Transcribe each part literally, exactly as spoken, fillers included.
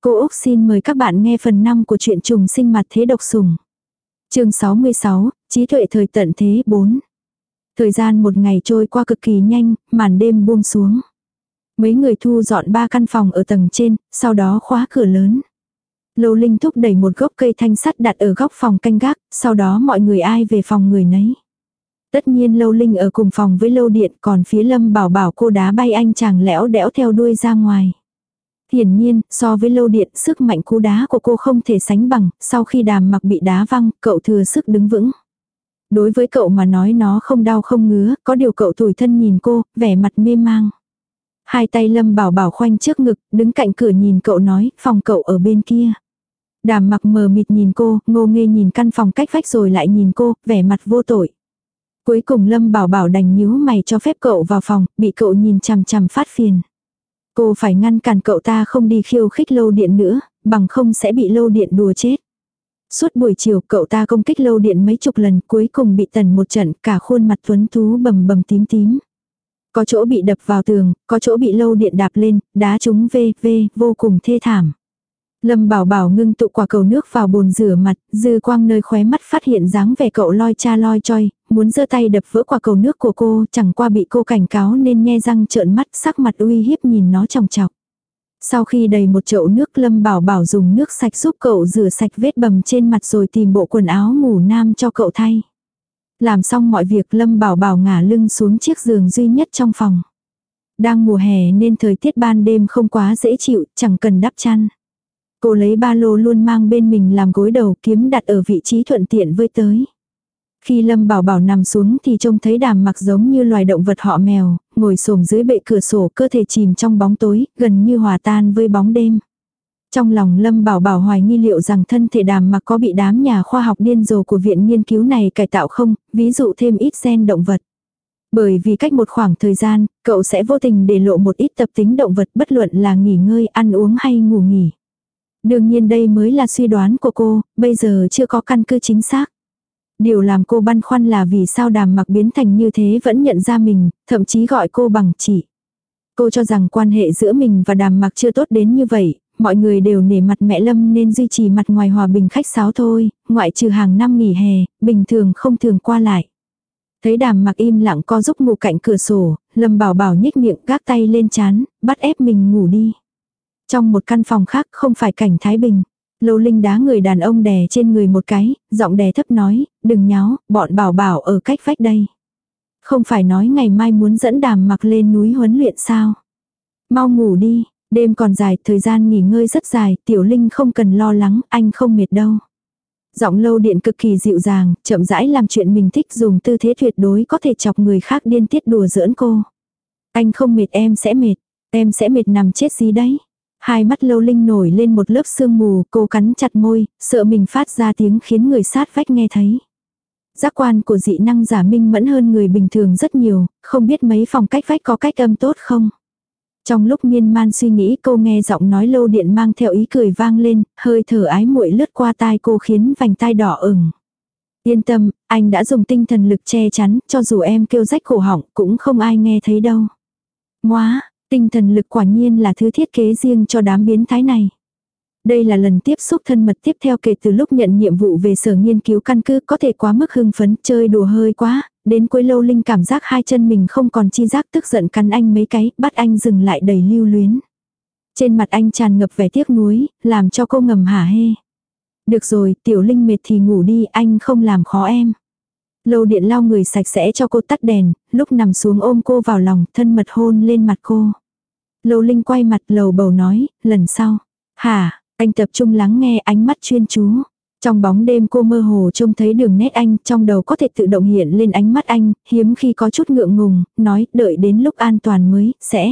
Cô Úc xin mời các bạn nghe phần năm của truyện trùng sinh mặt thế độc sủng. Chương sáu mươi sáu, trí tuệ thời tận thế bốn. Thời gian một ngày trôi qua cực kỳ nhanh, màn đêm buông xuống. Mấy người thu dọn ba căn phòng ở tầng trên, sau đó khóa cửa lớn. Lâu Linh thúc đẩy một gốc cây thanh sắt đặt ở góc phòng canh gác, sau đó mọi người ai về phòng người nấy. Tất nhiên Lâu Linh ở cùng phòng với Lâu Điện, còn phía Lâm Bảo Bảo cô đá bay anh chàng lẽo đẽo theo đuôi ra ngoài. Hiển nhiên, so với Lâu Điện, sức mạnh cú đá của cô không thể sánh bằng, sau khi Đàm Mặc bị đá văng, cậu thừa sức đứng vững. Đối với cậu mà nói nó không đau không ngứa, có điều cậu tủi thân nhìn cô, vẻ mặt mê mang. Hai tay Lâm Bảo Bảo khoanh trước ngực, đứng cạnh cửa nhìn cậu nói, phòng cậu ở bên kia. Đàm Mặc mờ mịt nhìn cô, ngô nghê nhìn căn phòng cách vách rồi lại nhìn cô, vẻ mặt vô tội. Cuối cùng Lâm Bảo Bảo đành nhíu mày cho phép cậu vào phòng, bị cậu nhìn chằm chằm phát phiền. Cô phải ngăn cản cậu ta không đi khiêu khích Lâu Điện nữa, bằng không sẽ bị Lâu Điện đùa chết. Suốt buổi chiều cậu ta công kích Lâu Điện mấy chục lần, cuối cùng bị tần một trận, cả khuôn mặt tuấn tú bầm bầm tím tím. Có chỗ bị đập vào tường, có chỗ bị Lâu Điện đạp lên, đá trúng vê vê, vô cùng thê thảm. Lâm Bảo Bảo ngưng tụ quả cầu nước vào bồn rửa mặt, dư quang nơi khóe mắt phát hiện dáng vẻ cậu loi cha loi choi, muốn giơ tay đập vỡ quả cầu nước của cô, chẳng qua bị cô cảnh cáo nên nhe răng trợn mắt, sắc mặt uy hiếp nhìn nó chòng chọc. Sau khi đầy một chậu nước, Lâm Bảo Bảo dùng nước sạch giúp cậu rửa sạch vết bầm trên mặt rồi tìm bộ quần áo ngủ nam cho cậu thay. Làm xong mọi việc, Lâm Bảo Bảo ngả lưng xuống chiếc giường duy nhất trong phòng. Đang mùa hè nên thời tiết ban đêm không quá dễ chịu, chẳng cần đắp chăn. Cô lấy ba lô luôn mang bên mình làm gối đầu, kiếm đặt ở vị trí thuận tiện với tới. Khi Lâm Bảo Bảo nằm xuống thì trông thấy Đàm Mặc giống như loài động vật họ mèo, ngồi xổm dưới bệ cửa sổ, cơ thể chìm trong bóng tối, gần như hòa tan với bóng đêm. Trong lòng Lâm Bảo Bảo hoài nghi liệu rằng thân thể Đàm Mặc có bị đám nhà khoa học điên rồ của viện nghiên cứu này cải tạo không, ví dụ thêm ít gen động vật. Bởi vì cách một khoảng thời gian, cậu sẽ vô tình để lộ một ít tập tính động vật, bất luận là nghỉ ngơi, ăn uống hay ngủ nghỉ. Đương nhiên đây mới là suy đoán của cô, bây giờ chưa có căn cứ chính xác. Điều làm cô băn khoăn là vì sao Đàm Mặc biến thành như thế vẫn nhận ra mình, thậm chí gọi cô bằng chị. Cô cho rằng quan hệ giữa mình và Đàm Mặc chưa tốt đến như vậy, mọi người đều nể mặt mẹ Lâm nên duy trì mặt ngoài hòa bình khách sáo thôi, ngoại trừ hàng năm nghỉ hè, bình thường không thường qua lại. Thấy Đàm Mặc im lặng co giúp ngủ cạnh cửa sổ, Lâm Bảo Bảo nhếch miệng gác tay lên trán, bắt ép mình ngủ đi. Trong một căn phòng khác không phải cảnh thái bình. Lâu Linh đá người đàn ông đè trên người một cái, giọng đè thấp nói, đừng nháo, bọn Bảo Bảo ở cách vách đây. Không phải nói ngày mai muốn dẫn Đàm Mặc lên núi huấn luyện sao? Mau ngủ đi, đêm còn dài, thời gian nghỉ ngơi rất dài, Tiểu Linh không cần lo lắng, anh không mệt đâu. Giọng Lâu Điện cực kỳ dịu dàng, chậm rãi làm chuyện mình thích, dùng tư thế tuyệt đối có thể chọc người khác điên tiết đùa giỡn cô. Anh không mệt em sẽ mệt, em sẽ mệt nằm chết gì đấy. Hai mắt Lâu Linh nổi lên một lớp sương mù, cô cắn chặt môi, sợ mình phát ra tiếng khiến người sát vách nghe thấy. Giác quan của dị năng giả minh mẫn hơn người bình thường rất nhiều, không biết mấy phòng cách vách có cách âm tốt không. Trong lúc miên man suy nghĩ cô nghe giọng nói Lâu Điện mang theo ý cười vang lên, hơi thở ái muội lướt qua tai cô khiến vành tai đỏ ửng. Yên tâm, anh đã dùng tinh thần lực che chắn, cho dù em kêu rách cổ họng cũng không ai nghe thấy đâu. Ngoá! Tinh thần lực quả nhiên là thứ thiết kế riêng cho đám biến thái này. Đây là lần tiếp xúc thân mật tiếp theo kể từ lúc nhận nhiệm vụ về sở nghiên cứu căn cứ, có thể quá mức hưng phấn, chơi đùa hơi quá, đến cuối Lâu Linh cảm giác hai chân mình không còn chi giác, tức giận cắn anh mấy cái, bắt anh dừng lại đầy lưu luyến. Trên mặt anh tràn ngập vẻ tiếc nuối, làm cho cô ngầm hả hê. Được rồi, Tiểu Linh mệt thì ngủ đi, anh không làm khó em. Lâu Điện lau người sạch sẽ cho cô tắt đèn, lúc nằm xuống ôm cô vào lòng, thân mật hôn lên mặt cô. Lâu Linh quay mặt lầu bầu nói, lần sau. Hả, anh tập trung lắng nghe, ánh mắt chuyên chú. Trong bóng đêm cô mơ hồ trông thấy đường nét anh, trong đầu có thể tự động hiện lên ánh mắt anh, hiếm khi có chút ngượng ngùng, nói đợi đến lúc an toàn mới, sẽ.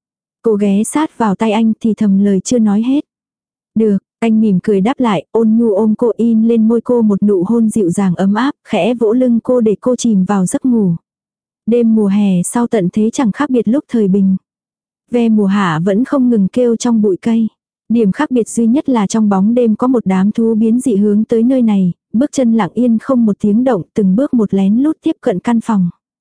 Cô ghé sát vào tay anh thì thầm lời chưa nói hết. Được, anh mỉm cười đáp lại, ôn nhu ôm cô in lên môi cô một nụ hôn dịu dàng ấm áp, khẽ vỗ lưng cô để cô chìm vào giấc ngủ. Đêm mùa hè sau tận thế chẳng khác biệt lúc thời bình. Ve mùa hạ vẫn không ngừng kêu trong bụi cây. Điểm khác biệt duy nhất là trong bóng đêm có một đám thú biến dị hướng tới nơi này, bước chân lặng yên không một tiếng động, từng bước một lén lút tiếp cận căn phòng.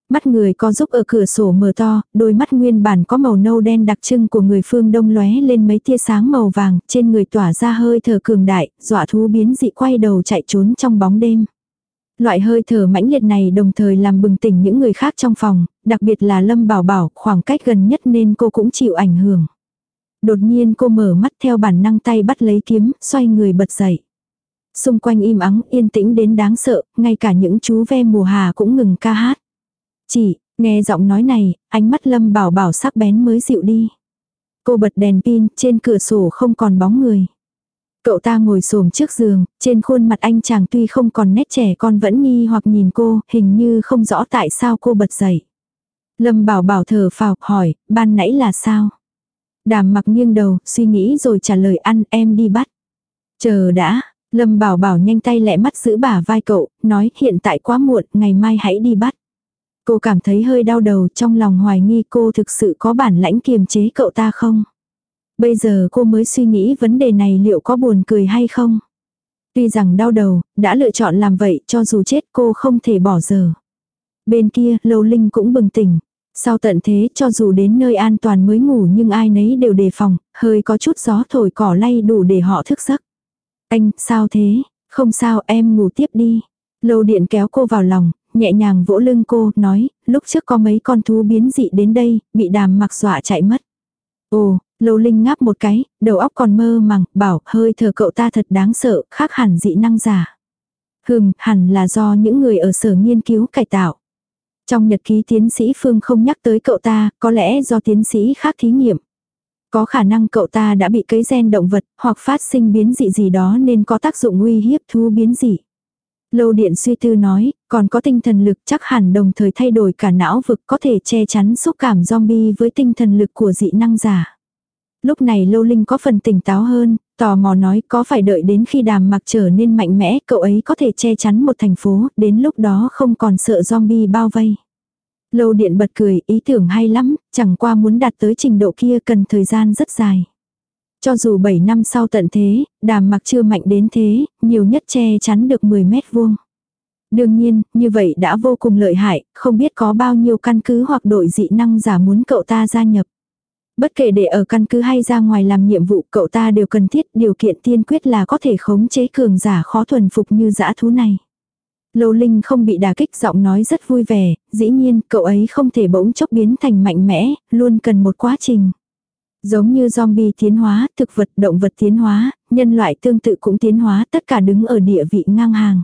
Mắt người co giúp ở cửa sổ mở to, đôi mắt nguyên bản có màu nâu đen đặc trưng của người phương Đông lóe lên mấy tia sáng màu vàng, trên người tỏa ra hơi thở cường đại, dọa thú biến dị quay đầu chạy trốn trong bóng đêm. Loại hơi thở mãnh liệt này đồng thời làm bừng tỉnh những người khác trong phòng, đặc biệt là Lâm Bảo Bảo, khoảng cách gần nhất nên cô cũng chịu ảnh hưởng. Đột nhiên cô mở mắt theo bản năng tay bắt lấy kiếm, xoay người bật dậy. Xung quanh im ắng, yên tĩnh đến đáng sợ, ngay cả những chú ve mùa hà cũng ngừng ca hát. Chị, nghe giọng nói này, ánh mắt Lâm Bảo Bảo sắc bén mới dịu đi. Cô bật đèn pin, trên cửa sổ không còn bóng người. Cậu ta ngồi xổm trước giường, trên khuôn mặt anh chàng tuy không còn nét trẻ con vẫn nghi hoặc nhìn cô, hình như không rõ tại sao cô bật dậy. Lâm Bảo Bảo thở phào, hỏi, ban nãy là sao? Đàm Mặc nghiêng đầu, suy nghĩ rồi trả lời, ăn, em đi bắt. Chờ đã, Lâm Bảo Bảo nhanh tay lẹ mắt giữ bả vai cậu, nói hiện tại quá muộn, ngày mai hãy đi bắt. Cô cảm thấy hơi đau đầu, trong lòng hoài nghi cô thực sự có bản lãnh kiềm chế cậu ta không. Bây giờ cô mới suy nghĩ vấn đề này liệu có buồn cười hay không. Tuy rằng đau đầu, đã lựa chọn làm vậy, cho dù chết cô không thể bỏ giờ. Bên kia, Lâu Linh cũng bừng tỉnh. Sau tận thế, cho dù đến nơi an toàn mới ngủ nhưng ai nấy đều đề phòng, hơi có chút gió thổi cỏ lay đủ để họ thức giấc. Anh, sao thế? Không sao, em ngủ tiếp đi. Lâu Điện kéo cô vào lòng, nhẹ nhàng vỗ lưng cô, nói, lúc trước có mấy con thú biến dị đến đây, bị Đàm Mặc dọa chạy mất. Ồ, Lâu Linh ngáp một cái, đầu óc còn mơ màng, bảo, hơi thở cậu ta thật đáng sợ, khác hẳn dị năng giả. Hừm, hẳn là do những người ở sở nghiên cứu cải tạo. Trong nhật ký tiến sĩ Phương không nhắc tới cậu ta, có lẽ do tiến sĩ khác thí nghiệm. Có khả năng cậu ta đã bị cấy gen động vật, hoặc phát sinh biến dị gì đó nên có tác dụng uy hiếp thú biến dị. Lâu Điện suy tư nói, còn có tinh thần lực chắc hẳn đồng thời thay đổi cả não vực có thể che chắn xúc cảm zombie với tinh thần lực của dị năng giả. Lúc này Lâu Linh có phần tỉnh táo hơn, tò mò nói có phải đợi đến khi Đàm Mặc trở nên mạnh mẽ cậu ấy có thể che chắn một thành phố, đến lúc đó không còn sợ zombie bao vây. Lâu Điện bật cười, ý tưởng hay lắm, chẳng qua muốn đạt tới trình độ kia cần thời gian rất dài. Cho dù bảy năm sau tận thế, Đàm Mặc chưa mạnh đến thế, nhiều nhất che chắn được mười mét vuông. Đương nhiên, như vậy đã vô cùng lợi hại, không biết có bao nhiêu căn cứ hoặc đội dị năng giả muốn cậu ta gia nhập. Bất kể để ở căn cứ hay ra ngoài làm nhiệm vụ cậu ta đều cần thiết, điều kiện tiên quyết là có thể khống chế cường giả khó thuần phục như dã thú này. Lâu Linh không bị đả kích, giọng nói rất vui vẻ, dĩ nhiên cậu ấy không thể bỗng chốc biến thành mạnh mẽ, luôn cần một quá trình. Giống như zombie tiến hóa, thực vật, động vật tiến hóa, nhân loại tương tự cũng tiến hóa, tất cả đứng ở địa vị ngang hàng.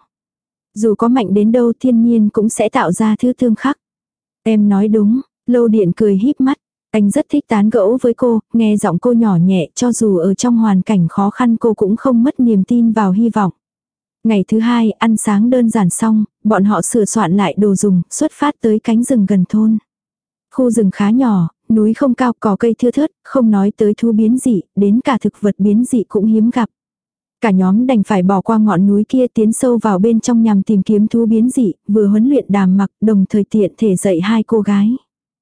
Dù có mạnh đến đâu thiên nhiên cũng sẽ tạo ra thứ tương khắc. Em nói đúng, Lâu Điện cười híp mắt. Anh rất thích tán gẫu với cô, nghe giọng cô nhỏ nhẹ, cho dù ở trong hoàn cảnh khó khăn cô cũng không mất niềm tin vào hy vọng. Ngày thứ hai, ăn sáng đơn giản xong, bọn họ sửa soạn lại đồ dùng, xuất phát tới cánh rừng gần thôn. Khu rừng khá nhỏ, núi không cao, cỏ cây thưa thớt, không nói tới thú biến dị, đến cả thực vật biến dị cũng hiếm gặp. Cả nhóm đành phải bỏ qua ngọn núi kia tiến sâu vào bên trong nhằm tìm kiếm thú biến dị, vừa huấn luyện Đàm Mặc, đồng thời tiện thể dạy hai cô gái.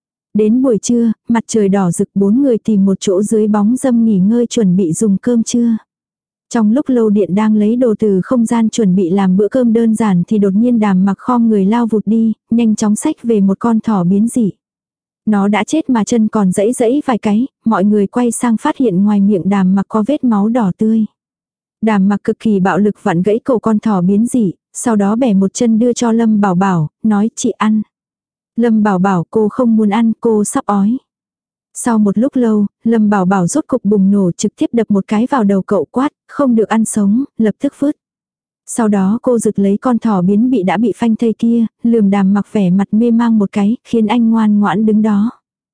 Đến buổi trưa, mặt trời đỏ rực bốn người tìm một chỗ dưới bóng râm nghỉ ngơi chuẩn bị dùng cơm trưa. Trong lúc Lâu Điện đang lấy đồ từ không gian chuẩn bị làm bữa cơm đơn giản thì đột nhiên Đàm Mặc khom người lao vụt đi, nhanh chóng xách về một con thỏ biến dị. Nó đã chết mà chân còn rẫy rẫy vài cái, mọi người quay sang phát hiện ngoài miệng Đàm Mặc có vết máu đỏ tươi. Đàm Mặc cực kỳ bạo lực vặn gãy cổ con thỏ biến dị, sau đó bẻ một chân đưa cho Lâm Bảo Bảo, nói chị ăn. Lâm Bảo Bảo cô không muốn ăn, cô sắp ói. Sau một lúc lâu, Lâm Bảo Bảo rốt cục bùng nổ trực tiếp đập một cái vào đầu cậu quát, không được ăn sống, lập tức vứt. Sau đó cô giật lấy con thỏ biến bị đã bị phanh thây kia, lườm Đàm Mặc vẻ mặt mê mang một cái, khiến anh ngoan ngoãn đứng đó.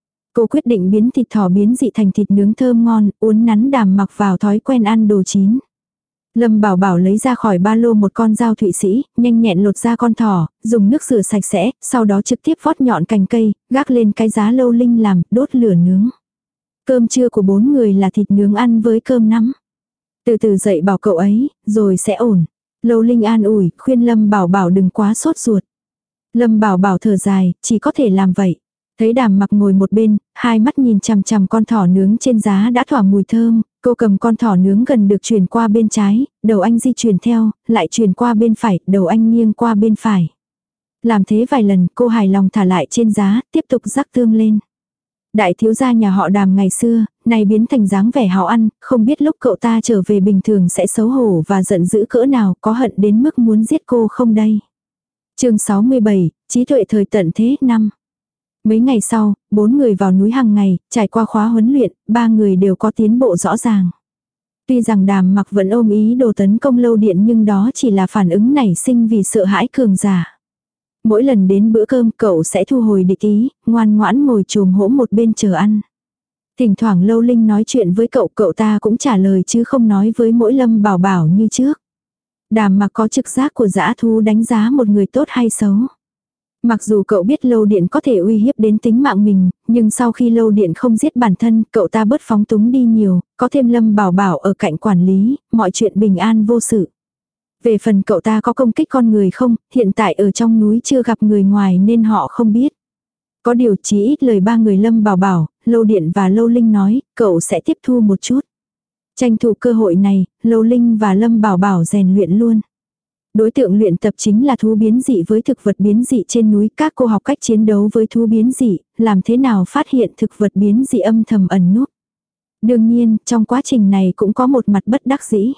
Cô quyết định biến thịt thỏ biến dị thành thịt nướng thơm ngon, uốn nắn Đàm Mặc vào thói quen ăn đồ chín. Lâm Bảo Bảo lấy ra khỏi ba lô một con dao Thụy Sĩ, nhanh nhẹn lột ra con thỏ, dùng nước rửa sạch sẽ, sau đó trực tiếp vót nhọn cành cây, gác lên cái giá Lâu Linh làm, đốt lửa nướng. Cơm trưa của bốn người là thịt nướng ăn với cơm nắm. Từ từ dậy bảo cậu ấy, rồi sẽ ổn. Lâu Linh an ủi, khuyên Lâm Bảo Bảo đừng quá sốt ruột. Lâm Bảo Bảo thở dài, chỉ có thể làm vậy. Thấy Đàm Mặc ngồi một bên, hai mắt nhìn chằm chằm con thỏ nướng trên giá đã tỏa mùi thơm, cô cầm con thỏ nướng gần được chuyển qua bên trái, đầu anh di chuyển theo, lại chuyển qua bên phải, đầu anh nghiêng qua bên phải. Làm thế vài lần, cô hài lòng thả lại trên giá, tiếp tục rắc tương lên. Đại thiếu gia nhà họ Đàm ngày xưa, này biến thành dáng vẻ háo ăn, không biết lúc cậu ta trở về bình thường sẽ xấu hổ và giận dữ cỡ nào, có hận đến mức muốn giết cô không đây. Chương sáu mươi bảy, trí tuệ thời tận thế năm. Mấy ngày sau, bốn người vào núi hàng ngày, trải qua khóa huấn luyện, ba người đều có tiến bộ rõ ràng. Tuy rằng Đàm Mặc vẫn ôm ý đồ tấn công lâu điện nhưng đó chỉ là phản ứng nảy sinh vì sợ hãi cường giả. Mỗi lần đến bữa cơm cậu sẽ thu hồi địch ý, ngoan ngoãn ngồi chồm hỗn một bên chờ ăn. Thỉnh thoảng Lâu Linh nói chuyện với cậu, cậu ta cũng trả lời chứ không nói với mỗi Lâm Bảo Bảo như trước. Đàm Mặc có trực giác của dã thú đánh giá một người tốt hay xấu. Mặc dù cậu biết Lâu Điện có thể uy hiếp đến tính mạng mình, nhưng sau khi Lâu Điện không giết bản thân, cậu ta bớt phóng túng đi nhiều, có thêm Lâm Bảo Bảo ở cạnh quản lý, mọi chuyện bình an vô sự. Về phần cậu ta có công kích con người không, hiện tại ở trong núi chưa gặp người ngoài nên họ không biết. Có điều chí ít lời ba người Lâm Bảo Bảo, Lâu Điện và Lâu Linh nói, cậu sẽ tiếp thu một chút. Tranh thủ cơ hội này, Lâu Linh và Lâm Bảo Bảo rèn luyện luôn. Đối tượng luyện tập chính là thú biến dị với thực vật biến dị trên núi. Các cô học cách chiến đấu với thú biến dị, làm thế nào phát hiện thực vật biến dị âm thầm ẩn núp. Đương nhiên, trong quá trình này cũng có một mặt bất đắc dĩ.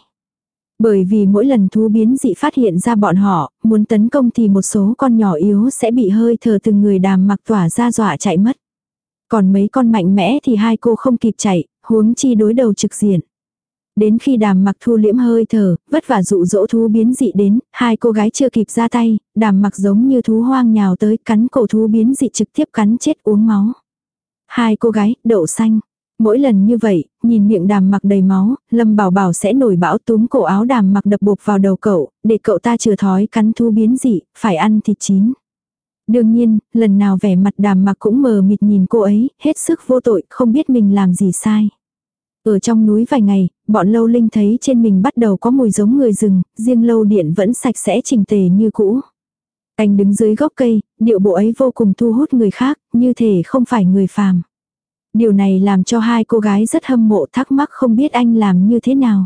Bởi vì mỗi lần thú biến dị phát hiện ra bọn họ, muốn tấn công thì một số con nhỏ yếu sẽ bị hơi thở từ người Đàm Mặc tỏa ra dọa chạy mất. Còn mấy con mạnh mẽ thì hai cô không kịp chạy, huống chi đối đầu trực diện. Đến khi Đàm Mặc thu liễm hơi thở, vất vả dụ dỗ thú biến dị đến, hai cô gái chưa kịp ra tay, Đàm Mặc giống như thú hoang nhào tới cắn cổ thú biến dị trực tiếp cắn chết uống máu. Hai cô gái, đậu xanh. Mỗi lần như vậy, nhìn miệng Đàm Mặc đầy máu, Lâm Bảo Bảo sẽ nổi bão túm cổ áo Đàm Mặc đập bộp vào đầu cậu, để cậu ta chừa thói cắn thú biến dị, phải ăn thịt chín. Đương nhiên, lần nào vẻ mặt Đàm Mặc cũng mờ mịt nhìn cô ấy, hết sức vô tội, không biết mình làm gì sai. Ở trong núi vài ngày, bọn Lâu Linh thấy trên mình bắt đầu có mùi giống người rừng, riêng Lâu Điện vẫn sạch sẽ chỉnh tề như cũ. Anh đứng dưới gốc cây, điệu bộ ấy vô cùng thu hút người khác, như thể không phải người phàm. Điều này làm cho hai cô gái rất hâm mộ, thắc mắc không biết anh làm như thế nào.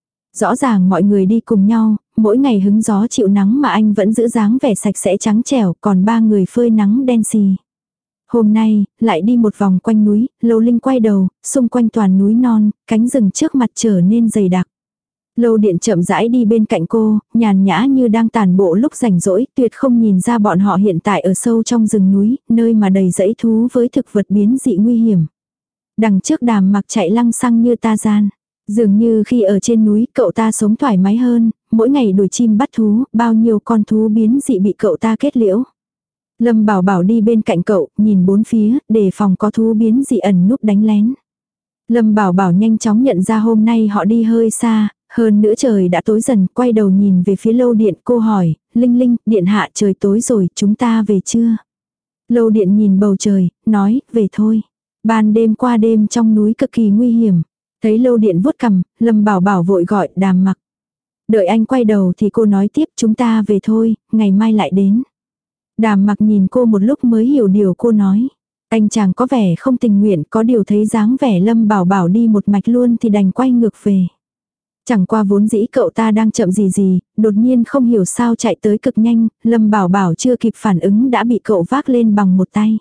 Rõ ràng mọi người đi cùng nhau, mỗi ngày hứng gió chịu nắng mà anh vẫn giữ dáng vẻ sạch sẽ trắng trẻo, còn ba người phơi nắng đen xì. Hôm nay, lại đi một vòng quanh núi, Lâu Linh quay đầu, xung quanh toàn núi non, cánh rừng trước mặt trở nên dày đặc. Lâu Điện chậm rãi đi bên cạnh cô, nhàn nhã như đang tản bộ lúc rảnh rỗi, tuyệt không nhìn ra bọn họ hiện tại ở sâu trong rừng núi, nơi mà đầy dãy thú với thực vật biến dị nguy hiểm. Đằng trước Đàm Mặc chạy lăng xăng như Tarzan. Dường như khi ở trên núi cậu ta sống thoải mái hơn, mỗi ngày đuổi chim bắt thú, bao nhiêu con thú biến dị bị cậu ta kết liễu. Lâm Bảo Bảo đi bên cạnh cậu, nhìn bốn phía, đề phòng có thú biến dị ẩn núp đánh lén. Lâm Bảo Bảo nhanh chóng nhận ra hôm nay họ đi hơi xa, hơn nữa trời đã tối dần, quay đầu nhìn về phía Lâu Điện, cô hỏi, Linh Linh, điện hạ trời tối rồi, chúng ta về chưa? Lâu Điện nhìn bầu trời, nói, về thôi. Ban đêm qua đêm trong núi cực kỳ nguy hiểm. Thấy Lâu Điện vuốt cằm, Lâm Bảo Bảo vội gọi Đàm Mặc. Đợi anh quay đầu thì cô nói tiếp, chúng ta về thôi, ngày mai lại đến. Đàm Mặc nhìn cô một lúc mới hiểu điều cô nói. Anh chàng có vẻ không tình nguyện, có điều thấy dáng vẻ Lâm Bảo Bảo đi một mạch luôn thì đành quay ngược về. Chẳng qua vốn dĩ cậu ta đang chậm gì gì, đột nhiên không hiểu sao chạy tới cực nhanh, Lâm Bảo Bảo chưa kịp phản ứng đã bị cậu vác lên bằng một tay.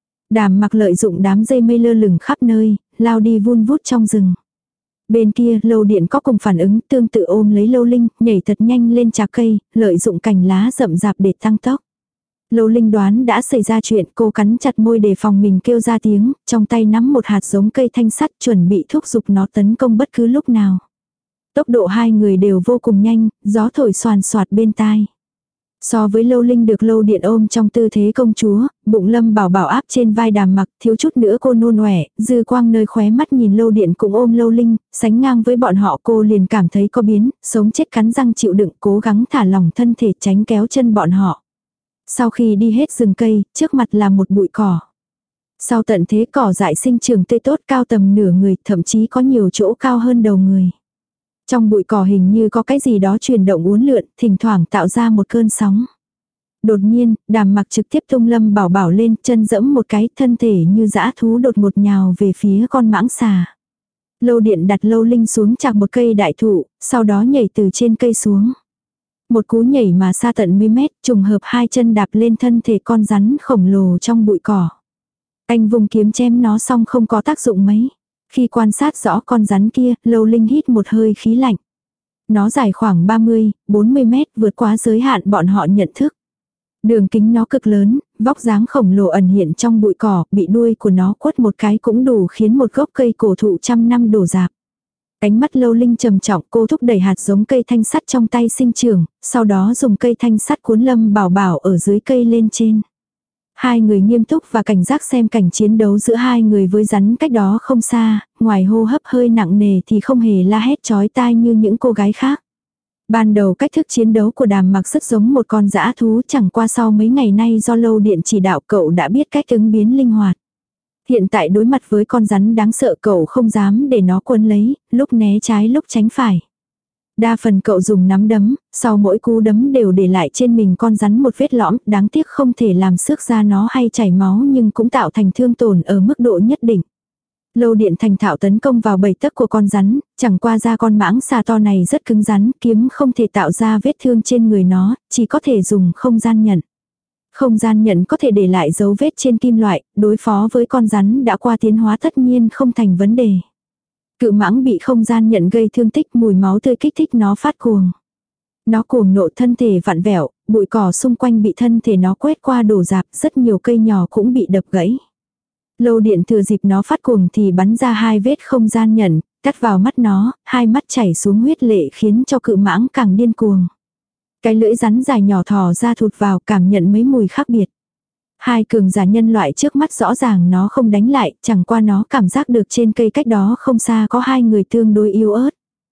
Đàm Mặc lợi dụng đám dây mây lơ lửng khắp nơi, lao đi vun vút trong rừng. Bên kia, Lâu Điện có cùng phản ứng, tương tự ôm lấy Lâu Linh, nhảy thật nhanh lên trà cây, lợi dụng cành lá rậm rạp để tăng tốc. Lâu Linh đoán đã xảy ra chuyện, cô cắn chặt môi để phòng mình kêu ra tiếng, trong tay nắm một hạt giống cây thanh sắt chuẩn bị thúc giục nó tấn công bất cứ lúc nào. Tốc độ hai người đều vô cùng nhanh, gió thổi xoàn xoạt bên tai. So với Lâu Linh được Lâu Điện ôm trong tư thế công chúa, bụng Lâm Bảo Bảo áp trên vai Đàm Mặc, thiếu chút nữa cô nôn ọe, dư quang nơi khóe mắt nhìn Lâu Điện cũng ôm Lâu Linh, sánh ngang với bọn họ cô liền cảm thấy có biến, sống chết cắn răng chịu đựng, cố gắng thả lỏng thân thể tránh kéo chân bọn họ. Sau khi đi hết rừng cây, trước mặt là một bụi cỏ. Sau tận thế cỏ dại sinh trưởng tươi tốt cao tầm nửa người, thậm chí có nhiều chỗ cao hơn đầu người. Trong bụi cỏ hình như có cái gì đó chuyển động uốn lượn, thỉnh thoảng tạo ra một cơn sóng. Đột nhiên, Đàm Mặc trực tiếp tung Lâm Bảo Bảo lên, chân dẫm một cái, thân thể như dã thú đột ngột nhào về phía con mãng xà. Lâu Điện đặt Lâu Linh xuống chạc một cây đại thụ, sau đó nhảy từ trên cây xuống. Một cú nhảy mà xa tận mấy mét, trùng hợp hai chân đạp lên thân thể con rắn khổng lồ trong bụi cỏ. Anh vùng kiếm chém nó xong không có tác dụng mấy. Khi quan sát rõ con rắn kia, Lâu Linh hít một hơi khí lạnh. Nó dài khoảng ba mươi, bốn mươi mét, vượt quá giới hạn bọn họ nhận thức. Đường kính nó cực lớn, vóc dáng khổng lồ ẩn hiện trong bụi cỏ, bị đuôi của nó quất một cái cũng đủ khiến một gốc cây cổ thụ trăm năm đổ rạp. Ánh mắt Lâu Linh trầm trọng, cô thúc đẩy hạt giống cây thanh sắt trong tay sinh trưởng, sau đó dùng cây thanh sắt cuốn Lâm Bảo Bảo ở dưới cây lên trên. Hai người nghiêm túc và cảnh giác xem cảnh chiến đấu giữa hai người với rắn cách đó không xa, ngoài hô hấp hơi nặng nề thì không hề la hét chói tai như những cô gái khác. Ban đầu cách thức chiến đấu của Đàm Mặc rất giống một con dã thú, chẳng qua sau mấy ngày nay do Lâu Điện chỉ đạo cậu đã biết cách ứng biến linh hoạt. Hiện tại đối mặt với con rắn đáng sợ cậu không dám để nó quấn lấy, lúc né trái lúc tránh phải. Đa phần cậu dùng nắm đấm, sau mỗi cú đấm đều để lại trên mình con rắn một vết lõm, đáng tiếc không thể làm xước ra nó hay chảy máu nhưng cũng tạo thành thương tổn ở mức độ nhất định. Lâu Điện thành thạo tấn công vào bầy tấc của con rắn, chẳng qua da con mãng xà to này rất cứng rắn, kiếm không thể tạo ra vết thương trên người nó, chỉ có thể dùng không gian nhận. Không gian nhận có thể để lại dấu vết trên kim loại, đối phó với con rắn đã qua tiến hóa tất nhiên không thành vấn đề. Cự mãng bị không gian nhận gây thương tích, mùi máu tươi kích thích nó phát cuồng. Nó cuồng nộ, thân thể vặn vẹo, bụi cỏ xung quanh bị thân thể nó quét qua đổ rạp, rất nhiều cây nhỏ cũng bị đập gãy. Lâu Điện thừa dịp nó phát cuồng thì bắn ra hai vết không gian nhận, cắt vào mắt nó, hai mắt chảy xuống huyết lệ khiến cho cự mãng càng điên cuồng. Cái lưỡi rắn dài nhỏ thò ra thụt vào, cảm nhận mấy mùi khác biệt. Hai cường giả nhân loại trước mắt rõ ràng nó không đánh lại, chẳng qua nó cảm giác được trên cây cách đó không xa có hai người tương đối yếu ớt.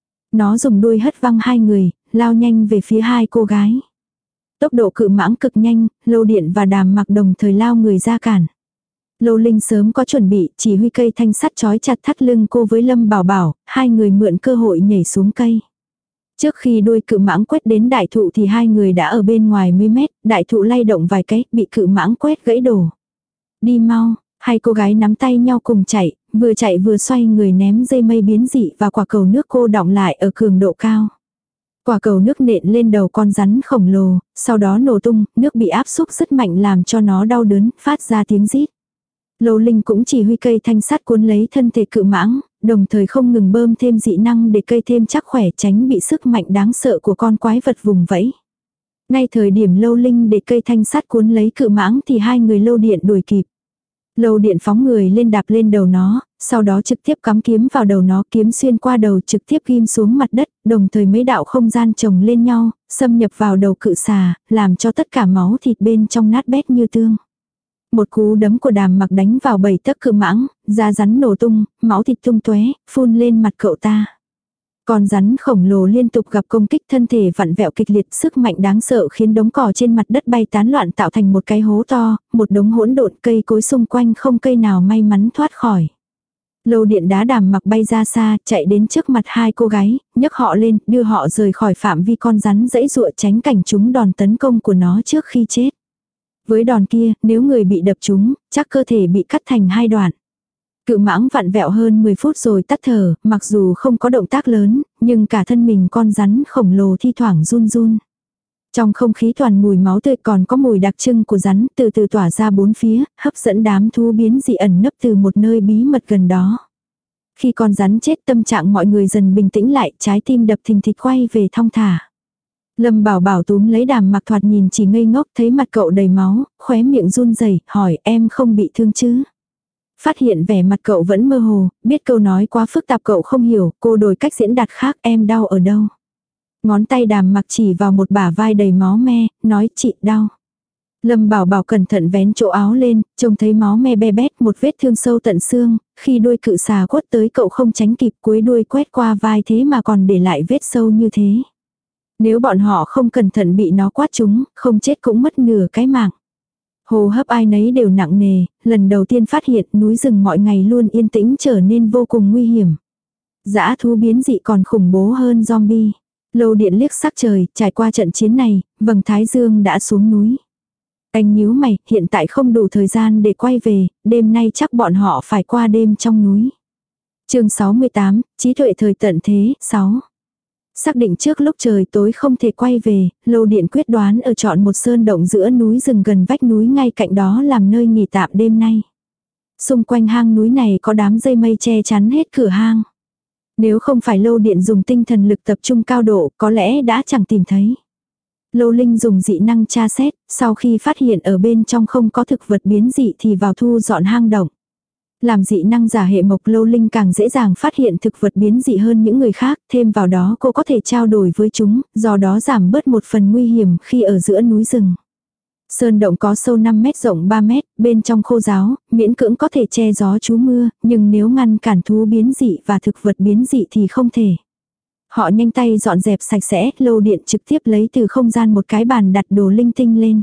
Nó dùng đuôi hất văng hai người, lao nhanh về phía hai cô gái. Tốc độ cự mãng cực nhanh, Lâu Điện và Đàm Mặc đồng thời lao người ra cản. Lâu Linh sớm có chuẩn bị, chỉ huy cây thanh sắt trói chặt thắt lưng cô với Lâm Bảo Bảo, hai người mượn cơ hội nhảy xuống cây. Trước khi đuôi cự mãng quét đến đại thụ thì hai người đã ở bên ngoài mấy mét, đại thụ lay động vài cái, bị cự mãng quét gãy đổ. Đi mau, hai cô gái nắm tay nhau cùng chạy, vừa chạy vừa xoay người ném dây mây biến dị và quả cầu nước cô đọng lại ở cường độ cao. Quả cầu nước nện lên đầu con rắn khổng lồ, sau đó nổ tung, nước bị áp xúc rất mạnh làm cho nó đau đớn, phát ra tiếng rít. Lâu Linh cũng chỉ huy cây thanh sắt cuốn lấy thân thể cự mãng, đồng thời không ngừng bơm thêm dị năng để cây thêm chắc khỏe, tránh bị sức mạnh đáng sợ của con quái vật vùng vẫy. Ngay thời điểm Lâu Linh để cây thanh sắt cuốn lấy cự mãng thì hai người Lâu Điện đuổi kịp. Lâu Điện phóng người lên đạp lên đầu nó, sau đó trực tiếp cắm kiếm vào đầu nó, kiếm xuyên qua đầu trực tiếp ghim xuống mặt đất, đồng thời mấy đạo không gian chồng lên nhau, xâm nhập vào đầu cự xà, làm cho tất cả máu thịt bên trong nát bét như tương. Một cú đấm của Đàm Mặc đánh vào bầy tấc cự mãng, da rắn nổ tung, máu thịt tung tóe, phun lên mặt cậu ta. Con rắn khổng lồ liên tục gặp công kích, thân thể vặn vẹo kịch liệt, sức mạnh đáng sợ khiến đống cỏ trên mặt đất bay tán loạn tạo thành một cái hố to, một đống hỗn độn, cây cối xung quanh không cây nào may mắn thoát khỏi. Lâu Điện đá Đàm Mặc bay ra xa, chạy đến trước mặt hai cô gái, nhấc họ lên, đưa họ rời khỏi phạm vi con rắn dãy dụa, tránh cảnh chúng đòn tấn công của nó trước khi chết. Với đòn kia, nếu người bị đập trúng, chắc cơ thể bị cắt thành hai đoạn. Cự mãng vặn vẹo hơn mười phút rồi tắt thở, mặc dù không có động tác lớn, nhưng cả thân mình con rắn khổng lồ thi thoảng run run. Trong không khí toàn mùi máu tươi, còn có mùi đặc trưng của rắn từ từ tỏa ra bốn phía, hấp dẫn đám thú biến dị ẩn nấp từ một nơi bí mật gần đó. Khi con rắn chết, tâm trạng mọi người dần bình tĩnh lại, trái tim đập thình thịch quay về thong thả. Lâm Bảo Bảo túm lấy Đàm Mặc, thoạt nhìn chỉ ngây ngốc, thấy mặt cậu đầy máu, khóe miệng run rẩy, hỏi em không bị thương chứ? Phát hiện vẻ mặt cậu vẫn mơ hồ, biết câu nói quá phức tạp cậu không hiểu, cô đổi cách diễn đạt khác, em đau ở đâu? Ngón tay Đàm Mặc chỉ vào một bả vai đầy máu me, nói chị đau. Lâm Bảo Bảo cẩn thận vén chỗ áo lên, trông thấy máu me be bét, một vết thương sâu tận xương, khi đuôi cự xà quất tới cậu không tránh kịp, cuối đuôi quét qua vai thế mà còn để lại vết sâu như thế. Nếu bọn họ không cẩn thận bị nó quát trúng, không chết cũng mất nửa cái mạng. Hô hấp ai nấy đều nặng nề, lần đầu tiên phát hiện núi rừng mọi ngày luôn yên tĩnh trở nên vô cùng nguy hiểm. Dã thú biến dị còn khủng bố hơn zombie. Lâu Điện liếc sắc trời, trải qua trận chiến này, vầng thái dương đã xuống núi. Anh nhíu mày, hiện tại không đủ thời gian để quay về, đêm nay chắc bọn họ phải qua đêm trong núi. Chương sáu mươi tám, trí tuệ thời tận thế, sáu. Xác định trước lúc trời tối không thể quay về, Lâu Điện quyết đoán ở chọn một sơn động giữa núi rừng gần vách núi ngay cạnh đó làm nơi nghỉ tạm đêm nay. Xung quanh hang núi này có đám dây mây che chắn hết cửa hang. Nếu không phải Lâu Điện dùng tinh thần lực tập trung cao độ, có lẽ đã chẳng tìm thấy. Lâu Linh dùng dị năng tra xét, sau khi phát hiện ở bên trong không có thực vật biến dị thì vào thu dọn hang động. Làm dị năng giả hệ mộc, Lâu Linh càng dễ dàng phát hiện thực vật biến dị hơn những người khác, thêm vào đó cô có thể trao đổi với chúng, do đó giảm bớt một phần nguy hiểm khi ở giữa núi rừng. Sơn động có sâu năm mét rộng ba mét, bên trong khô ráo, miễn cưỡng có thể che gió trú mưa, nhưng nếu ngăn cản thú biến dị và thực vật biến dị thì không thể. Họ nhanh tay dọn dẹp sạch sẽ, Lâu Điện trực tiếp lấy từ không gian một cái bàn đặt đồ linh tinh lên.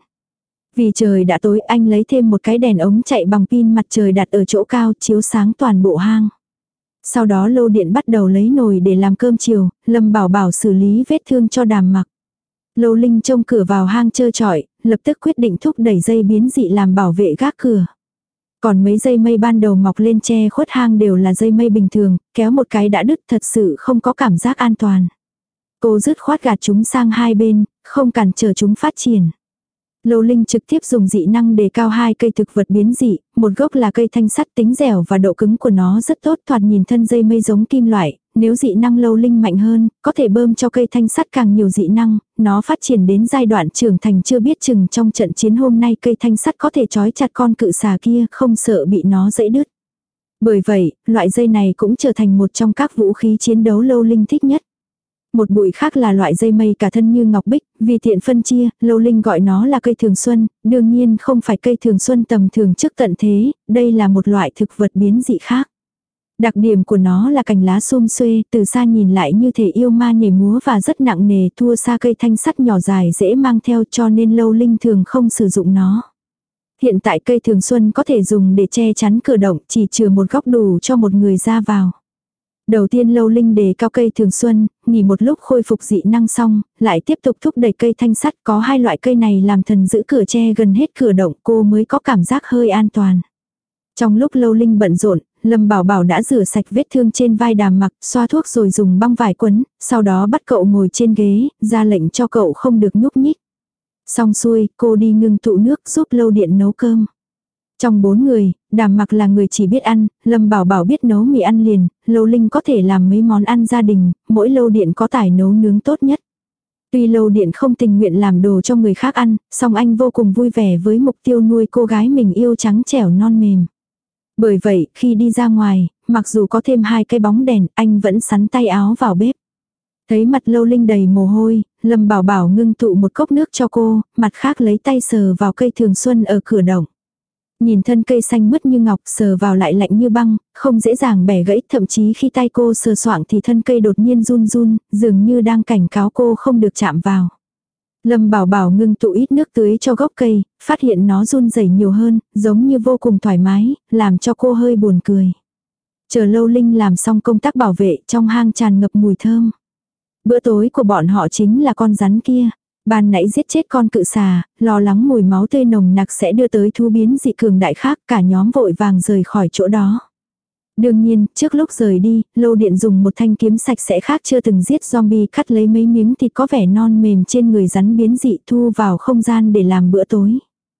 Vì trời đã tối, anh lấy thêm một cái đèn ống chạy bằng pin mặt trời đặt ở chỗ cao chiếu sáng toàn bộ hang. Sau đó Lâu Điện bắt đầu lấy nồi để làm cơm chiều, Lâm Bảo Bảo xử lý vết thương cho Đàm Mặc. Lâu Linh trông cửa vào hang trơ trọi, lập tức quyết định thúc đẩy dây biến dị làm bảo vệ gác cửa. Còn mấy dây mây ban đầu mọc lên che khuất hang đều là dây mây bình thường, kéo một cái đã đứt, thật sự không có cảm giác an toàn. Cô dứt khoát gạt chúng sang hai bên, không cản trở chúng phát triển. Lâu Linh trực tiếp dùng dị năng đề cao hai cây thực vật biến dị, một gốc là cây thanh sắt, tính dẻo và độ cứng của nó rất tốt, thoạt nhìn thân dây mây giống kim loại, nếu dị năng Lâu Linh mạnh hơn, có thể bơm cho cây thanh sắt càng nhiều dị năng, nó phát triển đến giai đoạn trưởng thành chưa biết chừng trong trận chiến hôm nay cây thanh sắt có thể trói chặt con cự xà kia, không sợ bị nó dẫy đứt. Bởi vậy, loại dây này cũng trở thành một trong các vũ khí chiến đấu Lâu Linh thích nhất. Một bụi khác là loại dây mây cả thân như ngọc bích, vì tiện phân chia, Lâu Linh gọi nó là cây thường xuân, đương nhiên không phải cây thường xuân tầm thường trước tận thế, đây là một loại thực vật biến dị khác. Đặc điểm của nó là cành lá xum xuê, từ xa nhìn lại như thể yêu ma nhảy múa và rất nặng nề, thua xa cây thanh sắt nhỏ dài dễ mang theo, cho nên Lâu Linh thường không sử dụng nó. Hiện tại cây thường xuân có thể dùng để che chắn cửa động, chỉ chừa một góc đủ cho một người ra vào. Đầu tiên Lâu Linh đề cao cây thường xuân, nghỉ một lúc khôi phục dị năng xong, lại tiếp tục thúc đẩy cây thanh sắt, có hai loại cây này làm thần giữ cửa che gần hết cửa động, cô mới có cảm giác hơi an toàn. Trong lúc Lâu Linh bận rộn, Lâm Bảo Bảo đã rửa sạch vết thương trên vai Đàm Mặc, xoa thuốc rồi dùng băng vải quấn, sau đó bắt cậu ngồi trên ghế, ra lệnh cho cậu không được nhúc nhích. Xong xuôi, cô đi ngưng tụ nước giúp Lâu Điện nấu cơm. Trong bốn người, Đàm Mặc là người chỉ biết ăn, Lâm Bảo Bảo biết nấu mì ăn liền, Lâu Linh có thể làm mấy món ăn gia đình, mỗi Lâu Điện có tài nấu nướng tốt nhất. Tuy Lâu Điện không tình nguyện làm đồ cho người khác ăn, song anh vô cùng vui vẻ với mục tiêu nuôi cô gái mình yêu trắng trẻo non mềm. Bởi vậy, khi đi ra ngoài, mặc dù có thêm hai cái bóng đèn, anh vẫn sắn tay áo vào bếp. Thấy mặt Lâu Linh đầy mồ hôi, Lâm Bảo Bảo ngưng tụ một cốc nước cho cô, mặt khác lấy tay sờ vào cây thường xuân ở cửa động. Nhìn thân cây xanh mướt như ngọc, sờ vào lại lạnh như băng, không dễ dàng bẻ gãy, thậm chí khi tay cô sờ soạng thì thân cây đột nhiên run run, dường như đang cảnh cáo cô không được chạm vào. Lâm Bảo Bảo ngưng tụ ít nước tưới cho gốc cây, phát hiện nó run rẩy nhiều hơn, giống như vô cùng thoải mái, làm cho cô hơi buồn cười. Chờ Lâu Linh làm xong công tác bảo vệ, trong hang tràn ngập mùi thơm. Bữa tối của bọn họ chính là con rắn kia. Ban nãy giết chết con cự xà, lo lắng mùi máu tươi nồng nặc sẽ đưa tới thú biến dị cường đại khác, cả nhóm vội vàng rời khỏi chỗ đó. Đương nhiên, trước lúc rời đi, Lâu Điện dùng một thanh kiếm sạch sẽ khác chưa từng giết zombie, cắt lấy mấy miếng thịt có vẻ non mềm trên người rắn biến dị thu vào không gian để làm bữa tối.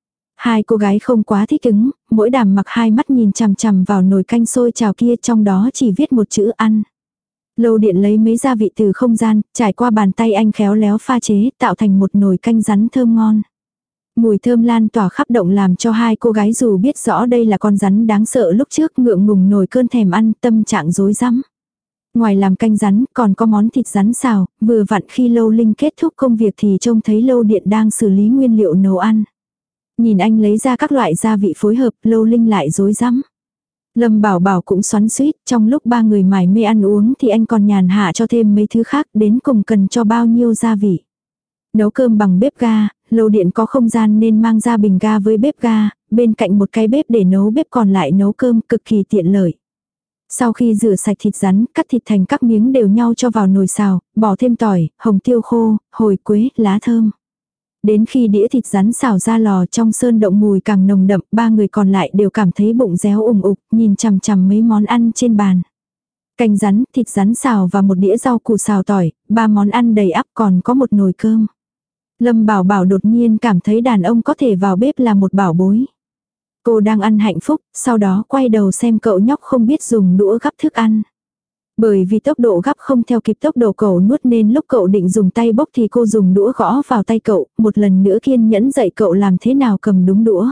Hai cô gái không quá thích ứng, mỗi Đàm Mặc hai mắt nhìn chằm chằm vào nồi canh sôi trào kia, trong đó chỉ viết một chữ ăn. Lâu Điện lấy mấy gia vị từ không gian, trải qua bàn tay anh khéo léo pha chế, tạo thành một nồi canh rắn thơm ngon. Mùi thơm lan tỏa khắp động làm cho hai cô gái dù biết rõ đây là con rắn đáng sợ lúc trước ngượng ngùng nổi cơn thèm ăn, tâm trạng rối rắm. Ngoài làm canh rắn, còn có món thịt rắn xào, vừa vặn khi Lâu Linh kết thúc công việc thì trông thấy Lâu Điện đang xử lý nguyên liệu nấu ăn. Nhìn anh lấy ra các loại gia vị phối hợp, Lâu Linh lại rối rắm. Lâm Bảo Bảo cũng xoắn xuýt, trong lúc ba người mải mê ăn uống thì anh còn nhàn hạ cho thêm mấy thứ khác, đến cùng cần cho bao nhiêu gia vị. Nấu cơm bằng bếp ga, Lâu Điện có không gian nên mang ra bình ga với bếp ga, bên cạnh một cái bếp để nấu bếp còn lại nấu cơm, cực kỳ tiện lợi. Sau khi rửa sạch thịt rắn, cắt thịt thành các miếng đều nhau cho vào nồi xào, bỏ thêm tỏi, hồng tiêu khô, hồi quế, lá thơm. Đến khi đĩa thịt rắn xào ra lò trong sơn động mùi càng nồng đậm, ba người còn lại đều cảm thấy bụng réo ủng ục, nhìn chằm chằm mấy món ăn trên bàn. Canh rắn, thịt rắn xào và một đĩa rau củ xào tỏi, ba món ăn đầy ắp còn có một nồi cơm. Lâm Bảo Bảo đột nhiên cảm thấy đàn ông có thể vào bếp là một bảo bối. Cô đang ăn hạnh phúc, sau đó quay đầu xem cậu nhóc không biết dùng đũa gắp thức ăn. Bởi vì tốc độ gắp không theo kịp tốc độ cậu nuốt nên lúc cậu định dùng tay bốc thì cô dùng đũa gõ vào tay cậu, một lần nữa kiên nhẫn dạy cậu làm thế nào cầm đúng đũa.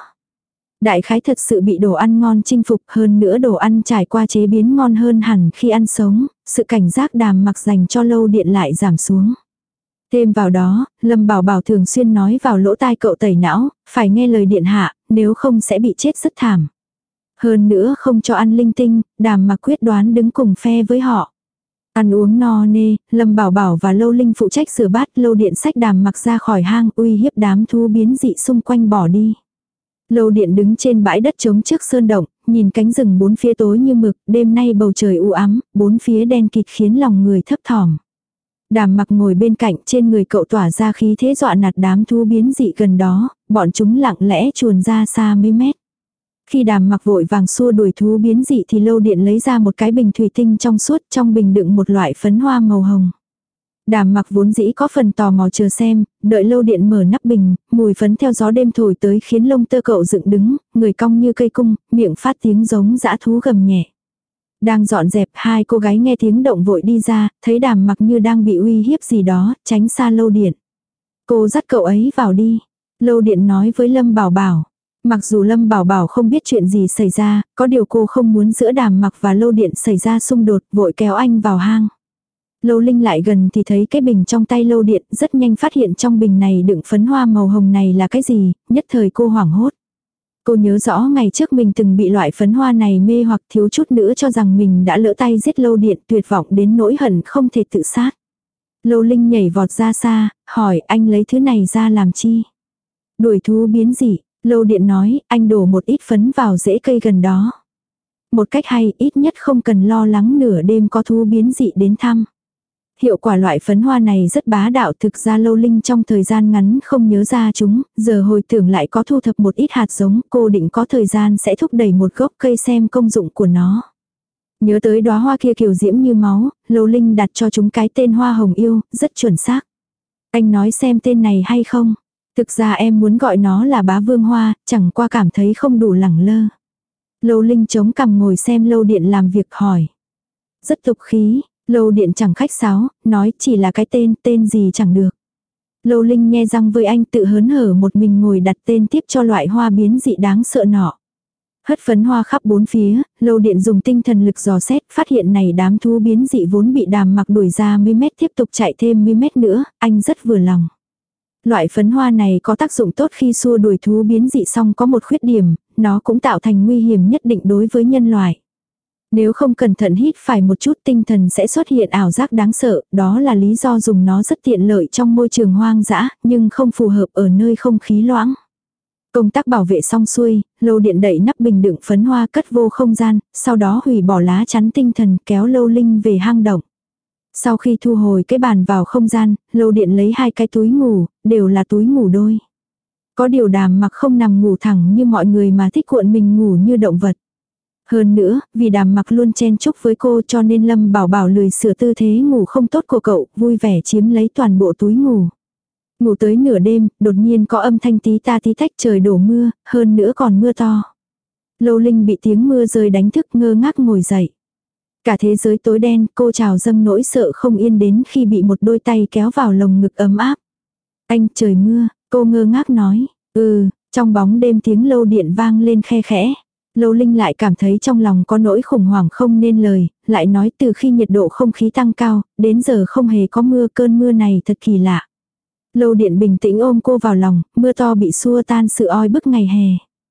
Đại khái thật sự bị đồ ăn ngon chinh phục, hơn nữa đồ ăn trải qua chế biến ngon hơn hẳn khi ăn sống, sự cảnh giác Đàm Mặc dành cho Lâu Điện lại giảm xuống. Thêm vào đó, Lâm Bảo Bảo thường xuyên nói vào lỗ tai cậu tẩy não, phải nghe lời điện hạ, nếu không sẽ bị chết rất thảm. Hơn nữa không cho ăn linh tinh, Đàm Mặc quyết đoán đứng cùng phe với họ. Ăn uống no nê, Lâm Bảo Bảo và Lâu Linh phụ trách rửa bát, Lâu Điện xách Đàm Mặc ra khỏi hang uy hiếp đám thú biến dị xung quanh bỏ đi. Lâu Điện đứng trên bãi đất trống trước sơn động, nhìn cánh rừng bốn phía tối như mực, đêm nay bầu trời u ám, bốn phía đen kịt khiến lòng người thấp thỏm. Đàm Mặc ngồi bên cạnh, trên người cậu tỏa ra khí thế dọa nạt đám thú biến dị gần đó, bọn chúng lặng lẽ chuồn ra xa mấy mét. Khi Đàm Mặc vội vàng xua đuổi thú biến dị thì Lâu Điện lấy ra một cái bình thủy tinh trong suốt, trong bình đựng một loại phấn hoa màu hồng. Đàm Mặc vốn dĩ có phần tò mò chờ xem, đợi Lâu Điện mở nắp bình, mùi phấn theo gió đêm thổi tới khiến lông tơ cậu dựng đứng, người cong như cây cung, miệng phát tiếng giống dã thú gầm nhẹ. Đang dọn dẹp, hai cô gái nghe tiếng động vội đi ra, thấy Đàm Mặc như đang bị uy hiếp gì đó, tránh xa Lâu Điện. Cô dắt cậu ấy vào đi. Lâu Điện nói với Lâm Bảo Bảo. Mặc dù Lâm Bảo Bảo không biết chuyện gì xảy ra, có điều cô không muốn giữa Đàm Mặc và Lâu Điện xảy ra xung đột, vội kéo anh vào hang. Lâu Linh lại gần thì thấy cái bình trong tay Lâu Điện, rất nhanh phát hiện trong bình này đựng phấn hoa màu hồng này là cái gì, nhất thời cô hoảng hốt. Cô nhớ rõ ngày trước mình từng bị loại phấn hoa này mê hoặc thiếu chút nữa cho rằng mình đã lỡ tay giết Lâu Điện, tuyệt vọng đến nỗi hận không thể tự sát. Lâu Linh nhảy vọt ra xa, hỏi anh lấy thứ này ra làm chi? Đuổi thú biến dị. Lâu Điện nói, anh đổ một ít phấn vào rễ cây gần đó. Một cách hay, ít nhất không cần lo lắng nửa đêm có thú biến dị đến thăm. Hiệu quả loại phấn hoa này rất bá đạo, thực ra Lâu Linh trong thời gian ngắn không nhớ ra chúng, giờ hồi tưởng lại có thu thập một ít hạt giống, cô định có thời gian sẽ thúc đẩy một gốc cây xem công dụng của nó. Nhớ tới đóa hoa kia kiều diễm như máu, Lâu Linh đặt cho chúng cái tên hoa hồng yêu, rất chuẩn xác. Anh nói xem tên này hay không? Thực ra em muốn gọi nó là bá vương hoa, chẳng qua cảm thấy không đủ lẳng lơ. Lâu Linh chống cằm ngồi xem Lâu Điện làm việc hỏi. Rất tục khí, Lâu Điện chẳng khách sáo, nói chỉ là cái tên, tên gì chẳng được. Lâu Linh nhe răng với anh tự hớn hở một mình ngồi đặt tên tiếp cho loại hoa biến dị đáng sợ nọ. Hất phấn hoa khắp bốn phía, Lâu Điện dùng tinh thần lực dò xét, phát hiện này đám thú biến dị vốn bị Đàm Mặc đuổi ra mấy mét tiếp tục chạy thêm mấy mét nữa, anh rất vừa lòng. Loại phấn hoa này có tác dụng tốt khi xua đuổi thú biến dị, xong có một khuyết điểm, nó cũng tạo thành nguy hiểm nhất định đối với nhân loại. Nếu không cẩn thận hít phải một chút tinh thần sẽ xuất hiện ảo giác đáng sợ, đó là lý do dùng nó rất tiện lợi trong môi trường hoang dã, nhưng không phù hợp ở nơi không khí loãng. Công tác bảo vệ xong xuôi, Lâu Điện đậy nắp bình đựng phấn hoa cất vô không gian, sau đó hủy bỏ lá chắn tinh thần kéo Lâu Linh về hang động. Sau khi thu hồi cái bàn vào không gian, Lâu Điện lấy hai cái túi ngủ, đều là túi ngủ đôi. Có điều Đàm Mặc không nằm ngủ thẳng như mọi người mà thích cuộn mình ngủ như động vật. Hơn nữa, vì Đàm Mặc luôn chen chúc với cô cho nên Lâm Bảo Bảo lười sửa tư thế ngủ không tốt của cậu, vui vẻ chiếm lấy toàn bộ túi ngủ. Ngủ tới nửa đêm, đột nhiên có âm thanh tí ta tí tách, trời đổ mưa, hơn nữa còn mưa to. Lâu Linh bị tiếng mưa rơi đánh thức, ngơ ngác ngồi dậy. Cả thế giới tối đen, cô trào dâng nỗi sợ không yên đến khi bị một đôi tay kéo vào lồng ngực ấm áp. Anh, trời mưa, cô ngơ ngác nói. Ừ, trong bóng đêm tiếng Lâu Điện vang lên khe khẽ. Lâu Linh lại cảm thấy trong lòng có nỗi khủng hoảng không nên lời, lại nói từ khi nhiệt độ không khí tăng cao, đến giờ không hề có mưa, cơn mưa này thật kỳ lạ. Lâu Điện bình tĩnh ôm cô vào lòng, mưa to bị xua tan sự oi bức ngày hè.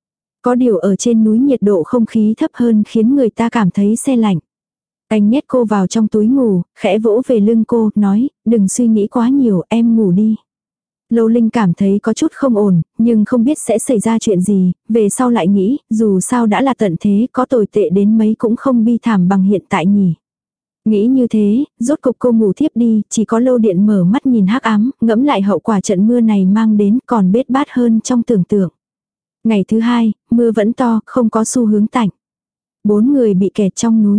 Có điều ở trên núi nhiệt độ không khí thấp hơn khiến người ta cảm thấy se lạnh. Anh nhét cô vào trong túi ngủ, khẽ vỗ về lưng cô, nói, đừng suy nghĩ quá nhiều, em ngủ đi. Lâu Linh cảm thấy có chút không ổn, nhưng không biết sẽ xảy ra chuyện gì, về sau lại nghĩ, dù sao đã là tận thế, có tồi tệ đến mấy cũng không bi thảm bằng hiện tại nhỉ. Nghĩ như thế, rốt cục cô ngủ thiếp đi, chỉ có Lâu Điện mở mắt nhìn hắc ám, ngẫm lại hậu quả trận mưa này mang đến còn bết bát hơn trong tưởng tượng. Ngày thứ hai, mưa vẫn to, không có xu hướng tạnh. Bốn người bị kẹt trong núi.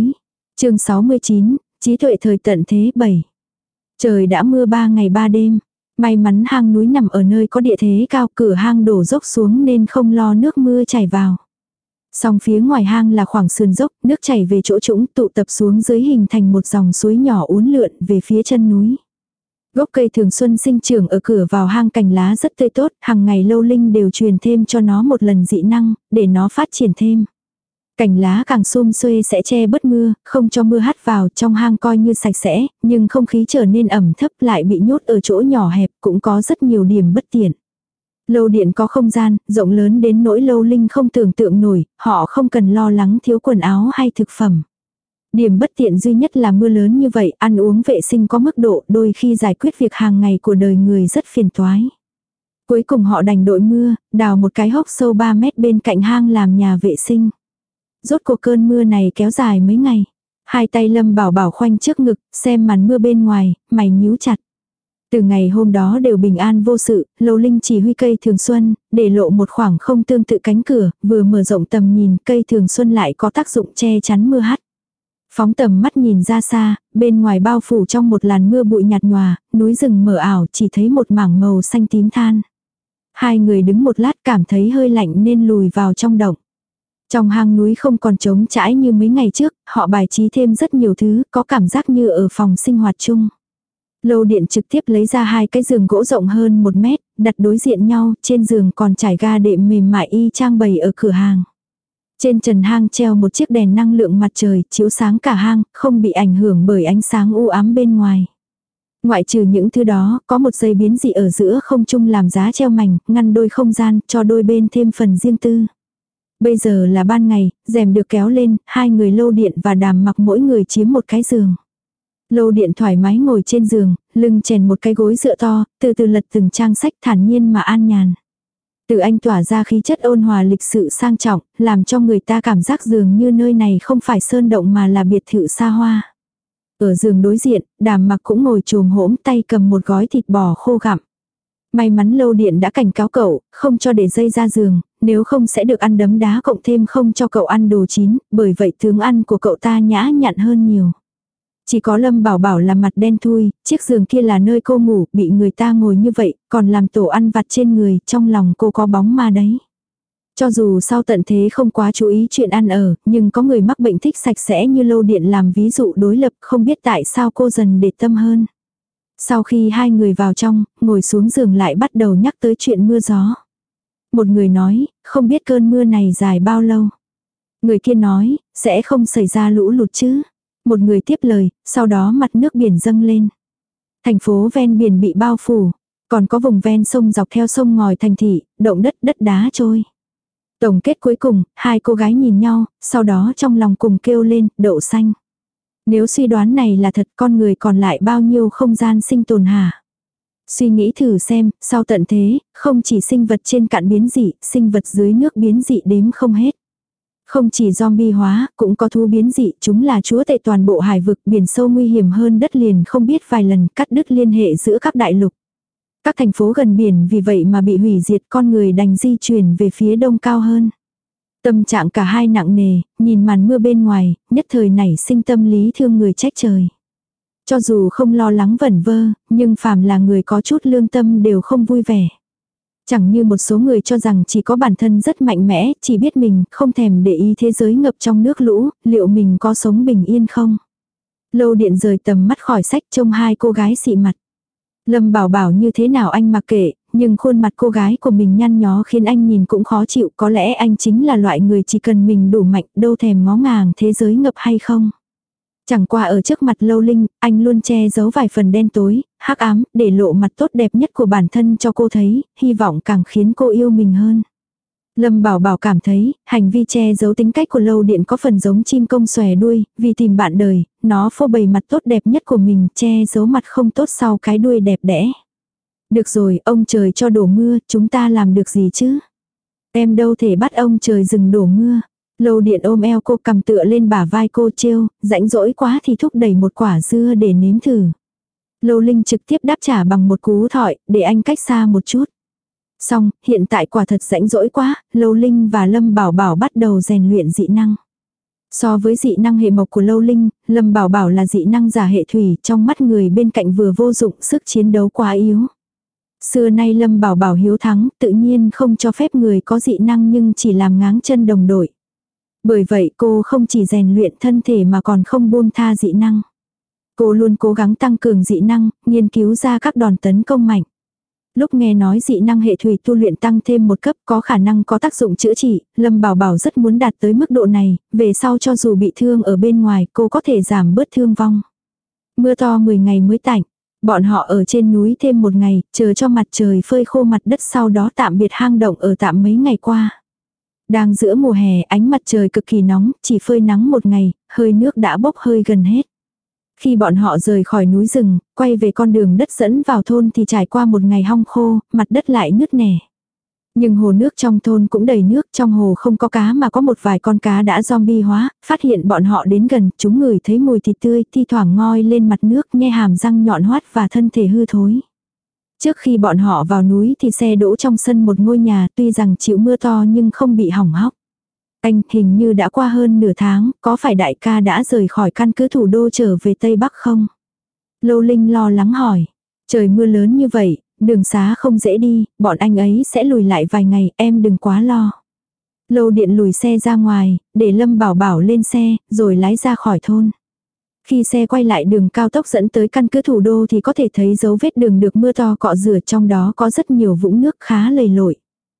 Chương sáu mươi chín, trí tuệ thời tận thế bảy. Trời đã mưa ba ngày ba đêm. May mắn hang núi nằm ở nơi có địa thế cao, cửa hang đổ dốc xuống nên không lo nước mưa chảy vào. Song phía ngoài hang là khoảng sườn dốc, nước chảy về chỗ trũng tụ tập xuống dưới hình thành một dòng suối nhỏ uốn lượn về phía chân núi. Gốc cây thường xuân sinh trưởng ở cửa vào hang, cành lá rất tươi tốt, hàng ngày Lâu Linh đều truyền thêm cho nó một lần dị năng, để nó phát triển thêm. Cành lá càng sum xuê sẽ che bớt mưa, không cho mưa hắt vào, trong hang coi như sạch sẽ, nhưng không khí trở nên ẩm thấp, lại bị nhốt ở chỗ nhỏ hẹp, cũng có rất nhiều điểm bất tiện. Lâu điện có không gian, rộng lớn đến nỗi Lâu Linh không tưởng tượng nổi, họ không cần lo lắng thiếu quần áo hay thực phẩm. Điểm bất tiện duy nhất là mưa lớn như vậy, ăn uống vệ sinh có mức độ, đôi khi giải quyết việc hàng ngày của đời người rất phiền toái. Cuối cùng họ đành đội mưa, đào một cái hốc sâu ba mét bên cạnh hang làm nhà vệ sinh. Rốt cuộc cơn mưa này kéo dài mấy ngày. Hai tay Lâm Bảo Bảo khoanh trước ngực, xem màn mưa bên ngoài, mày nhíu chặt. Từ ngày hôm đó đều bình an vô sự, Lâu Linh chỉ huy cây thường xuân, để lộ một khoảng không tương tự cánh cửa, vừa mở rộng tầm nhìn, cây thường xuân lại có tác dụng che chắn mưa hắt. Phóng tầm mắt nhìn ra xa, bên ngoài bao phủ trong một làn mưa bụi nhạt nhòa, núi rừng mờ ảo chỉ thấy một mảng màu xanh tím than. Hai người đứng một lát cảm thấy hơi lạnh nên lùi vào trong động. Trong hang núi không còn trống trải như mấy ngày trước, họ bài trí thêm rất nhiều thứ, có cảm giác như ở phòng sinh hoạt chung. Lâu điện trực tiếp lấy ra hai cái giường gỗ rộng hơn một mét, đặt đối diện nhau, trên giường còn trải ga đệm mềm mại y chang bày ở cửa hàng. Trên trần hang treo một chiếc đèn năng lượng mặt trời, chiếu sáng cả hang, không bị ảnh hưởng bởi ánh sáng u ám bên ngoài. Ngoại trừ những thứ đó, có một dây biến dị ở giữa không trung làm giá treo mảnh, ngăn đôi không gian, cho đôi bên thêm phần riêng tư. Bây giờ là ban ngày, rèm được kéo lên, hai người Lâu điện và Đàm Mặc mỗi người chiếm một cái giường. Lâu điện thoải mái ngồi trên giường, lưng chèn một cái gối dựa to, từ từ lật từng trang sách thản nhiên mà an nhàn. Từ anh tỏa ra khí chất ôn hòa lịch sự sang trọng, làm cho người ta cảm giác dường như nơi này không phải sơn động mà là biệt thự xa hoa. Ở giường đối diện, Đàm Mặc cũng ngồi chồm hổm tay cầm một gói thịt bò khô gặm. May mắn Lâu điện đã cảnh cáo cậu, không cho để dây ra giường, nếu không sẽ được ăn đấm đá, cộng thêm không cho cậu ăn đồ chín, bởi vậy tướng ăn của cậu ta nhã nhặn hơn nhiều. Chỉ có Lâm Bảo Bảo là mặt đen thui, chiếc giường kia là nơi cô ngủ, bị người ta ngồi như vậy, còn làm tổ ăn vặt trên người, trong lòng cô có bóng ma đấy. Cho dù sau tận thế không quá chú ý chuyện ăn ở, nhưng có người mắc bệnh thích sạch sẽ như Lâu điện làm ví dụ đối lập, không biết tại sao cô dần để tâm hơn. Sau khi hai người vào trong, ngồi xuống giường lại bắt đầu nhắc tới chuyện mưa gió. Một người nói, không biết cơn mưa này dài bao lâu. Người kia nói, sẽ không xảy ra lũ lụt chứ. Một người tiếp lời, sau đó mặt nước biển dâng lên. Thành phố ven biển bị bao phủ, còn có vùng ven sông dọc theo sông ngòi thành thị, động đất đất đá trôi. Tổng kết cuối cùng, hai cô gái nhìn nhau, sau đó trong lòng cùng kêu lên, đậu xanh. Nếu suy đoán này là thật, con người còn lại bao nhiêu không gian sinh tồn hả? Suy nghĩ thử xem, sau tận thế, không chỉ sinh vật trên cạn biến dị, sinh vật dưới nước biến dị đếm không hết. Không chỉ zombie hóa, cũng có thú biến dị, chúng là chúa tể toàn bộ hải vực, biển sâu nguy hiểm hơn đất liền không biết vài lần, cắt đứt liên hệ giữa các đại lục. Các thành phố gần biển vì vậy mà bị hủy diệt, con người đành di chuyển về phía đông cao hơn. Tâm trạng cả hai nặng nề, nhìn màn mưa bên ngoài, nhất thời nảy sinh tâm lý thương người trách trời. Cho dù không lo lắng vẩn vơ, nhưng phàm là người có chút lương tâm đều không vui vẻ. Chẳng như một số người cho rằng chỉ có bản thân rất mạnh mẽ, chỉ biết mình, không thèm để ý thế giới ngập trong nước lũ, liệu mình có sống bình yên không? Lâu điện rời tầm mắt khỏi sách, trông hai cô gái xị mặt. Lâm Bảo Bảo như thế nào anh mặc kệ, nhưng khuôn mặt cô gái của mình nhăn nhó khiến anh nhìn cũng khó chịu, có lẽ anh chính là loại người chỉ cần mình đủ mạnh, đâu thèm ngó ngàng thế giới ngập hay không. Chẳng qua ở trước mặt Lâu Linh, anh luôn che giấu vài phần đen tối, hắc ám, để lộ mặt tốt đẹp nhất của bản thân cho cô thấy, hy vọng càng khiến cô yêu mình hơn. Lâm Bảo Bảo cảm thấy, hành vi che giấu tính cách của Lâu điện có phần giống chim công xòe đuôi, vì tìm bạn đời, nó phô bày mặt tốt đẹp nhất của mình, che giấu mặt không tốt sau cái đuôi đẹp đẽ. Được rồi, ông trời cho đổ mưa, chúng ta làm được gì chứ? Em đâu thể bắt ông trời dừng đổ mưa. Lâu điện ôm eo cô, cầm tựa lên bả vai cô, trêu, rãnh rỗi quá thì thúc đẩy một quả dưa để nếm thử. Lâu Linh trực tiếp đáp trả bằng một cú thỏi, để anh cách xa một chút. Xong, hiện tại quả thật rãnh rỗi quá, Lâu Linh và Lâm Bảo Bảo bắt đầu rèn luyện dị năng. So với dị năng hệ mộc của Lâu Linh, Lâm Bảo Bảo là dị năng giả hệ thủy, trong mắt người bên cạnh vừa vô dụng, sức chiến đấu quá yếu. Xưa nay Lâm Bảo Bảo hiếu thắng, tự nhiên không cho phép người có dị năng nhưng chỉ làm ngáng chân đồng đội. Bởi vậy cô không chỉ rèn luyện thân thể mà còn không buông tha dị năng. Cô luôn cố gắng tăng cường dị năng, nghiên cứu ra các đòn tấn công mạnh. Lúc nghe nói dị năng hệ thủy tu luyện tăng thêm một cấp có khả năng có tác dụng chữa trị, Lâm Bảo Bảo rất muốn đạt tới mức độ này, về sau cho dù bị thương ở bên ngoài cô có thể giảm bớt thương vong. Mưa to mười ngày mới tạnh, bọn họ ở trên núi thêm một ngày, chờ cho mặt trời phơi khô mặt đất sau đó tạm biệt hang động ở tạm mấy ngày qua. Đang giữa mùa hè ánh mặt trời cực kỳ nóng, chỉ phơi nắng một ngày, hơi nước đã bốc hơi gần hết. Khi bọn họ rời khỏi núi rừng, quay về con đường đất dẫn vào thôn thì trải qua một ngày hong khô, mặt đất lại nứt nẻ. Nhưng hồ nước trong thôn cũng đầy nước, trong hồ không có cá mà có một vài con cá đã zombie hóa, phát hiện bọn họ đến gần, chúng ngửi thấy mùi thịt tươi, thi thoảng ngoi lên mặt nước, nhe hàm răng nhọn hoắt và thân thể hư thối. Trước khi bọn họ vào núi thì xe đỗ trong sân một ngôi nhà, tuy rằng chịu mưa to nhưng không bị hỏng hóc. Anh, hình như đã qua hơn nửa tháng, có phải đại ca đã rời khỏi căn cứ thủ đô trở về Tây Bắc không? Lâu Linh lo lắng hỏi. Trời mưa lớn như vậy, đường xá không dễ đi, bọn anh ấy sẽ lùi lại vài ngày, em đừng quá lo. Lâu Điện lùi xe ra ngoài, để Lâm Bảo Bảo lên xe, rồi lái ra khỏi thôn. Khi xe quay lại đường cao tốc dẫn tới căn cứ thủ đô thì có thể thấy dấu vết đường được mưa to cọ rửa, trong đó có rất nhiều vũng nước khá lầy lội.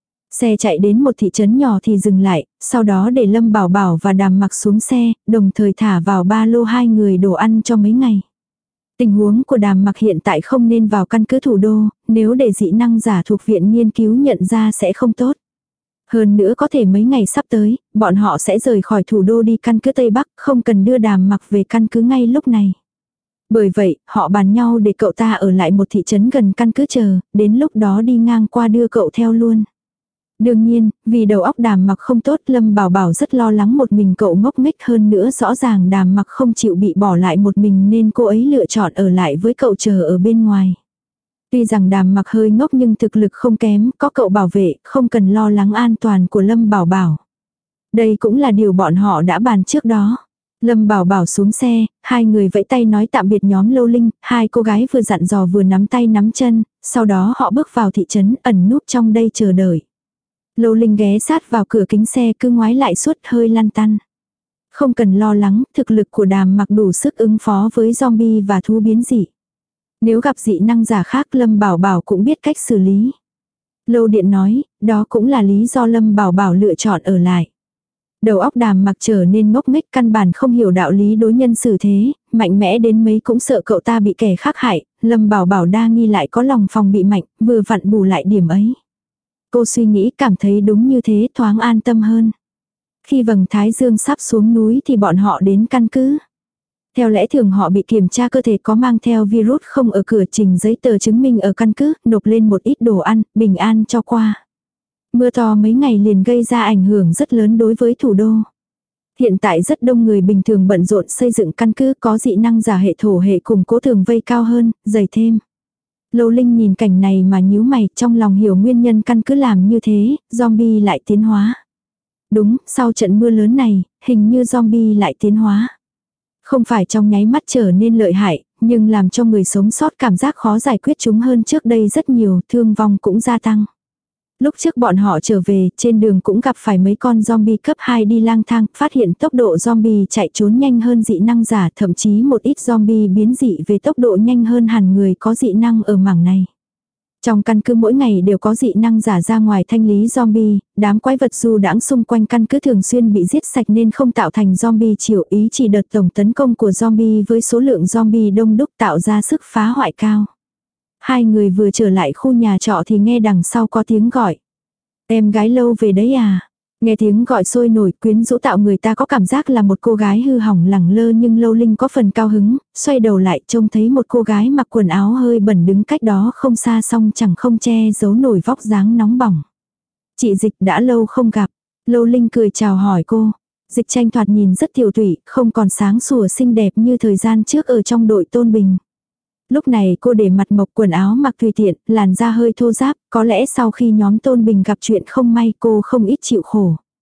Xe chạy đến một thị trấn nhỏ thì dừng lại, sau đó để Lâm Bảo Bảo và Đàm Mặc xuống xe, đồng thời thả vào ba lô hai người đồ ăn cho mấy ngày. Tình huống của Đàm Mặc hiện tại không nên vào căn cứ thủ đô, nếu để dị năng giả thuộc viện nghiên cứu nhận ra sẽ không tốt. Hơn nữa có thể mấy ngày sắp tới, bọn họ sẽ rời khỏi thủ đô đi căn cứ Tây Bắc, không cần đưa Đàm Mặc về căn cứ ngay lúc này. Bởi vậy, họ bàn nhau để cậu ta ở lại một thị trấn gần căn cứ chờ, đến lúc đó đi ngang qua đưa cậu theo luôn. Đương nhiên, vì đầu óc Đàm Mặc không tốt, Lâm Bảo Bảo rất lo lắng một mình cậu ngốc nghếch, hơn nữa rõ ràng Đàm Mặc không chịu bị bỏ lại một mình nên cô ấy lựa chọn ở lại với cậu chờ ở bên ngoài. Tuy rằng Đàm Mặc hơi ngốc nhưng thực lực không kém, có cậu bảo vệ, không cần lo lắng an toàn của Lâm Bảo Bảo. Đây cũng là điều bọn họ đã bàn trước đó. Lâm Bảo Bảo xuống xe, hai người vẫy tay nói tạm biệt nhóm Lâu Linh, hai cô gái vừa dặn dò vừa nắm tay nắm chân, sau đó họ bước vào thị trấn, ẩn núp trong đây chờ đợi. Lâu Linh ghé sát vào cửa kính xe cứ ngoái lại suốt, hơi lăn tăn. Không cần lo lắng, thực lực của Đàm Mặc đủ sức ứng phó với zombie và thú biến dị. Nếu gặp dị năng giả khác Lâm Bảo Bảo cũng biết cách xử lý. Lâu Điện nói, đó cũng là lý do Lâm Bảo Bảo lựa chọn ở lại. Đầu óc Đàm Mặc trở nên ngốc nghếch, căn bản không hiểu đạo lý đối nhân xử thế, mạnh mẽ đến mấy cũng sợ cậu ta bị kẻ khác hại, Lâm Bảo Bảo đa nghi lại có lòng phòng bị mạnh, vừa vặn bù lại điểm ấy. Cô suy nghĩ cảm thấy đúng như thế, thoáng an tâm hơn. Khi vầng thái dương sắp xuống núi thì bọn họ đến căn cứ. Theo lẽ thường họ bị kiểm tra cơ thể có mang theo virus không, ở cửa trình giấy tờ chứng minh ở căn cứ, nộp lên một ít đồ ăn, bình an cho qua. Mưa to mấy ngày liền gây ra ảnh hưởng rất lớn đối với thủ đô. Hiện tại rất đông người bình thường bận rộn xây dựng căn cứ, có dị năng giả hệ thổ hệ cùng cố tường vây cao hơn, dày thêm. Lâu Linh nhìn cảnh này mà nhíu mày, trong lòng hiểu nguyên nhân căn cứ làm như thế, zombie lại tiến hóa. Đúng, sau trận mưa lớn này, hình như zombie lại tiến hóa. Không phải trong nháy mắt trở nên lợi hại, nhưng làm cho người sống sót cảm giác khó giải quyết chúng hơn trước đây rất nhiều, thương vong cũng gia tăng. Lúc trước bọn họ trở về, trên đường cũng gặp phải mấy con zombie cấp hai đi lang thang, phát hiện tốc độ zombie chạy trốn nhanh hơn dị năng giả, thậm chí một ít zombie biến dị về tốc độ nhanh hơn hẳn người có dị năng ở mảng này. Trong căn cứ mỗi ngày đều có dị năng giả ra ngoài thanh lý zombie, đám quái vật du đãng xung quanh căn cứ thường xuyên bị giết sạch nên không tạo thành zombie chiều, ý chỉ đợt tổng tấn công của zombie với số lượng zombie đông đúc tạo ra sức phá hoại cao. Hai người vừa trở lại khu nhà trọ thì nghe đằng sau có tiếng gọi. Em gái Lâu về đấy à? Nghe tiếng gọi sôi nổi quyến rũ tạo người ta có cảm giác là một cô gái hư hỏng lẳng lơ, nhưng Lâu Linh có phần cao hứng, xoay đầu lại trông thấy một cô gái mặc quần áo hơi bẩn đứng cách đó không xa, song chẳng không che giấu nổi vóc dáng nóng bỏng. Chị Dịch, đã lâu không gặp. Lâu Linh cười chào hỏi cô. Dịch Tranh thoạt nhìn rất tiểu tụy, không còn sáng sủa xinh đẹp như thời gian trước ở trong đội Tôn Bình. Lúc này cô để mặt mộc, quần áo mặc tùy tiện, làn da hơi thô ráp, có lẽ sau khi nhóm Tôn Bình gặp chuyện không may cô không ít chịu khổ.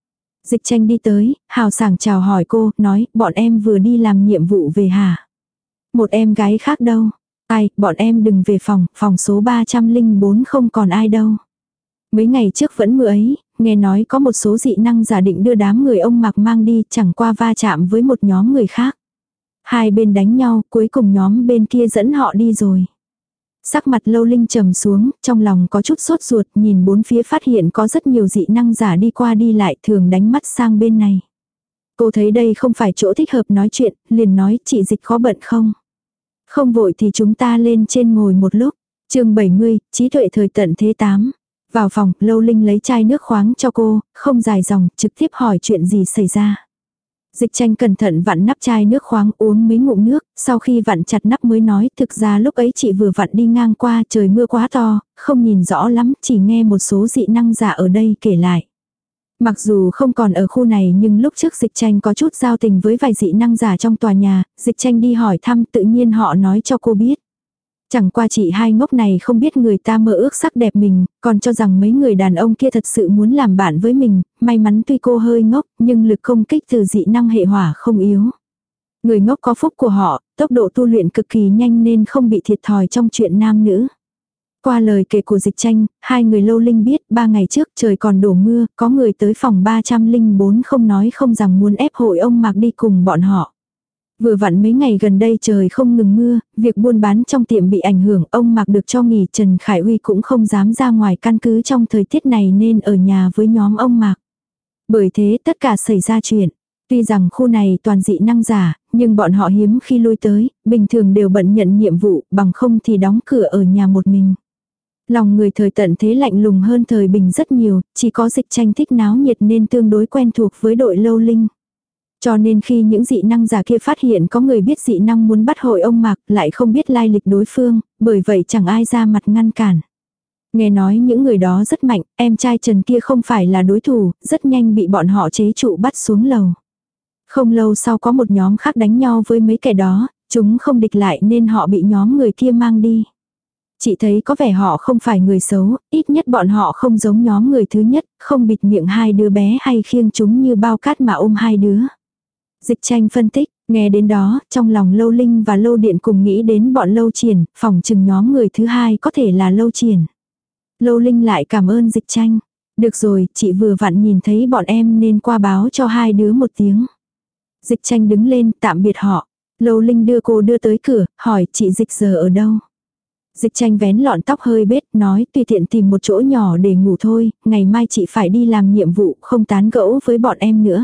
Dịch Tranh đi tới, hào sảng chào hỏi cô, nói, bọn em vừa đi làm nhiệm vụ về hả? Một em gái khác đâu? Ai, bọn em đừng về phòng, phòng số ba trăm lẻ bốn không còn ai đâu. Mấy ngày trước vẫn mưa ấy, nghe nói có một số dị năng giả định đưa đám người ông Mạc mang đi, chẳng qua va chạm với một nhóm người khác. Hai bên đánh nhau, cuối cùng nhóm bên kia dẫn họ đi rồi. Sắc mặt Lâu Linh trầm xuống, trong lòng có chút sốt ruột, nhìn bốn phía phát hiện có rất nhiều dị năng giả đi qua đi lại, thường đánh mắt sang bên này. Cô thấy đây không phải chỗ thích hợp nói chuyện, liền nói, chị Dịch có bận không? Không vội thì chúng ta lên trên ngồi một lúc. Chương bảy mươi, trí tuệ thời tận thế tám. Vào phòng, Lâu Linh lấy chai nước khoáng cho cô, không dài dòng, trực tiếp hỏi chuyện gì xảy ra. Dịch Tranh cẩn thận vặn nắp chai nước khoáng uống mấy ngụm nước, sau khi vặn chặt nắp mới nói, thực ra lúc ấy chị vừa vặn đi ngang qua, trời mưa quá to, không nhìn rõ lắm, chỉ nghe một số dị năng giả ở đây kể lại. Mặc dù không còn ở khu này nhưng lúc trước Dịch Tranh có chút giao tình với vài dị năng giả trong tòa nhà, Dịch Tranh đi hỏi thăm tự nhiên họ nói cho cô biết. Chẳng qua chị hai ngốc này không biết người ta mơ ước sắc đẹp mình, còn cho rằng mấy người đàn ông kia thật sự muốn làm bạn với mình, may mắn tuy cô hơi ngốc nhưng lực công kích từ dị năng hệ hỏa không yếu. Người ngốc có phúc của họ, tốc độ tu luyện cực kỳ nhanh nên không bị thiệt thòi trong chuyện nam nữ. Qua lời kể của Dịch Tranh, hai người Lâu Linh biết ba ngày trước trời còn đổ mưa, có người tới phòng ba trăm lẻ bốn không nói không rằng muốn ép hội ông Mạc đi cùng bọn họ. Vừa vặn mấy ngày gần đây trời không ngừng mưa, việc buôn bán trong tiệm bị ảnh hưởng, ông Mạc được cho nghỉ, Trần Khải Uy cũng không dám ra ngoài căn cứ trong thời tiết này nên ở nhà với nhóm ông Mạc. Bởi thế tất cả xảy ra chuyện. Tuy rằng khu này toàn dị năng giả, nhưng bọn họ hiếm khi lui tới, bình thường đều bận nhận nhiệm vụ, bằng không thì đóng cửa ở nhà một mình. Lòng người thời tận thế lạnh lùng hơn thời bình rất nhiều, chỉ có Dịch Tranh thích náo nhiệt nên tương đối quen thuộc với đội Lâu Linh. Cho nên khi những dị năng giả kia phát hiện có người biết dị năng muốn bắt hội ông Mạc lại không biết lai lịch đối phương, bởi vậy chẳng ai ra mặt ngăn cản. Nghe nói những người đó rất mạnh, em trai Trần kia không phải là đối thủ, rất nhanh bị bọn họ chế trụ bắt xuống lầu. Không lâu sau có một nhóm khác đánh nhau với mấy kẻ đó, chúng không địch lại nên họ bị nhóm người kia mang đi. Chị thấy có vẻ họ không phải người xấu, ít nhất bọn họ không giống nhóm người thứ nhất, không bịt miệng hai đứa bé hay khiêng chúng như bao cát mà ôm hai đứa. Dịch Tranh phân tích, nghe đến đó, trong lòng Lâu Linh và Lâu Điện cùng nghĩ đến bọn Lâu Triển, phỏng chừng nhóm người thứ hai có thể là Lâu Triển. Lâu Linh lại cảm ơn Dịch Tranh. Được rồi, chị vừa vặn nhìn thấy bọn em nên qua báo cho hai đứa một tiếng. Dịch Tranh đứng lên, tạm biệt họ. Lâu Linh đưa cô đưa tới cửa, hỏi chị Dịch giờ ở đâu. Dịch Tranh vén lọn tóc hơi bết, nói tùy tiện tìm một chỗ nhỏ để ngủ thôi, ngày mai chị phải đi làm nhiệm vụ, không tán gẫu với bọn em nữa.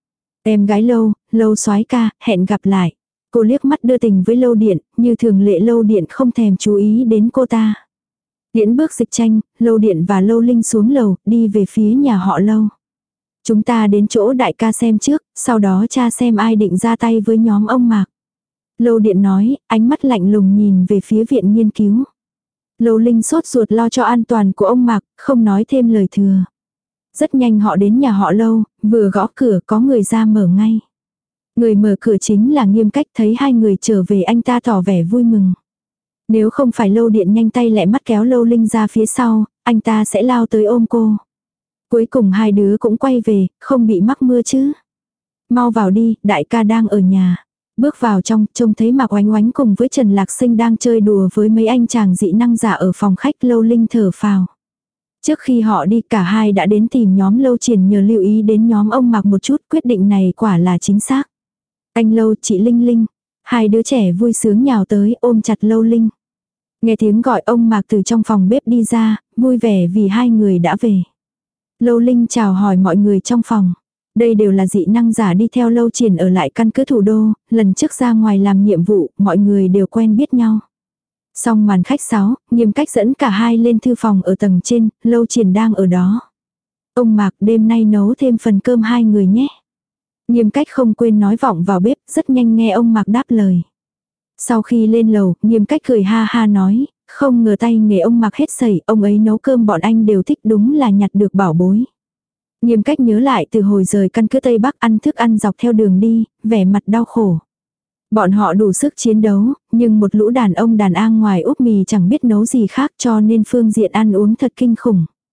Em gái Lâu, Lâu soái ca, hẹn gặp lại. Cô liếc mắt đưa tình với Lâu Điện, như thường lệ Lâu Điện không thèm chú ý đến cô ta. Điễn bước Dịch Tranh, Lâu Điện và Lâu Linh xuống lầu, đi về phía nhà họ Lâu. Chúng ta đến chỗ đại ca xem trước, sau đó cha xem ai định ra tay với nhóm ông Mạc. Lâu Điện nói, ánh mắt lạnh lùng nhìn về phía viện nghiên cứu. Lâu Linh sốt ruột lo cho an toàn của ông Mạc, không nói thêm lời thừa. Rất nhanh họ đến nhà họ Lâu, vừa gõ cửa có người ra mở ngay. Người mở cửa chính là Nghiêm Cách, thấy hai người trở về anh ta tỏ vẻ vui mừng. Nếu không phải Lâu Điện nhanh tay lẹ mắt kéo Lâu Linh ra phía sau, anh ta sẽ lao tới ôm cô. Cuối cùng hai đứa cũng quay về, không bị mắc mưa chứ. Mau vào đi, đại ca đang ở nhà. Bước vào trong, trông thấy Mạc Oánh Oánh cùng với Trần Lạc Sinh đang chơi đùa với mấy anh chàng dị năng giả ở phòng khách. Lâu Linh thở phào. Trước khi họ đi cả hai đã đến tìm nhóm Lâu Triển nhờ lưu ý đến nhóm ông Mạc một chút, quyết định này quả là chính xác. Anh Lâu, chị Linh Linh. Hai đứa trẻ vui sướng nhào tới ôm chặt Lâu Linh. Nghe tiếng gọi ông Mạc từ trong phòng bếp đi ra, vui vẻ vì hai người đã về. Lâu Linh chào hỏi mọi người trong phòng. Đây đều là dị năng giả đi theo Lâu Triển ở lại căn cứ thủ đô, lần trước ra ngoài làm nhiệm vụ, mọi người đều quen biết nhau. Xong màn khách sáo, Nghiêm Cách dẫn cả hai lên thư phòng ở tầng trên, Lâu Triển đang ở đó. Ông Mạc đêm nay nấu thêm phần cơm hai người nhé. Nghiêm Cách không quên nói vọng vào bếp, rất nhanh nghe ông Mạc đáp lời. Sau khi lên lầu, Nghiêm Cách cười ha ha nói, không ngờ tay nghề ông Mạc hết sẩy, ông ấy nấu cơm bọn anh đều thích, đúng là nhặt được bảo bối. Nghiêm Cách nhớ lại từ hồi rời căn cứ Tây Bắc ăn thức ăn dọc theo đường đi, vẻ mặt đau khổ. Bọn họ đủ sức chiến đấu, nhưng một lũ đàn ông đàn an ngoài úp mì chẳng biết nấu gì khác cho nên phương diện ăn uống thật kinh khủng.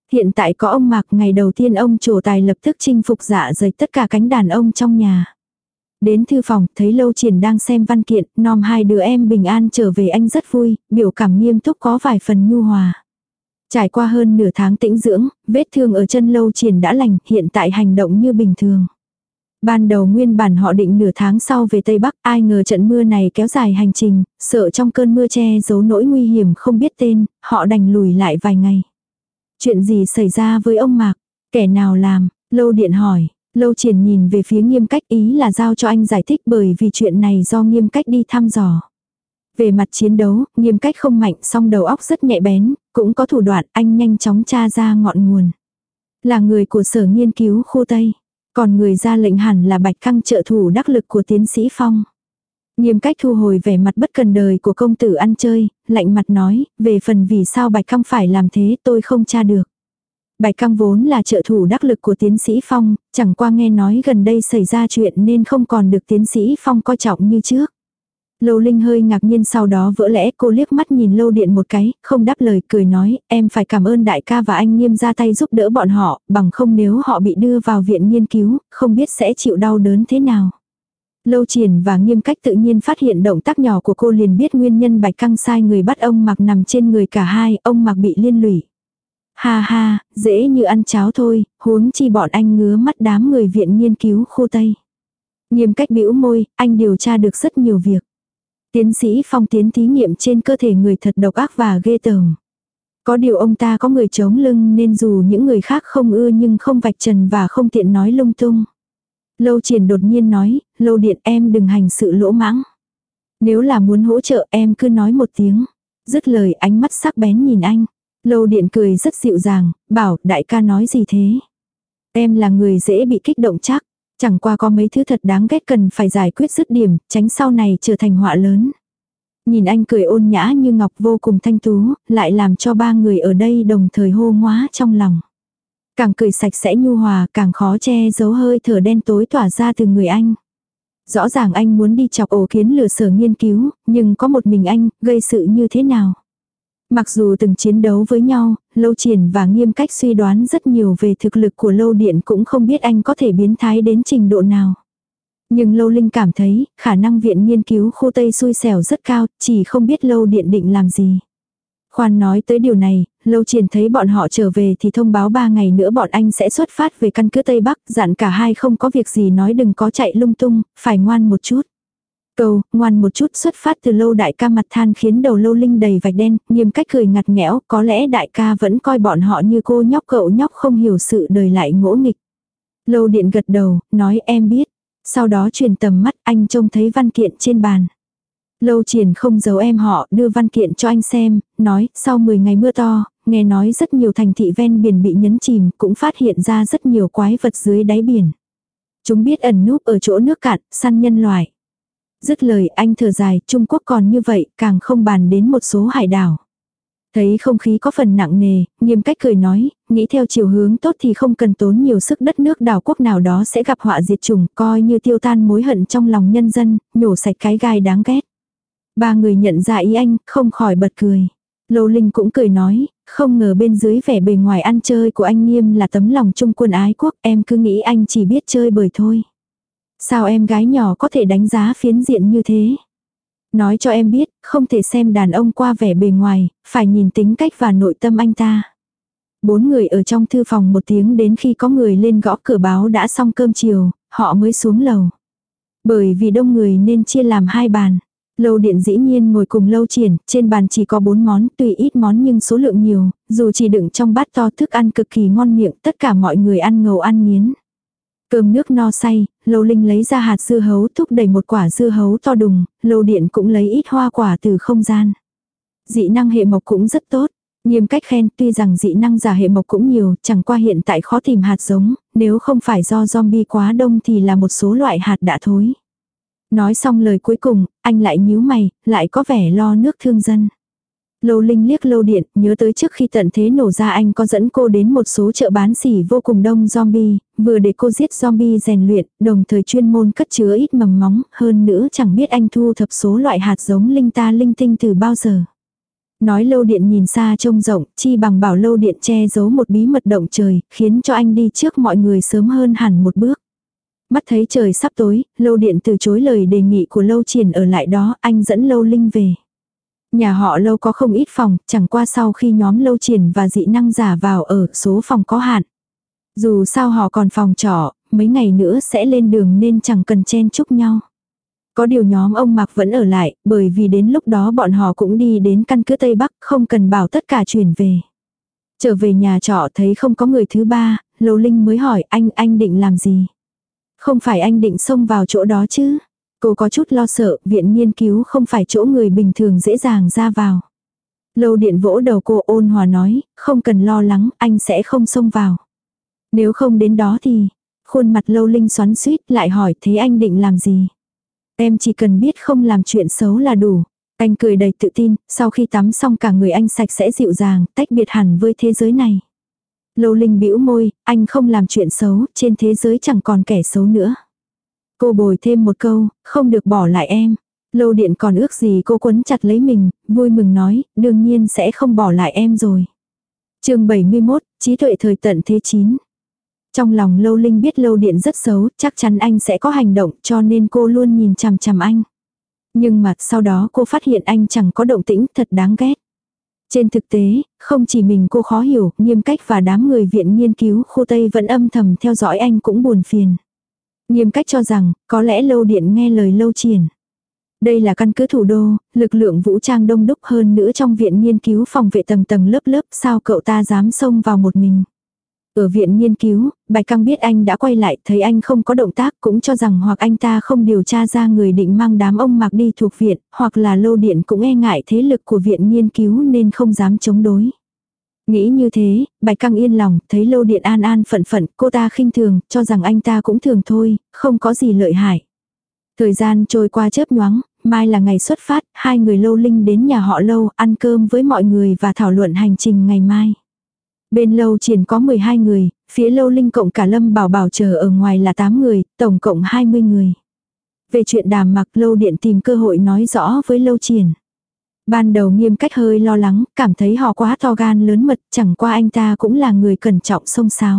Hiện tại có ông Mạc, ngày đầu tiên ông trổ tài lập tức chinh phục dạ dày tất cả cánh đàn ông trong nhà. Đến thư phòng, thấy Lâu Triển đang xem văn kiện, nom hai đứa em bình an trở về anh rất vui, biểu cảm nghiêm túc có vài phần nhu hòa. Trải qua hơn nửa tháng tĩnh dưỡng, vết thương ở chân Lâu Triển đã lành, hiện tại hành động như bình thường. Ban đầu nguyên bản họ định nửa tháng sau về Tây Bắc, ai ngờ trận mưa này kéo dài hành trình, sợ trong cơn mưa che giấu nỗi nguy hiểm không biết tên, họ đành lùi lại vài ngày. Chuyện gì xảy ra với ông Mạc? Kẻ nào làm? Lâu Điện hỏi. Lâu Triển nhìn về phía Nghiêm Cách, ý là giao cho anh giải thích bởi vì chuyện này do Nghiêm Cách đi thăm dò. Về mặt chiến đấu, Nghiêm Cách không mạnh song đầu óc rất nhạy bén, cũng có thủ đoạn, anh nhanh chóng tra ra ngọn nguồn. Là người của sở nghiên cứu khu Tây. Còn người ra lệnh hẳn là Bạch Căng, trợ thủ đắc lực của tiến sĩ Phong. Nghiêm Cách thu hồi vẻ mặt bất cần đời của công tử ăn chơi, lạnh mặt nói, về phần vì sao Bạch Căng phải làm thế tôi không tra được. Bạch Căng vốn là trợ thủ đắc lực của tiến sĩ Phong, chẳng qua nghe nói gần đây xảy ra chuyện nên không còn được tiến sĩ Phong coi trọng như trước. Lâu Linh hơi ngạc nhiên, sau đó vỡ lẽ, cô liếc mắt nhìn Lâu Điện một cái, không đáp lời, cười nói, em phải cảm ơn đại ca và anh Nghiêm ra tay giúp đỡ bọn họ, bằng không nếu họ bị đưa vào viện nghiên cứu, không biết sẽ chịu đau đớn thế nào. Lâu Triển và Nghiêm Cách tự nhiên phát hiện động tác nhỏ của cô liền biết nguyên nhân Bạch Căng sai người bắt ông Mạc nằm trên người cả hai, ông Mạc bị liên lụy. Ha ha, dễ như ăn cháo thôi, huống chi bọn anh ngứa mắt đám người viện nghiên cứu khu Tây. Nghiêm Cách bĩu môi, anh điều tra được rất nhiều việc. Tiến sĩ Phong tiến thí nghiệm trên cơ thể người thật độc ác và ghê tởm. Có điều ông ta có người chống lưng nên dù những người khác không ưa nhưng không vạch trần và không tiện nói lung tung. Lâu Triển đột nhiên nói, Lâu Điện em đừng hành sự lỗ mãng. Nếu là muốn hỗ trợ em cứ nói một tiếng. Dứt lời ánh mắt sắc bén nhìn anh. Lâu Điện cười rất dịu dàng, bảo đại ca nói gì thế. Em là người dễ bị kích động chắc. Chẳng qua có mấy thứ thật đáng ghét cần phải giải quyết dứt điểm, tránh sau này trở thành họa lớn. Nhìn anh cười ôn nhã như ngọc vô cùng thanh tú, lại làm cho ba người ở đây đồng thời hô ngoá trong lòng. Càng cười sạch sẽ nhu hòa, càng khó che giấu hơi thở đen tối tỏa ra từ người anh. Rõ ràng anh muốn đi chọc ổ kiến lửa sở nghiên cứu, nhưng có một mình anh, gây sự như thế nào? Mặc dù từng chiến đấu với nhau, Lâu Triển và Nghiêm Cách suy đoán rất nhiều về thực lực của Lâu Điện, cũng không biết anh có thể biến thái đến trình độ nào. Nhưng Lâu Linh cảm thấy, khả năng viện nghiên cứu khu Tây xui xẻo rất cao, chỉ không biết Lâu Điện định làm gì. Khoan nói tới điều này, Lâu Triển thấy bọn họ trở về thì thông báo ba ngày nữa bọn anh sẽ xuất phát về căn cứ Tây Bắc, dặn cả hai không có việc gì nói đừng có chạy lung tung, phải ngoan một chút. Cầu, ngoan một chút xuất phát từ Lâu đại ca mặt than khiến đầu Lâu Linh đầy vạch đen, Nghiêm Cách cười ngặt nghẽo, có lẽ đại ca vẫn coi bọn họ như cô nhóc cậu nhóc không hiểu sự đời lại ngỗ nghịch. Lâu Điện gật đầu, nói em biết. Sau đó truyền tầm mắt, anh trông thấy văn kiện trên bàn. Lâu Triển không giấu em họ, đưa văn kiện cho anh xem, nói, sau mười ngày mưa to, nghe nói rất nhiều thành thị ven biển bị nhấn chìm, cũng phát hiện ra rất nhiều quái vật dưới đáy biển. Chúng biết ẩn núp ở chỗ nước cạn, săn nhân loại. Dứt lời anh thở dài, Trung Quốc còn như vậy, càng không bàn đến một số hải đảo. Thấy không khí có phần nặng nề, Nghiêm Cách cười nói, nghĩ theo chiều hướng tốt thì không cần tốn nhiều sức, đất nước đảo quốc nào đó sẽ gặp họa diệt chủng, coi như tiêu tan mối hận trong lòng nhân dân, nhổ sạch cái gai đáng ghét. Ba người nhận ra ý anh, không khỏi bật cười. Lâu Linh cũng cười nói, không ngờ bên dưới vẻ bề ngoài ăn chơi của anh Nghiêm là tấm lòng trung quân ái quốc, em cứ nghĩ anh chỉ biết chơi bời thôi. Sao em gái nhỏ có thể đánh giá phiến diện như thế? Nói cho em biết, không thể xem đàn ông qua vẻ bề ngoài, phải nhìn tính cách và nội tâm anh ta. Bốn người ở trong thư phòng một tiếng đến khi có người lên gõ cửa báo đã xong cơm chiều, họ mới xuống lầu. Bởi vì đông người nên chia làm hai bàn. Lâu Điện dĩ nhiên ngồi cùng Lâu Triển, trên bàn chỉ có bốn món, tuy ít món nhưng số lượng nhiều, dù chỉ đựng trong bát to thức ăn cực kỳ ngon miệng, tất cả mọi người ăn ngầu ăn nghiến. Cơm nước no say, Lâu Linh lấy ra hạt dưa hấu thúc đẩy một quả dưa hấu to đùng, Lâu Điện cũng lấy ít hoa quả từ không gian. Dị năng hệ mộc cũng rất tốt. Nghiêm Cách khen, tuy rằng dị năng giả hệ mộc cũng nhiều, chẳng qua hiện tại khó tìm hạt giống, nếu không phải do zombie quá đông thì là một số loại hạt đã thối. Nói xong lời cuối cùng, anh lại nhíu mày, lại có vẻ lo nước thương dân. Lâu Linh liếc Lâu Điện, nhớ tới trước khi tận thế nổ ra anh có dẫn cô đến một số chợ bán sỉ vô cùng đông zombie, vừa để cô giết zombie rèn luyện, đồng thời chuyên môn cất chứa ít mầm móng, hơn nữa chẳng biết anh thu thập số loại hạt giống linh ta linh tinh từ bao giờ. Nói lâu điện nhìn xa trông rộng, chi bằng bảo lâu điện che giấu một bí mật động trời, khiến cho anh đi trước mọi người sớm hơn hẳn một bước. Mắt thấy trời sắp tối, lâu điện từ chối lời đề nghị của lâu triển ở lại đó, anh dẫn lâu linh về. Nhà họ lâu có không ít phòng, chẳng qua sau khi nhóm lâu triển và dị năng giả vào ở, số phòng có hạn. Dù sao họ còn phòng trọ, mấy ngày nữa sẽ lên đường nên chẳng cần chen chúc nhau. Có điều nhóm ông Mạc vẫn ở lại, bởi vì đến lúc đó bọn họ cũng đi đến căn cứ Tây Bắc, không cần bảo tất cả chuyển về. Trở về nhà trọ thấy không có người thứ ba, Lâu Linh mới hỏi anh, anh định làm gì? Không phải anh định xông vào chỗ đó chứ? Cô có chút lo sợ, viện nghiên cứu không phải chỗ người bình thường dễ dàng ra vào. Lâu Điện vỗ đầu cô ôn hòa nói, không cần lo lắng, anh sẽ không xông vào. Nếu không đến đó thì, khuôn mặt Lâu Linh xoắn xuýt lại hỏi thế anh định làm gì? Em chỉ cần biết không làm chuyện xấu là đủ. Anh cười đầy tự tin, sau khi tắm xong cả người anh sạch sẽ dịu dàng, tách biệt hẳn với thế giới này. Lâu Linh bĩu môi, anh không làm chuyện xấu, trên thế giới chẳng còn kẻ xấu nữa. Cô bồi thêm một câu, không được bỏ lại em. Lâu Điện còn ước gì cô quấn chặt lấy mình, vui mừng nói, đương nhiên sẽ không bỏ lại em rồi. Chương bảy mươi mốt, trí tuệ thời tận thế chín. Trong lòng Lâu Linh biết Lâu Điện rất xấu, chắc chắn anh sẽ có hành động cho nên cô luôn nhìn chằm chằm anh. Nhưng mà sau đó cô phát hiện anh chẳng có động tĩnh thật đáng ghét. Trên thực tế, không chỉ mình cô khó hiểu, Nghiêm Cách và đám người viện nghiên cứu khu Tây vẫn âm thầm theo dõi anh cũng buồn phiền. Nghiêm Cách cho rằng, có lẽ Lâu Điện nghe lời Lâu Triển. Đây là căn cứ thủ đô, lực lượng vũ trang đông đúc hơn nữa trong viện nghiên cứu phòng vệ tầng tầng lớp lớp, sao cậu ta dám xông vào một mình. Ở viện nghiên cứu, Bạch Căng biết anh đã quay lại, thấy anh không có động tác cũng cho rằng hoặc anh ta không điều tra ra người định mang đám ông Mạc đi thuộc viện, hoặc là Lâu Điện cũng e ngại thế lực của viện nghiên cứu nên không dám chống đối. Nghĩ như thế, Bạch Căng yên lòng, thấy Lâu Điện an an phận phận, cô ta khinh thường, cho rằng anh ta cũng thường thôi, không có gì lợi hại. Thời gian trôi qua chớp nhoáng, mai là ngày xuất phát, hai người Lâu Linh đến nhà họ Lâu ăn cơm với mọi người và thảo luận hành trình ngày mai. Bên Lâu Triển có mười hai người, phía Lâu Linh cộng cả Lâm Bảo Bảo chờ ở ngoài là tám người, tổng cộng hai mươi người. Về chuyện Đàm Mặc, Lâu Điện tìm cơ hội nói rõ với Lâu Triển. Ban đầu Nghiêm Cách hơi lo lắng, cảm thấy họ quá to gan lớn mật, chẳng qua anh ta cũng là người cẩn trọng xông xáo.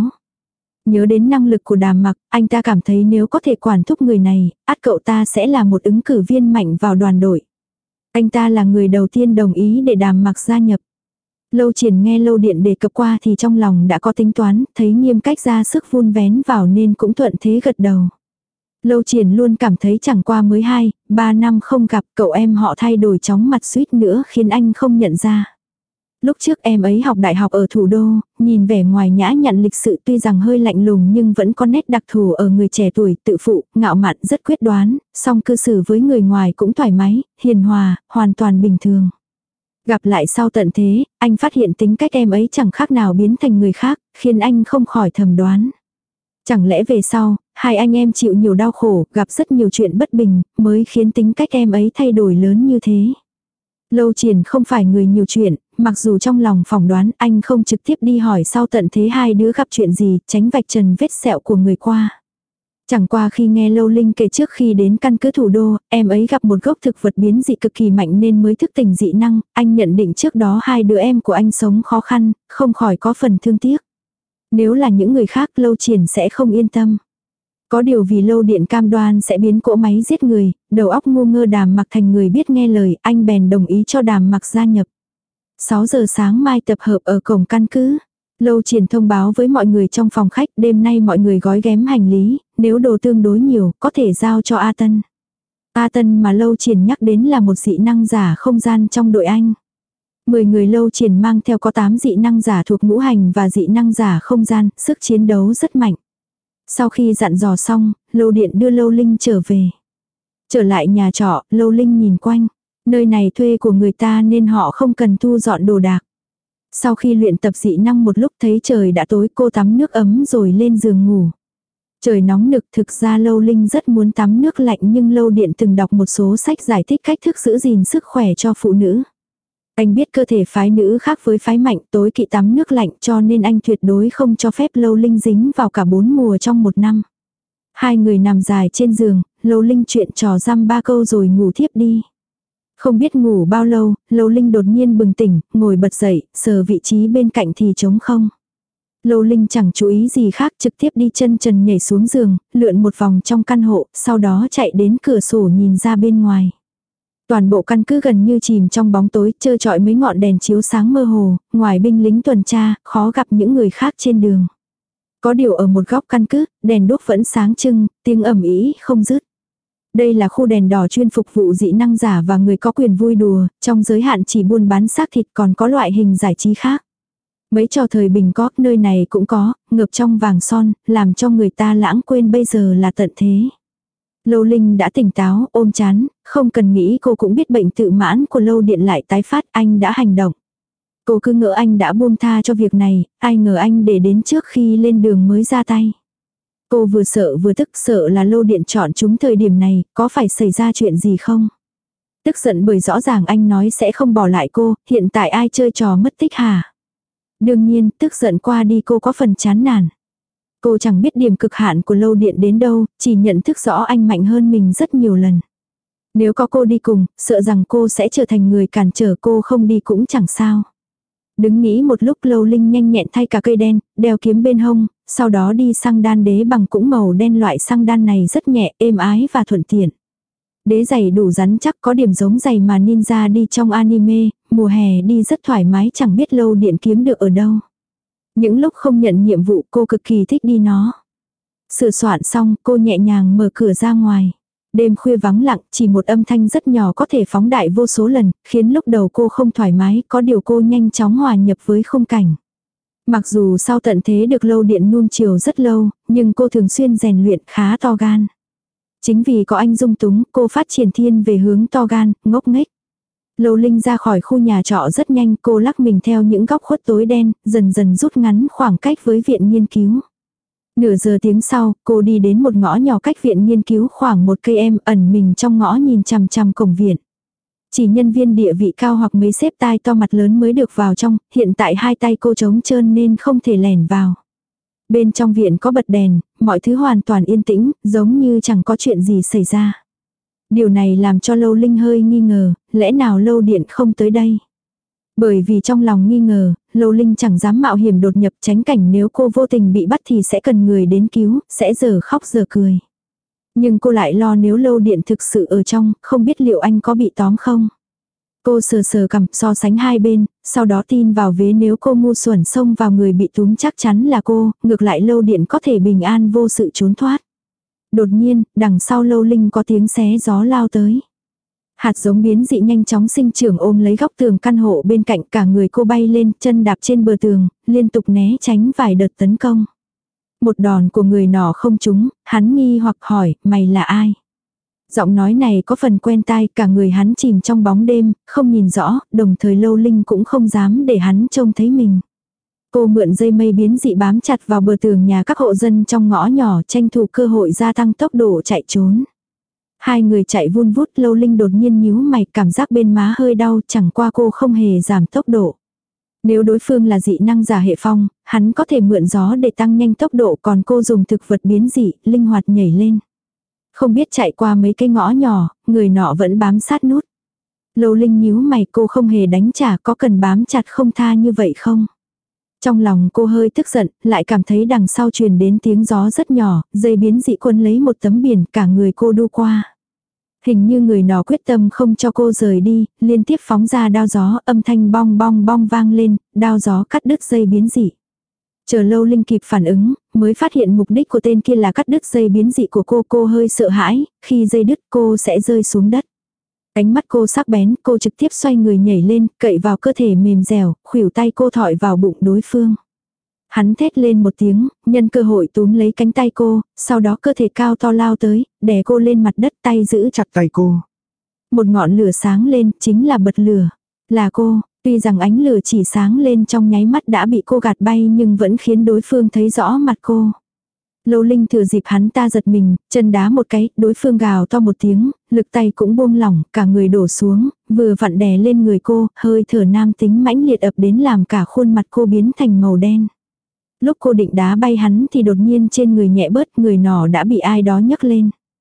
Nhớ đến năng lực của Đàm Mặc, anh ta cảm thấy nếu có thể quản thúc người này, ắt cậu ta sẽ là một ứng cử viên mạnh vào đoàn đội. Anh ta là người đầu tiên đồng ý để Đàm Mặc gia nhập. Lâu Triển nghe Lâu Điện đề cập qua thì trong lòng đã có tính toán, thấy Nghiêm Cách ra sức vun vén vào nên cũng thuận thế gật đầu. Lâu Triển luôn cảm thấy chẳng qua mới hai, ba năm không gặp cậu em họ thay đổi chóng mặt suýt nữa khiến anh không nhận ra. Lúc trước em ấy học đại học ở thủ đô, nhìn vẻ ngoài nhã nhặn lịch sự tuy rằng hơi lạnh lùng nhưng vẫn có nét đặc thù ở người trẻ tuổi, tự phụ, ngạo mạn, rất quyết đoán, song cư xử với người ngoài cũng thoải mái, hiền hòa, hoàn toàn bình thường. Gặp lại sau tận thế, anh phát hiện tính cách em ấy chẳng khác nào biến thành người khác, khiến anh không khỏi thầm đoán. Chẳng lẽ về sau, hai anh em chịu nhiều đau khổ, gặp rất nhiều chuyện bất bình, mới khiến tính cách em ấy thay đổi lớn như thế. Lâu Triển không phải người nhiều chuyện, mặc dù trong lòng phỏng đoán anh không trực tiếp đi hỏi sau tận thế hai đứa gặp chuyện gì, tránh vạch trần vết sẹo của người qua. Chẳng qua khi nghe Lâu Linh kể trước khi đến căn cứ thủ đô, em ấy gặp một gốc thực vật biến dị cực kỳ mạnh nên mới thức tỉnh dị năng, anh nhận định trước đó hai đứa em của anh sống khó khăn, không khỏi có phần thương tiếc. Nếu là những người khác Lâu Triển sẽ không yên tâm. Có điều vì Lâu Điện cam đoan sẽ biến cỗ máy giết người, đầu óc ngu ngơ Đàm Mặc thành người biết nghe lời, anh bèn đồng ý cho Đàm Mặc gia nhập. sáu giờ sáng mai tập hợp ở cổng căn cứ. Lâu Triển thông báo với mọi người trong phòng khách, đêm nay mọi người gói ghém hành lý, nếu đồ tương đối nhiều, có thể giao cho A Tân. A Tân mà Lâu Triển nhắc đến là một dị năng giả không gian trong đội anh. mười người Lâu Triển mang theo có tám dị năng giả thuộc ngũ hành và dị năng giả không gian, sức chiến đấu rất mạnh. Sau khi dặn dò xong, Lâu Điện đưa Lâu Linh trở về. Trở lại nhà trọ, Lâu Linh nhìn quanh. Nơi này thuê của người ta nên họ không cần thu dọn đồ đạc. Sau khi luyện tập dị năng một lúc thấy trời đã tối, cô tắm nước ấm rồi lên giường ngủ. Trời nóng nực, thực ra Lâu Linh rất muốn tắm nước lạnh nhưng Lâu Điện từng đọc một số sách giải thích cách thức giữ gìn sức khỏe cho phụ nữ. Anh biết cơ thể phái nữ khác với phái mạnh, tối kỵ tắm nước lạnh cho nên anh tuyệt đối không cho phép Lâu Linh dính vào cả bốn mùa trong một năm. Hai người nằm dài trên giường, Lâu Linh chuyện trò dăm ba câu rồi ngủ thiếp đi. Không biết ngủ bao lâu, Lâu Linh đột nhiên bừng tỉnh, ngồi bật dậy, sờ vị trí bên cạnh thì trống không. Lâu Linh chẳng chú ý gì khác, trực tiếp đi chân trần nhảy xuống giường, lượn một vòng trong căn hộ, sau đó chạy đến cửa sổ nhìn ra bên ngoài. Toàn bộ căn cứ gần như chìm trong bóng tối, trơ trọi mấy ngọn đèn chiếu sáng mơ hồ, ngoài binh lính tuần tra, khó gặp những người khác trên đường. Có điều ở một góc căn cứ, đèn đuốc vẫn sáng trưng, tiếng ầm ĩ không dứt. Đây là khu đèn đỏ chuyên phục vụ dị năng giả và người có quyền vui đùa, trong giới hạn chỉ buôn bán xác thịt, còn có loại hình giải trí khác. Mấy trò thời bình có, nơi này cũng có, ngập trong vàng son, làm cho người ta lãng quên bây giờ là tận thế. Lâu Linh đã tỉnh táo, ôm chán, không cần nghĩ cô cũng biết bệnh tự mãn của Lâu Điện lại tái phát, anh đã hành động. Cô cứ ngỡ anh đã buông tha cho việc này, ai ngờ anh để đến trước khi lên đường mới ra tay. Cô vừa sợ vừa tức, sợ là Lâu Điện chọn chúng thời điểm này, có phải xảy ra chuyện gì không? Tức giận bởi rõ ràng anh nói sẽ không bỏ lại cô, hiện tại ai chơi trò mất tích hả? Đương nhiên, tức giận qua đi cô có phần chán nản. Cô chẳng biết điểm cực hạn của Lâu Điện đến đâu, chỉ nhận thức rõ anh mạnh hơn mình rất nhiều lần. Nếu có cô đi cùng, sợ rằng cô sẽ trở thành người cản trở, cô không đi cũng chẳng sao. Đứng nghĩ một lúc, Lâu Linh nhanh nhẹn thay cả cây đen, đeo kiếm bên hông, sau đó đi xăng đan đế bằng cũng màu đen. Loại xăng đan này rất nhẹ, êm ái và thuận tiện. Đế giày đủ rắn chắc, có điểm giống giày mà ninja đi trong anime, mùa hè đi rất thoải mái, chẳng biết Lâu Điện kiếm được ở đâu. Những lúc không nhận nhiệm vụ cô cực kỳ thích đi nó. Sửa soạn xong, cô nhẹ nhàng mở cửa ra ngoài. Đêm khuya vắng lặng, chỉ một âm thanh rất nhỏ có thể phóng đại vô số lần, khiến lúc đầu cô không thoải mái, có điều cô nhanh chóng hòa nhập với khung cảnh. Mặc dù sau tận thế được Lâu Điện nuông chiều rất lâu, nhưng cô thường xuyên rèn luyện khá to gan. Chính vì có anh dung túng, cô phát triển thiên về hướng to gan, ngốc nghếch. Lâu Linh ra khỏi khu nhà trọ rất nhanh, cô lắc mình theo những góc khuất tối đen, dần dần rút ngắn khoảng cách với viện nghiên cứu. Nửa giờ tiếng sau, cô đi đến một ngõ nhỏ cách viện nghiên cứu khoảng một cây em, ẩn mình trong ngõ nhìn chằm chằm cổng viện. Chỉ nhân viên địa vị cao hoặc mấy sếp tai to mặt lớn mới được vào trong, hiện tại hai tay cô trống trơn nên không thể lẻn vào. Bên trong viện có bật đèn, mọi thứ hoàn toàn yên tĩnh, giống như chẳng có chuyện gì xảy ra. Điều này làm cho Lâu Linh hơi nghi ngờ, lẽ nào Lâu Điện không tới đây? Bởi vì trong lòng nghi ngờ, Lâu Linh chẳng dám mạo hiểm đột nhập, tránh cảnh nếu cô vô tình bị bắt thì sẽ cần người đến cứu, sẽ giờ khóc giờ cười. Nhưng cô lại lo nếu Lâu Điện thực sự ở trong, không biết liệu anh có bị tóm không? Cô sờ sờ cằm, so sánh hai bên, sau đó tin vào vế nếu cô ngu xuẩn xông vào người bị túm chắc chắn là cô, ngược lại Lâu Điện có thể bình an vô sự trốn thoát. Đột nhiên, đằng sau Lâu Linh có tiếng xé gió lao tới. Hạt giống biến dị nhanh chóng sinh trưởng ôm lấy góc tường căn hộ bên cạnh, cả người cô bay lên, chân đạp trên bờ tường, liên tục né tránh vài đợt tấn công. Một đòn của người nọ không trúng, hắn nghi hoặc hỏi, mày là ai? Giọng nói này có phần quen tai, cả người hắn chìm trong bóng đêm, không nhìn rõ, đồng thời Lâu Linh cũng không dám để hắn trông thấy mình. Cô mượn dây mây biến dị bám chặt vào bờ tường nhà các hộ dân trong ngõ nhỏ, tranh thủ cơ hội gia tăng tốc độ chạy trốn. Hai người chạy vun vút, Lâu Linh đột nhiên nhíu mày, cảm giác bên má hơi đau, chẳng qua cô không hề giảm tốc độ. Nếu đối phương là dị năng giả hệ phong, hắn có thể mượn gió để tăng nhanh tốc độ, còn cô dùng thực vật biến dị, linh hoạt nhảy lên. Không biết chạy qua mấy cái ngõ nhỏ, người nọ vẫn bám sát nút. Lâu Linh nhíu mày, cô không hề đánh trả, có cần bám chặt không tha như vậy không? Trong lòng cô hơi tức giận, lại cảm thấy đằng sau truyền đến tiếng gió rất nhỏ, dây biến dị quân lấy một tấm biển, cả người cô đu qua. Hình như người nọ quyết tâm không cho cô rời đi, liên tiếp phóng ra đao gió, âm thanh bong bong bong vang lên, đao gió cắt đứt dây biến dị. Chờ Lâu Linh kịp phản ứng, mới phát hiện mục đích của tên kia là cắt đứt dây biến dị của cô. Cô hơi sợ hãi, khi dây đứt cô sẽ rơi xuống đất. Ánh mắt cô sắc bén, cô trực tiếp xoay người nhảy lên, cậy vào cơ thể mềm dẻo, khuỷu tay cô thọi vào bụng đối phương. Hắn thét lên một tiếng, nhân cơ hội túm lấy cánh tay cô, sau đó cơ thể cao to lao tới, đè cô lên mặt đất, tay giữ chặt tay cô. Một ngọn lửa sáng lên, chính là bật lửa. Là cô, tuy rằng ánh lửa chỉ sáng lên trong nháy mắt đã bị cô gạt bay nhưng vẫn khiến đối phương thấy rõ mặt cô. Lâu Linh thừa dịp hắn ta giật mình, chân đá một cái, đối phương gào to một tiếng, lực tay cũng buông lỏng, cả người đổ xuống, vừa vặn đè lên người cô, hơi thở nam tính mãnh liệt ập đến làm cả khuôn mặt cô biến thành màu đen. Lúc cô định đá bay hắn thì đột nhiên trên người nhẹ bớt, người nọ đã bị ai đó nhấc lên.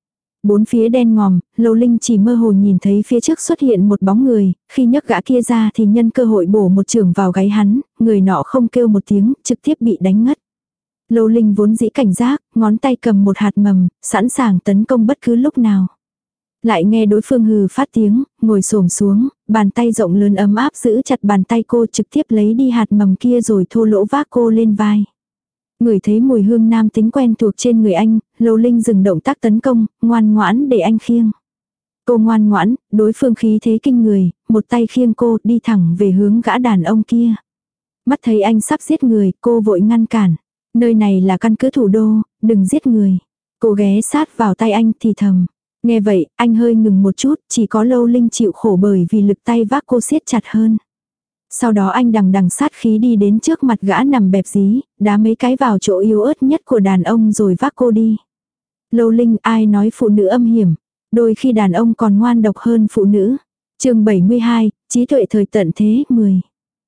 Bốn phía đen ngòm, Lâu Linh chỉ mơ hồ nhìn thấy phía trước xuất hiện một bóng người, khi nhấc gã kia ra thì nhân cơ hội bổ một chưởng vào gáy hắn, người nọ không kêu một tiếng, trực tiếp bị đánh ngất. Lâu Linh vốn dĩ cảnh giác, ngón tay cầm một hạt mầm, sẵn sàng tấn công bất cứ lúc nào. Lại nghe đối phương hừ phát tiếng, ngồi xổm xuống, bàn tay rộng lớn ấm áp giữ chặt bàn tay cô, trực tiếp lấy đi hạt mầm kia rồi thô lỗ vác cô lên vai. Ngửi thấy mùi hương nam tính quen thuộc trên người anh, Lâu Linh dừng động tác tấn công, ngoan ngoãn để anh khiêng. Cô ngoan ngoãn, đối phương khí thế kinh người, một tay khiêng cô đi thẳng về hướng gã đàn ông kia. Mắt thấy anh sắp giết người, cô vội ngăn cản. Nơi này là căn cứ thủ đô, đừng giết người. Cô ghé sát vào tay anh thì thầm. Nghe vậy, anh hơi ngừng một chút, chỉ có Lâu Linh chịu khổ bởi vì lực tay vác cô siết chặt hơn. Sau đó anh đằng đằng sát khí đi đến trước mặt gã nằm bẹp dí, đá mấy cái vào chỗ yếu ớt nhất của đàn ông rồi vác cô đi. Lâu Linh, ai nói phụ nữ âm hiểm, đôi khi đàn ông còn ngoan độc hơn phụ nữ. Chương bảy mươi hai, trí tuệ thời tận thế mười.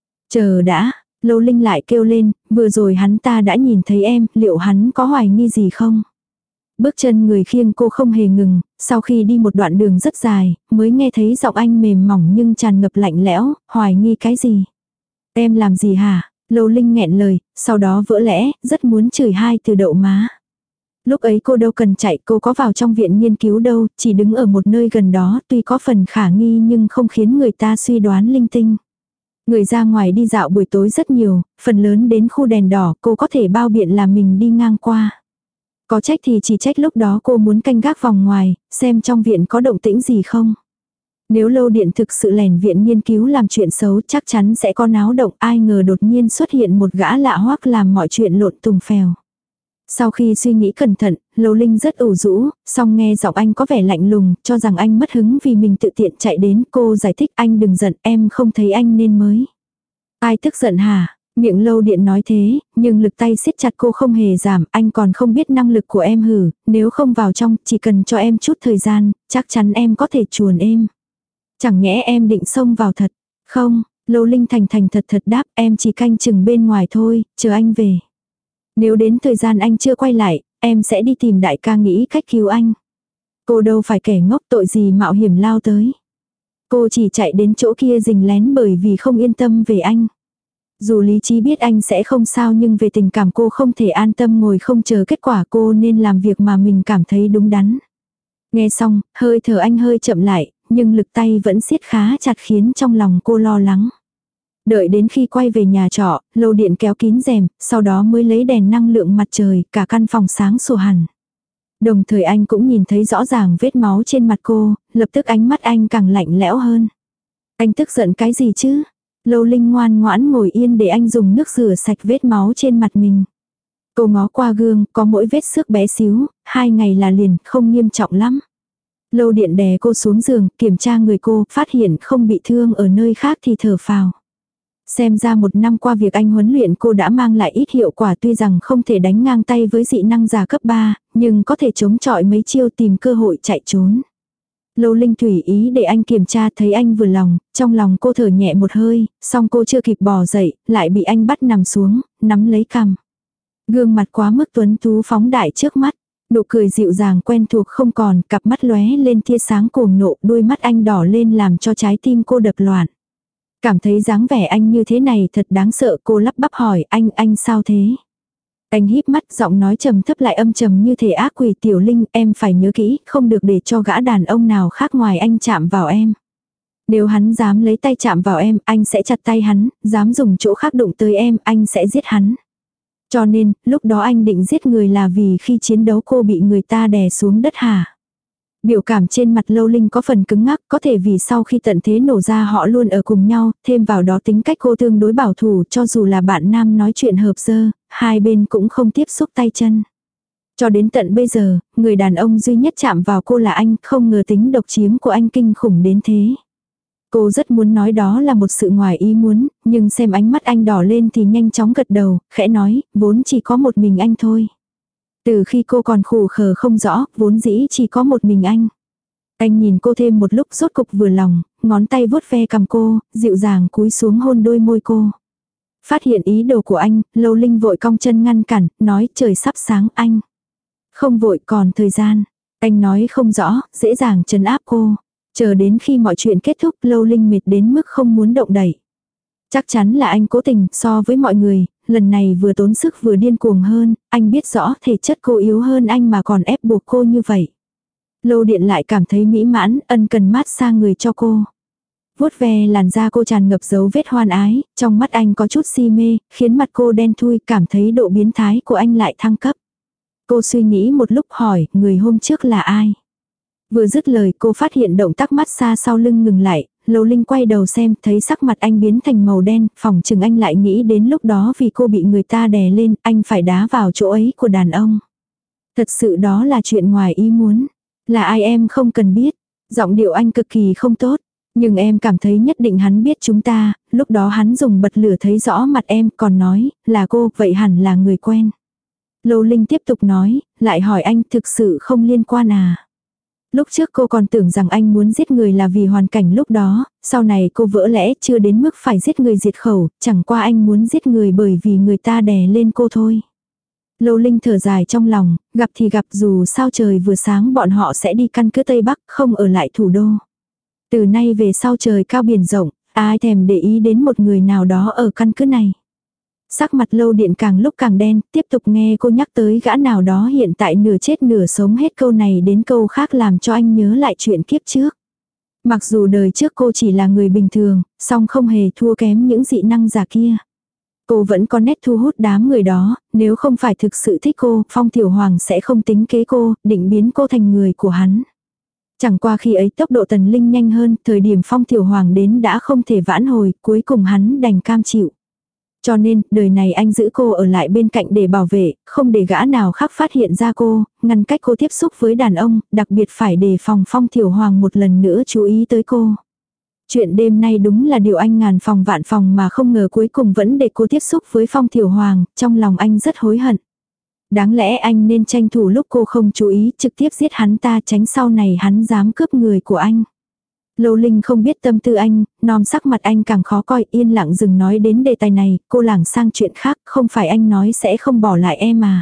Chờ đã, Lâu Linh lại kêu lên, vừa rồi hắn ta đã nhìn thấy em, liệu hắn có hoài nghi gì không? Bước chân người khiêng cô không hề ngừng, sau khi đi một đoạn đường rất dài, mới nghe thấy giọng anh mềm mỏng nhưng tràn ngập lạnh lẽo, hoài nghi cái gì? Em làm gì hả? Lâu Linh nghẹn lời, sau đó vỡ lẽ, rất muốn chửi hai từ đậu má. Lúc ấy cô đâu cần chạy, cô có vào trong viện nghiên cứu đâu, chỉ đứng ở một nơi gần đó, tuy có phần khả nghi nhưng không khiến người ta suy đoán linh tinh. Người ra ngoài đi dạo buổi tối rất nhiều, phần lớn đến khu đèn đỏ, cô có thể bao biện là mình đi ngang qua. Có trách thì chỉ trách lúc đó cô muốn canh gác vòng ngoài, xem trong viện có động tĩnh gì không. Nếu Lâu Điện thực sự lèn viện nghiên cứu làm chuyện xấu chắc chắn sẽ có náo động, ai ngờ đột nhiên xuất hiện một gã lạ hoắc làm mọi chuyện lộn tùng phèo. Sau khi suy nghĩ cẩn thận, Lâu Linh rất ủ rũ, song nghe giọng anh có vẻ lạnh lùng, cho rằng anh mất hứng vì mình tự tiện chạy đến. Cô giải thích, anh đừng giận, em không thấy anh nên mới. Ai tức giận hả? Miệng Lâu Điện nói thế, nhưng lực tay siết chặt cô không hề giảm, anh còn không biết năng lực của em hử, nếu không vào trong, chỉ cần cho em chút thời gian, chắc chắn em có thể chuồn êm. Chẳng nhẽ em định xông vào thật? Không, Lâu Linh thành thành thật thật đáp, em chỉ canh chừng bên ngoài thôi, chờ anh về. Nếu đến thời gian anh chưa quay lại, em sẽ đi tìm đại ca nghĩ cách cứu anh. Cô đâu phải kẻ ngốc, tội gì mạo hiểm lao tới. Cô chỉ chạy đến chỗ kia rình lén bởi vì không yên tâm về anh. Dù lý trí biết anh sẽ không sao nhưng về tình cảm cô không thể an tâm ngồi không chờ kết quả, cô nên làm việc mà mình cảm thấy đúng đắn. Nghe xong, hơi thở anh hơi chậm lại, nhưng lực tay vẫn siết khá chặt khiến trong lòng cô lo lắng. Đợi đến khi quay về nhà trọ, Lâu Điện kéo kín rèm, sau đó mới lấy đèn năng lượng mặt trời, cả căn phòng sáng sủa hẳn. Đồng thời anh cũng nhìn thấy rõ ràng vết máu trên mặt cô, lập tức ánh mắt anh càng lạnh lẽo hơn. Anh tức giận cái gì chứ? Lâu Linh ngoan ngoãn ngồi yên để anh dùng nước rửa sạch vết máu trên mặt mình. Cô ngó qua gương, có mỗi vết xước bé xíu, hai ngày là liền, không nghiêm trọng lắm. Lâu Điện đè cô xuống giường, kiểm tra người cô, phát hiện không bị thương ở nơi khác thì thở phào. Xem ra một năm qua việc anh huấn luyện cô đã mang lại ít hiệu quả, tuy rằng không thể đánh ngang tay với dị năng giả cấp ba, nhưng có thể chống chọi mấy chiêu tìm cơ hội chạy trốn. Lâu Linh tùy ý để anh kiểm tra, thấy anh vừa lòng, trong lòng cô thở nhẹ một hơi, song cô chưa kịp bò dậy, lại bị anh bắt nằm xuống, nắm lấy cằm. Gương mặt quá mức tuấn tú phóng đại trước mắt, nụ cười dịu dàng quen thuộc không còn, cặp mắt lóe lên tia sáng cuồng nộ, đôi mắt anh đỏ lên làm cho trái tim cô đập loạn. Cảm thấy dáng vẻ anh như thế này thật đáng sợ, cô lắp bắp hỏi anh, anh sao thế? Anh híp mắt, giọng nói trầm thấp lại âm trầm như thể ác quỷ. Tiểu Linh, em phải nhớ kỹ, không được để cho gã đàn ông nào khác ngoài anh chạm vào em. Nếu hắn dám lấy tay chạm vào em, anh sẽ chặt tay hắn, dám dùng chỗ khác đụng tới em, anh sẽ giết hắn. Cho nên, lúc đó anh định giết người là vì khi chiến đấu cô bị người ta đè xuống đất hả? Biểu cảm trên mặt Lâu Linh có phần cứng ngắc, có thể vì sau khi tận thế nổ ra họ luôn ở cùng nhau, thêm vào đó tính cách cô tương đối bảo thủ, cho dù là bạn nam nói chuyện hợp dơ, hai bên cũng không tiếp xúc tay chân. Cho đến tận bây giờ, người đàn ông duy nhất chạm vào cô là anh, không ngờ tính độc chiếm của anh kinh khủng đến thế. Cô rất muốn nói đó là một sự ngoài ý muốn, nhưng xem ánh mắt anh đỏ lên thì nhanh chóng gật đầu, khẽ nói, vốn chỉ có một mình anh thôi. Từ khi cô còn khủ khờ không rõ, vốn dĩ chỉ có một mình anh. Anh nhìn cô thêm một lúc rốt cục vừa lòng, ngón tay vuốt ve cằm cô, dịu dàng cúi xuống hôn đôi môi cô. Phát hiện ý đồ của anh, Lâu Linh vội cong chân ngăn cản, nói trời sắp sáng anh. Không vội, còn thời gian. Anh nói không rõ, dễ dàng trấn áp cô. Chờ đến khi mọi chuyện kết thúc, Lâu Linh mệt đến mức không muốn động đậy. Chắc chắn là anh cố tình, so với mọi người, lần này vừa tốn sức vừa điên cuồng hơn, anh biết rõ thể chất cô yếu hơn anh mà còn ép buộc cô như vậy. Lâu Điện lại cảm thấy mỹ mãn, ân cần mát xa người cho cô. Vuốt ve làn da cô tràn ngập dấu vết hoan ái, trong mắt anh có chút si mê, khiến mặt cô đen thui, cảm thấy độ biến thái của anh lại thăng cấp. Cô suy nghĩ một lúc hỏi, người hôm trước là ai? Vừa dứt lời cô phát hiện động tác mát xa sau lưng ngừng lại, Lâu Linh quay đầu xem, thấy sắc mặt anh biến thành màu đen, phỏng chừng anh lại nghĩ đến lúc đó vì cô bị người ta đè lên, anh phải đá vào chỗ ấy của đàn ông. Thật sự đó là chuyện ngoài ý muốn. Là ai em không cần biết. Giọng điệu anh cực kỳ không tốt. Nhưng em cảm thấy nhất định hắn biết chúng ta, lúc đó hắn dùng bật lửa thấy rõ mặt em, còn nói, là cô, vậy hẳn là người quen. Lâu Linh tiếp tục nói, lại hỏi anh thực sự không liên quan à. Lúc trước cô còn tưởng rằng anh muốn giết người là vì hoàn cảnh lúc đó, sau này cô vỡ lẽ chưa đến mức phải giết người diệt khẩu, chẳng qua anh muốn giết người bởi vì người ta đè lên cô thôi. Lâu Linh thở dài trong lòng, gặp thì gặp, dù sao trời vừa sáng bọn họ sẽ đi căn cứ Tây Bắc, không ở lại thủ đô. Từ nay về sau trời cao biển rộng, ai thèm để ý đến một người nào đó ở căn cứ này. Sắc mặt Lâu Điện càng lúc càng đen, tiếp tục nghe cô nhắc tới gã nào đó hiện tại nửa chết nửa sống hết câu này đến câu khác làm cho anh nhớ lại chuyện kiếp trước. Mặc dù đời trước cô chỉ là người bình thường, song không hề thua kém những dị năng giả kia. Cô vẫn có nét thu hút đám người đó, nếu không phải thực sự thích cô, Phong Tiểu Hoàng sẽ không tính kế cô, định biến cô thành người của hắn. Chẳng qua khi ấy tốc độ Tần Linh nhanh hơn, thời điểm Phong Tiểu Hoàng đến đã không thể vãn hồi, cuối cùng hắn đành cam chịu. Cho nên, đời này anh giữ cô ở lại bên cạnh để bảo vệ, không để gã nào khác phát hiện ra cô, ngăn cách cô tiếp xúc với đàn ông, đặc biệt phải đề phòng Phong Tiểu Hoàng một lần nữa chú ý tới cô. Chuyện đêm nay đúng là điều anh ngàn phòng vạn phòng mà không ngờ cuối cùng vẫn để cô tiếp xúc với Phong Tiểu Hoàng, trong lòng anh rất hối hận. Đáng lẽ anh nên tranh thủ lúc cô không chú ý trực tiếp giết hắn ta, tránh sau này hắn dám cướp người của anh. Lâu Linh không biết tâm tư anh, nom sắc mặt anh càng khó coi, yên lặng dừng nói đến đề tài này, cô lảng sang chuyện khác, không phải anh nói sẽ không bỏ lại em à.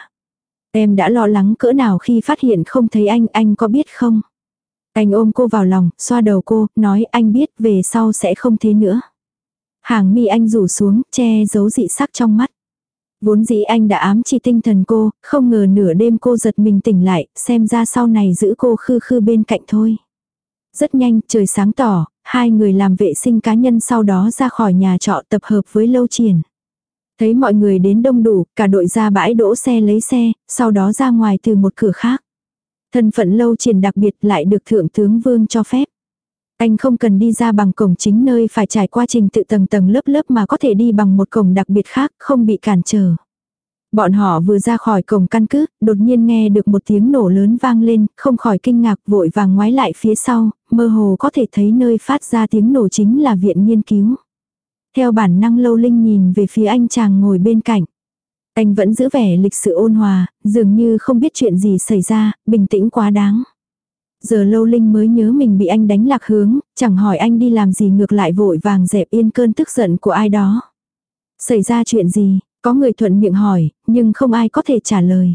Em đã lo lắng cỡ nào khi phát hiện không thấy anh, anh có biết không? Anh ôm cô vào lòng, xoa đầu cô, nói anh biết về sau sẽ không thế nữa. Hàng mi anh rủ xuống, che giấu dị sắc trong mắt. Vốn dĩ anh đã ám chỉ tinh thần cô, không ngờ nửa đêm cô giật mình tỉnh lại, xem ra sau này giữ cô khư khư bên cạnh thôi. Rất nhanh, trời sáng tỏ, hai người làm vệ sinh cá nhân sau đó ra khỏi nhà trọ tập hợp với Lâu Triển. Thấy mọi người đến đông đủ, cả đội ra bãi đỗ xe lấy xe, sau đó ra ngoài từ một cửa khác. Thân phận Lâu Triển đặc biệt lại được Thượng tướng Vương cho phép. Anh không cần đi ra bằng cổng chính nơi phải trải qua trình tự tầng tầng lớp lớp mà có thể đi bằng một cổng đặc biệt khác, không bị cản trở. Bọn họ vừa ra khỏi cổng căn cứ, đột nhiên nghe được một tiếng nổ lớn vang lên, không khỏi kinh ngạc vội vàng ngoái lại phía sau, mơ hồ có thể thấy nơi phát ra tiếng nổ chính là viện nghiên cứu. Theo bản năng Lâu Linh nhìn về phía anh chàng ngồi bên cạnh. Anh vẫn giữ vẻ lịch sự ôn hòa, dường như không biết chuyện gì xảy ra, bình tĩnh quá đáng. Giờ Lâu Linh mới nhớ mình bị anh đánh lạc hướng, chẳng hỏi anh đi làm gì ngược lại vội vàng dẹp yên cơn tức giận của ai đó. Xảy ra chuyện gì? Có người thuận miệng hỏi, nhưng không ai có thể trả lời.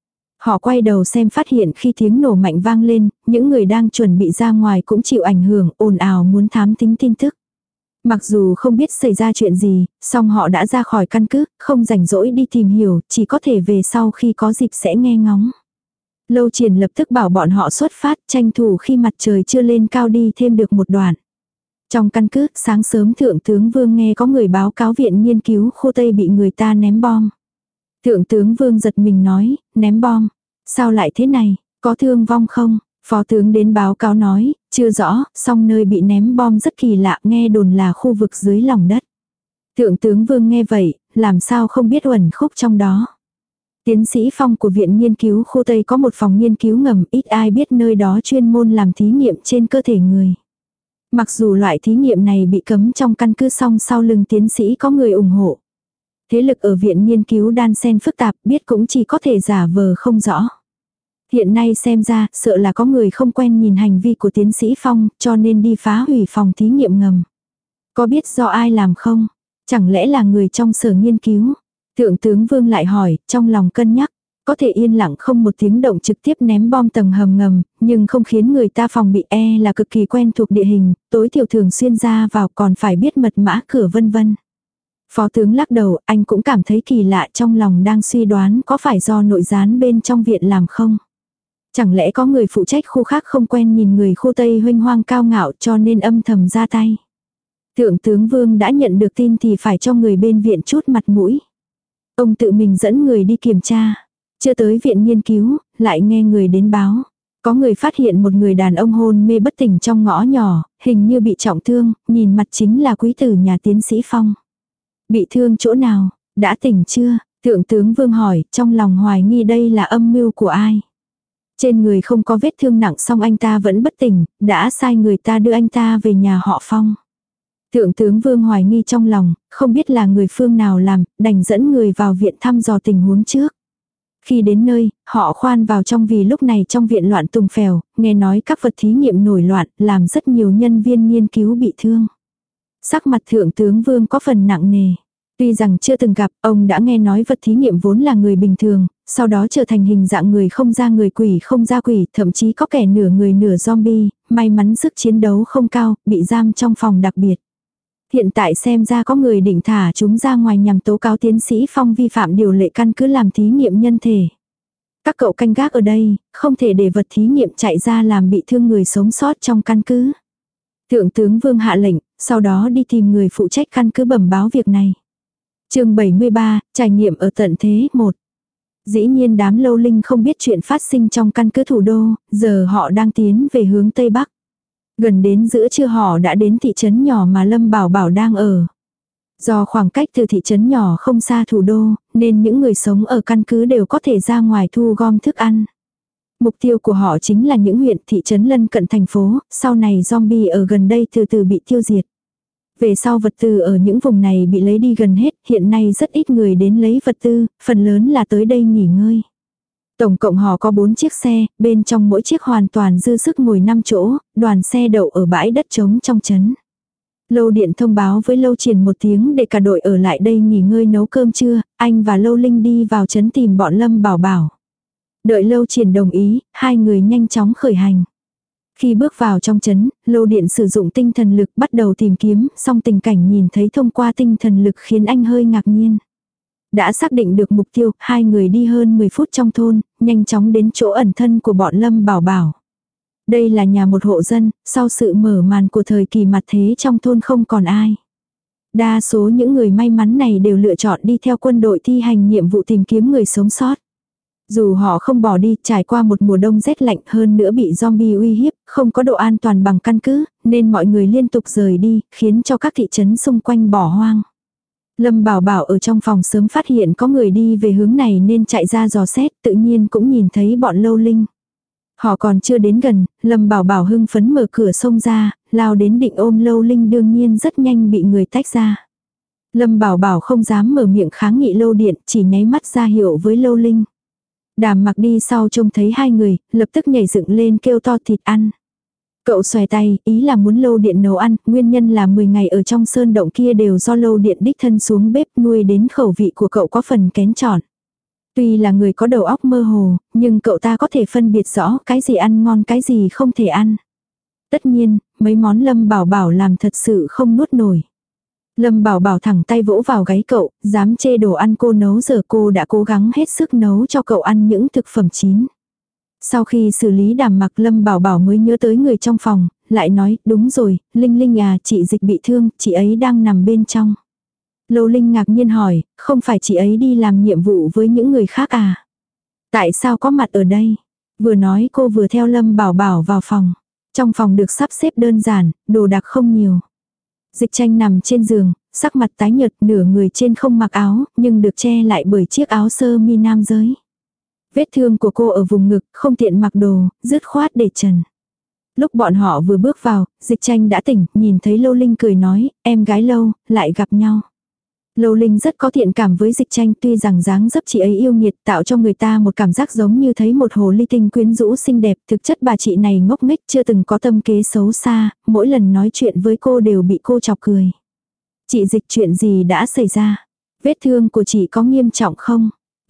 Họ quay đầu xem phát hiện khi tiếng nổ mạnh vang lên, những người đang chuẩn bị ra ngoài cũng chịu ảnh hưởng, ồn ào muốn thám thính tin tức. Mặc dù không biết xảy ra chuyện gì, song họ đã ra khỏi căn cứ, không rảnh rỗi đi tìm hiểu, chỉ có thể về sau khi có dịp sẽ nghe ngóng. Lâu Triển lập tức bảo bọn họ xuất phát, tranh thủ khi mặt trời chưa lên cao đi thêm được một đoạn. Trong căn cứ, sáng sớm Thượng tướng Vương nghe có người báo cáo viện nghiên cứu khu Tây bị người ta ném bom. Thượng tướng Vương giật mình nói, ném bom. Sao lại thế này, có thương vong không? Phó tướng đến báo cáo nói, chưa rõ, song nơi bị ném bom rất kỳ lạ, nghe đồn là khu vực dưới lòng đất. Thượng tướng Vương nghe vậy, làm sao không biết uẩn khúc trong đó. Tiến sĩ Phong của Viện Nghiên cứu khu Tây có một phòng nghiên cứu ngầm, ít ai biết nơi đó chuyên môn làm thí nghiệm trên cơ thể người. Mặc dù loại thí nghiệm này bị cấm trong căn cứ song sau lưng tiến sĩ có người ủng hộ. Thế lực ở Viện Nghiên cứu đan xen phức tạp, biết cũng chỉ có thể giả vờ không rõ. Hiện nay xem ra, sợ là có người không quen nhìn hành vi của tiến sĩ Phong, cho nên đi phá hủy phòng thí nghiệm ngầm. Có biết do ai làm không? Chẳng lẽ là người trong sở nghiên cứu? Thượng tướng Vương lại hỏi, trong lòng cân nhắc. Có thể yên lặng không một tiếng động trực tiếp ném bom tầng hầm ngầm, nhưng không khiến người ta phòng bị e là cực kỳ quen thuộc địa hình, tối thiểu thường xuyên ra vào còn phải biết mật mã cửa vân vân. Phó tướng lắc đầu, anh cũng cảm thấy kỳ lạ, trong lòng đang suy đoán có phải do nội gián bên trong viện làm không. Chẳng lẽ có người phụ trách khu khác không quen nhìn người khu Tây huênh hoang cao ngạo cho nên âm thầm ra tay. Thượng tướng Vương đã nhận được tin thì phải cho người bên viện chút mặt mũi. Ông tự mình dẫn người đi kiểm tra. Chưa tới viện nghiên cứu, lại nghe người đến báo. Có người phát hiện một người đàn ông hôn mê bất tỉnh trong ngõ nhỏ, hình như bị trọng thương, nhìn mặt chính là quý tử nhà tiến sĩ Phong. Bị thương chỗ nào, đã tỉnh chưa? Thượng tướng Vương hỏi, trong lòng hoài nghi đây là âm mưu của ai. Trên người không có vết thương nặng song anh ta vẫn bất tỉnh, đã sai người ta đưa anh ta về nhà họ Phong. Thượng tướng Vương hoài nghi trong lòng, không biết là người phương nào làm, đành dẫn người vào viện thăm dò tình huống trước. Khi đến nơi, họ khoan vào trong vì lúc này trong viện loạn tùng phèo, nghe nói các vật thí nghiệm nổi loạn, làm rất nhiều nhân viên nghiên cứu bị thương. Sắc mặt thượng tướng Vương có phần nặng nề. Tuy rằng chưa từng gặp, ông đã nghe nói vật thí nghiệm vốn là người bình thường, sau đó trở thành hình dạng người không ra người quỷ không ra quỷ, thậm chí có kẻ nửa người nửa zombie, may mắn sức chiến đấu không cao, bị giam trong phòng đặc biệt. Hiện tại xem ra có người định thả chúng ra ngoài nhằm tố cáo tiến sĩ Phong vi phạm điều lệ căn cứ làm thí nghiệm nhân thể. Các cậu canh gác ở đây, không thể để vật thí nghiệm chạy ra làm bị thương người sống sót trong căn cứ. Thượng tướng Vương hạ lệnh, sau đó đi tìm người phụ trách căn cứ bẩm báo việc này. Chương bảy mươi ba, trải nghiệm ở tận thế một. Dĩ nhiên đám lâu linh không biết chuyện phát sinh trong căn cứ thủ đô, giờ họ đang tiến về hướng Tây Bắc. Gần đến giữa trưa họ đã đến thị trấn nhỏ mà Lâm Bảo Bảo đang ở. Do khoảng cách từ thị trấn nhỏ không xa thủ đô, nên những người sống ở căn cứ đều có thể ra ngoài thu gom thức ăn. Mục tiêu của họ chính là những huyện thị trấn lân cận thành phố, sau này zombie ở gần đây từ từ bị tiêu diệt. Về sau vật tư ở những vùng này bị lấy đi gần hết, hiện nay rất ít người đến lấy vật tư, phần lớn là tới đây nghỉ ngơi. Tổng cộng họ có bốn chiếc xe, bên trong mỗi chiếc hoàn toàn dư sức ngồi năm chỗ, đoàn xe đậu ở bãi đất trống trong trấn. Lâu Điện thông báo với Lâu Triển một tiếng để cả đội ở lại đây nghỉ ngơi nấu cơm trưa, anh và Lâu Linh đi vào trấn tìm bọn Lâm Bảo Bảo. Đợi Lâu Triển đồng ý, hai người nhanh chóng khởi hành. Khi bước vào trong trấn, Lâu Điện sử dụng tinh thần lực bắt đầu tìm kiếm, song tình cảnh nhìn thấy thông qua tinh thần lực khiến anh hơi ngạc nhiên. Đã xác định được mục tiêu, hai người đi hơn mười phút trong thôn, nhanh chóng đến chỗ ẩn thân của bọn Lâm Bảo Bảo. Đây là nhà một hộ dân, sau sự mở màn của thời kỳ mặt thế trong thôn không còn ai. Đa số những người may mắn này đều lựa chọn đi theo quân đội thi hành nhiệm vụ tìm kiếm người sống sót. Dù họ không bỏ đi, trải qua một mùa đông rét lạnh hơn nữa bị zombie uy hiếp, không có độ an toàn bằng căn cứ, nên mọi người liên tục rời đi, khiến cho các thị trấn xung quanh bỏ hoang. Lâm Bảo Bảo ở trong phòng sớm phát hiện có người đi về hướng này nên chạy ra dò xét, tự nhiên cũng nhìn thấy bọn Lâu Linh. Họ còn chưa đến gần, Lâm Bảo Bảo hưng phấn mở cửa xông ra, lao đến định ôm Lâu Linh, đương nhiên rất nhanh bị người tách ra. Lâm Bảo Bảo không dám mở miệng kháng nghị Lâu Điện, chỉ nháy mắt ra hiệu với Lâu Linh. Đàm Mặc đi sau trông thấy hai người, lập tức nhảy dựng lên kêu to thịt ăn. Cậu xòe tay, ý là muốn Lâu Điện nấu ăn, nguyên nhân là mười ngày ở trong sơn động kia đều do Lâu Điện đích thân xuống bếp nuôi đến khẩu vị của cậu có phần kén chọn. Tuy là người có đầu óc mơ hồ, nhưng cậu ta có thể phân biệt rõ cái gì ăn ngon cái gì không thể ăn. Tất nhiên, mấy món Lâm Bảo Bảo làm thật sự không nuốt nổi. Lâm Bảo Bảo thẳng tay vỗ vào gáy cậu, dám chê đồ ăn cô nấu, giờ cô đã cố gắng hết sức nấu cho cậu ăn những thực phẩm chín. Sau khi xử lý Đàm Mặc, Lâm Bảo Bảo mới nhớ tới người trong phòng, lại nói, đúng rồi, Linh Linh à, chị Dịch bị thương, chị ấy đang nằm bên trong. Lâu Linh ngạc nhiên hỏi, không phải chị ấy đi làm nhiệm vụ với những người khác à? Tại sao có mặt ở đây? Vừa nói cô vừa theo Lâm Bảo Bảo vào phòng. Trong phòng được sắp xếp đơn giản, đồ đạc không nhiều. Dịch Tranh nằm trên giường, sắc mặt tái nhợt, nửa người trên không mặc áo, nhưng được che lại bởi chiếc áo sơ mi nam giới. Vết thương của cô ở vùng ngực, không tiện mặc đồ, dứt khoát để trần. Lúc bọn họ vừa bước vào, Dịch Tranh đã tỉnh, nhìn thấy Lâu Linh cười nói, em gái Lâu, lại gặp nhau. Lâu Linh rất có thiện cảm với Dịch Tranh, tuy rằng dáng dấp chị ấy yêu nghiệt, tạo cho người ta một cảm giác giống như thấy một hồ ly tinh quyến rũ xinh đẹp, thực chất bà chị này ngốc nghếch, chưa từng có tâm kế xấu xa, mỗi lần nói chuyện với cô đều bị cô chọc cười. Chị Dịch, chuyện gì đã xảy ra? Vết thương của chị có nghiêm trọng không?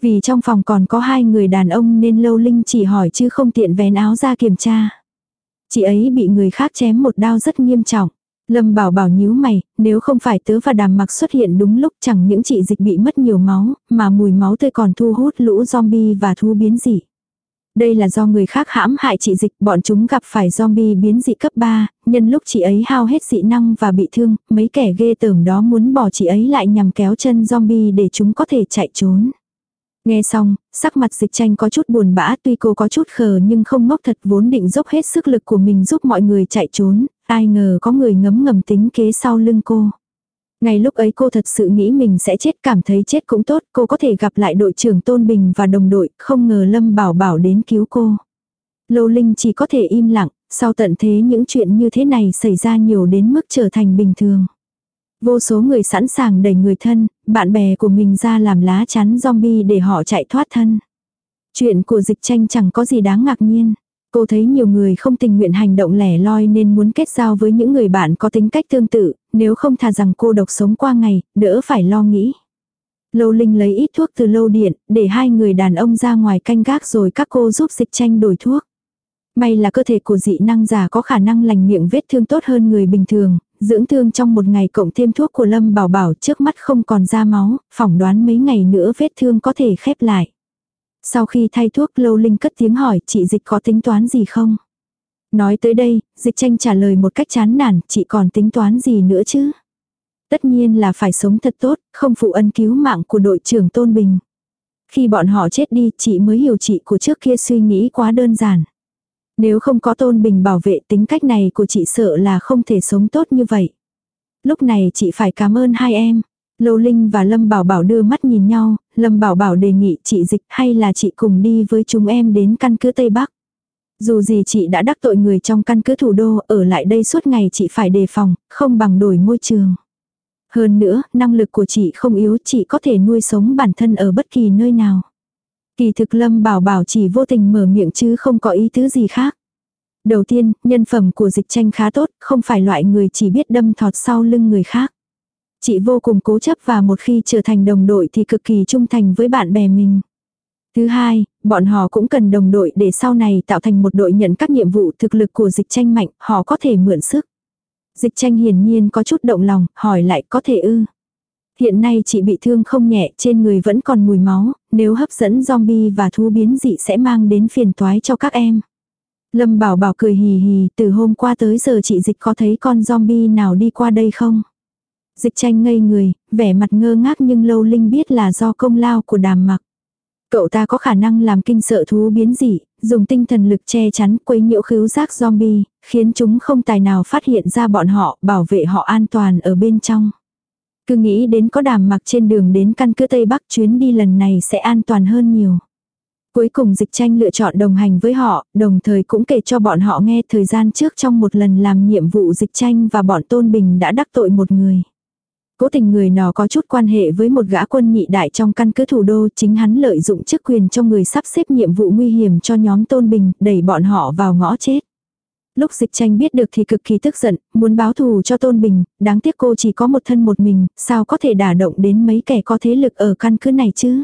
Vì trong phòng còn có hai người đàn ông nên Lâu Linh chỉ hỏi chứ không tiện vén áo ra kiểm tra. Chị ấy bị người khác chém một đao rất nghiêm trọng. Lâm Bảo Bảo nhíu mày, nếu không phải tớ và Đàm Mặc xuất hiện đúng lúc chẳng những chị Dịch bị mất nhiều máu, mà mùi máu tươi còn thu hút lũ zombie và thú biến dị. Đây là do người khác hãm hại chị Dịch, bọn chúng gặp phải zombie biến dị cấp ba, nhân lúc chị ấy hao hết dị năng và bị thương, mấy kẻ ghê tởm đó muốn bỏ chị ấy lại nhằm kéo chân zombie để chúng có thể chạy trốn. Nghe xong, sắc mặt Dịch Tranh có chút buồn bã, tuy cô có chút khờ nhưng không ngốc thật, vốn định dốc hết sức lực của mình giúp mọi người chạy trốn, ai ngờ có người ngấm ngầm tính kế sau lưng cô. Ngay lúc ấy cô thật sự nghĩ mình sẽ chết, cảm thấy chết cũng tốt, cô có thể gặp lại đội trưởng Tôn Bình và đồng đội, không ngờ Lâm Bảo Bảo đến cứu cô. Lâu Linh chỉ có thể im lặng, sau tận thế những chuyện như thế này xảy ra nhiều đến mức trở thành bình thường. Vô số người sẵn sàng đẩy người thân, bạn bè của mình ra làm lá chắn zombie để họ chạy thoát thân. Chuyện của Dịch Tranh chẳng có gì đáng ngạc nhiên. Cô thấy nhiều người không tình nguyện hành động lẻ loi nên muốn kết giao với những người bạn có tính cách tương tự, nếu không thà rằng cô độc sống qua ngày, đỡ phải lo nghĩ. Lâu Linh lấy ít thuốc từ lâu điện, để hai người đàn ông ra ngoài canh gác rồi các cô giúp Dịch Tranh đổi thuốc. May là cơ thể của dị năng giả có khả năng lành miệng vết thương tốt hơn người bình thường, dưỡng thương trong một ngày cộng thêm thuốc của Lâm Bảo Bảo trước mắt không còn ra máu, phỏng đoán mấy ngày nữa vết thương có thể khép lại. Sau khi thay thuốc Lâu Linh cất tiếng hỏi chị Dịch có tính toán gì không? Nói tới đây, Dịch Tranh trả lời một cách chán nản, chị còn tính toán gì nữa chứ? Tất nhiên là phải sống thật tốt, không phụ ân cứu mạng của đội trưởng Tôn Bình. Khi bọn họ chết đi, chị mới hiểu chị của trước kia suy nghĩ quá đơn giản. Nếu không có Tôn Bình bảo vệ, tính cách này của chị sợ là không thể sống tốt như vậy. Lúc này chị phải cảm ơn hai em. Lâu Linh và Lâm Bảo Bảo đưa mắt nhìn nhau, Lâm Bảo Bảo đề nghị chị Dịch hay là chị cùng đi với chúng em đến căn cứ Tây Bắc. Dù gì chị đã đắc tội người trong căn cứ thủ đô, ở lại đây suốt ngày chị phải đề phòng, không bằng đổi môi trường. Hơn nữa, năng lực của chị không yếu, chị có thể nuôi sống bản thân ở bất kỳ nơi nào. Kỳ thực Lâm Bảo Bảo chỉ vô tình mở miệng chứ không có ý tứ gì khác. Đầu tiên, nhân phẩm của Dịch Tranh khá tốt, không phải loại người chỉ biết đâm thọt sau lưng người khác. Chị vô cùng cố chấp và một khi trở thành đồng đội thì cực kỳ trung thành với bạn bè mình. Thứ hai, bọn họ cũng cần đồng đội để sau này tạo thành một đội nhận các nhiệm vụ, thực lực của Dịch Tranh mạnh, họ có thể mượn sức. Dịch Tranh hiển nhiên có chút động lòng, hỏi lại có thể ư. Hiện nay chị bị thương không nhẹ, trên người vẫn còn mùi máu, nếu hấp dẫn zombie và thú biến dị sẽ mang đến phiền toái cho các em. Lâm Bảo Bảo cười hì hì, từ hôm qua tới giờ chị Dịch có thấy con zombie nào đi qua đây không? Dịch Tranh ngây người, vẻ mặt ngơ ngác nhưng Lâu Linh biết là do công lao của Đàm Mặc. Cậu ta có khả năng làm kinh sợ thú biến dị, dùng tinh thần lực che chắn quấy nhiễu khứu giác zombie, khiến chúng không tài nào phát hiện ra bọn họ, bảo vệ họ an toàn ở bên trong. Cứ nghĩ đến có Đàm Mặc trên đường đến căn cứ Tây Bắc, chuyến đi lần này sẽ an toàn hơn nhiều. Cuối cùng Dịch Tranh lựa chọn đồng hành với họ, đồng thời cũng kể cho bọn họ nghe thời gian trước trong một lần làm nhiệm vụ Dịch Tranh và bọn Tôn Bình đã đắc tội một người. Cố tình người nó có chút quan hệ với một gã quân nhị đại trong căn cứ thủ đô, chính hắn lợi dụng chức quyền cho người sắp xếp nhiệm vụ nguy hiểm cho nhóm Tôn Bình, đẩy bọn họ vào ngõ chết. Lúc Dịch Tranh biết được thì cực kỳ tức giận, muốn báo thù cho Tôn Bình, đáng tiếc cô chỉ có một thân một mình, sao có thể đả động đến mấy kẻ có thế lực ở căn cứ này chứ.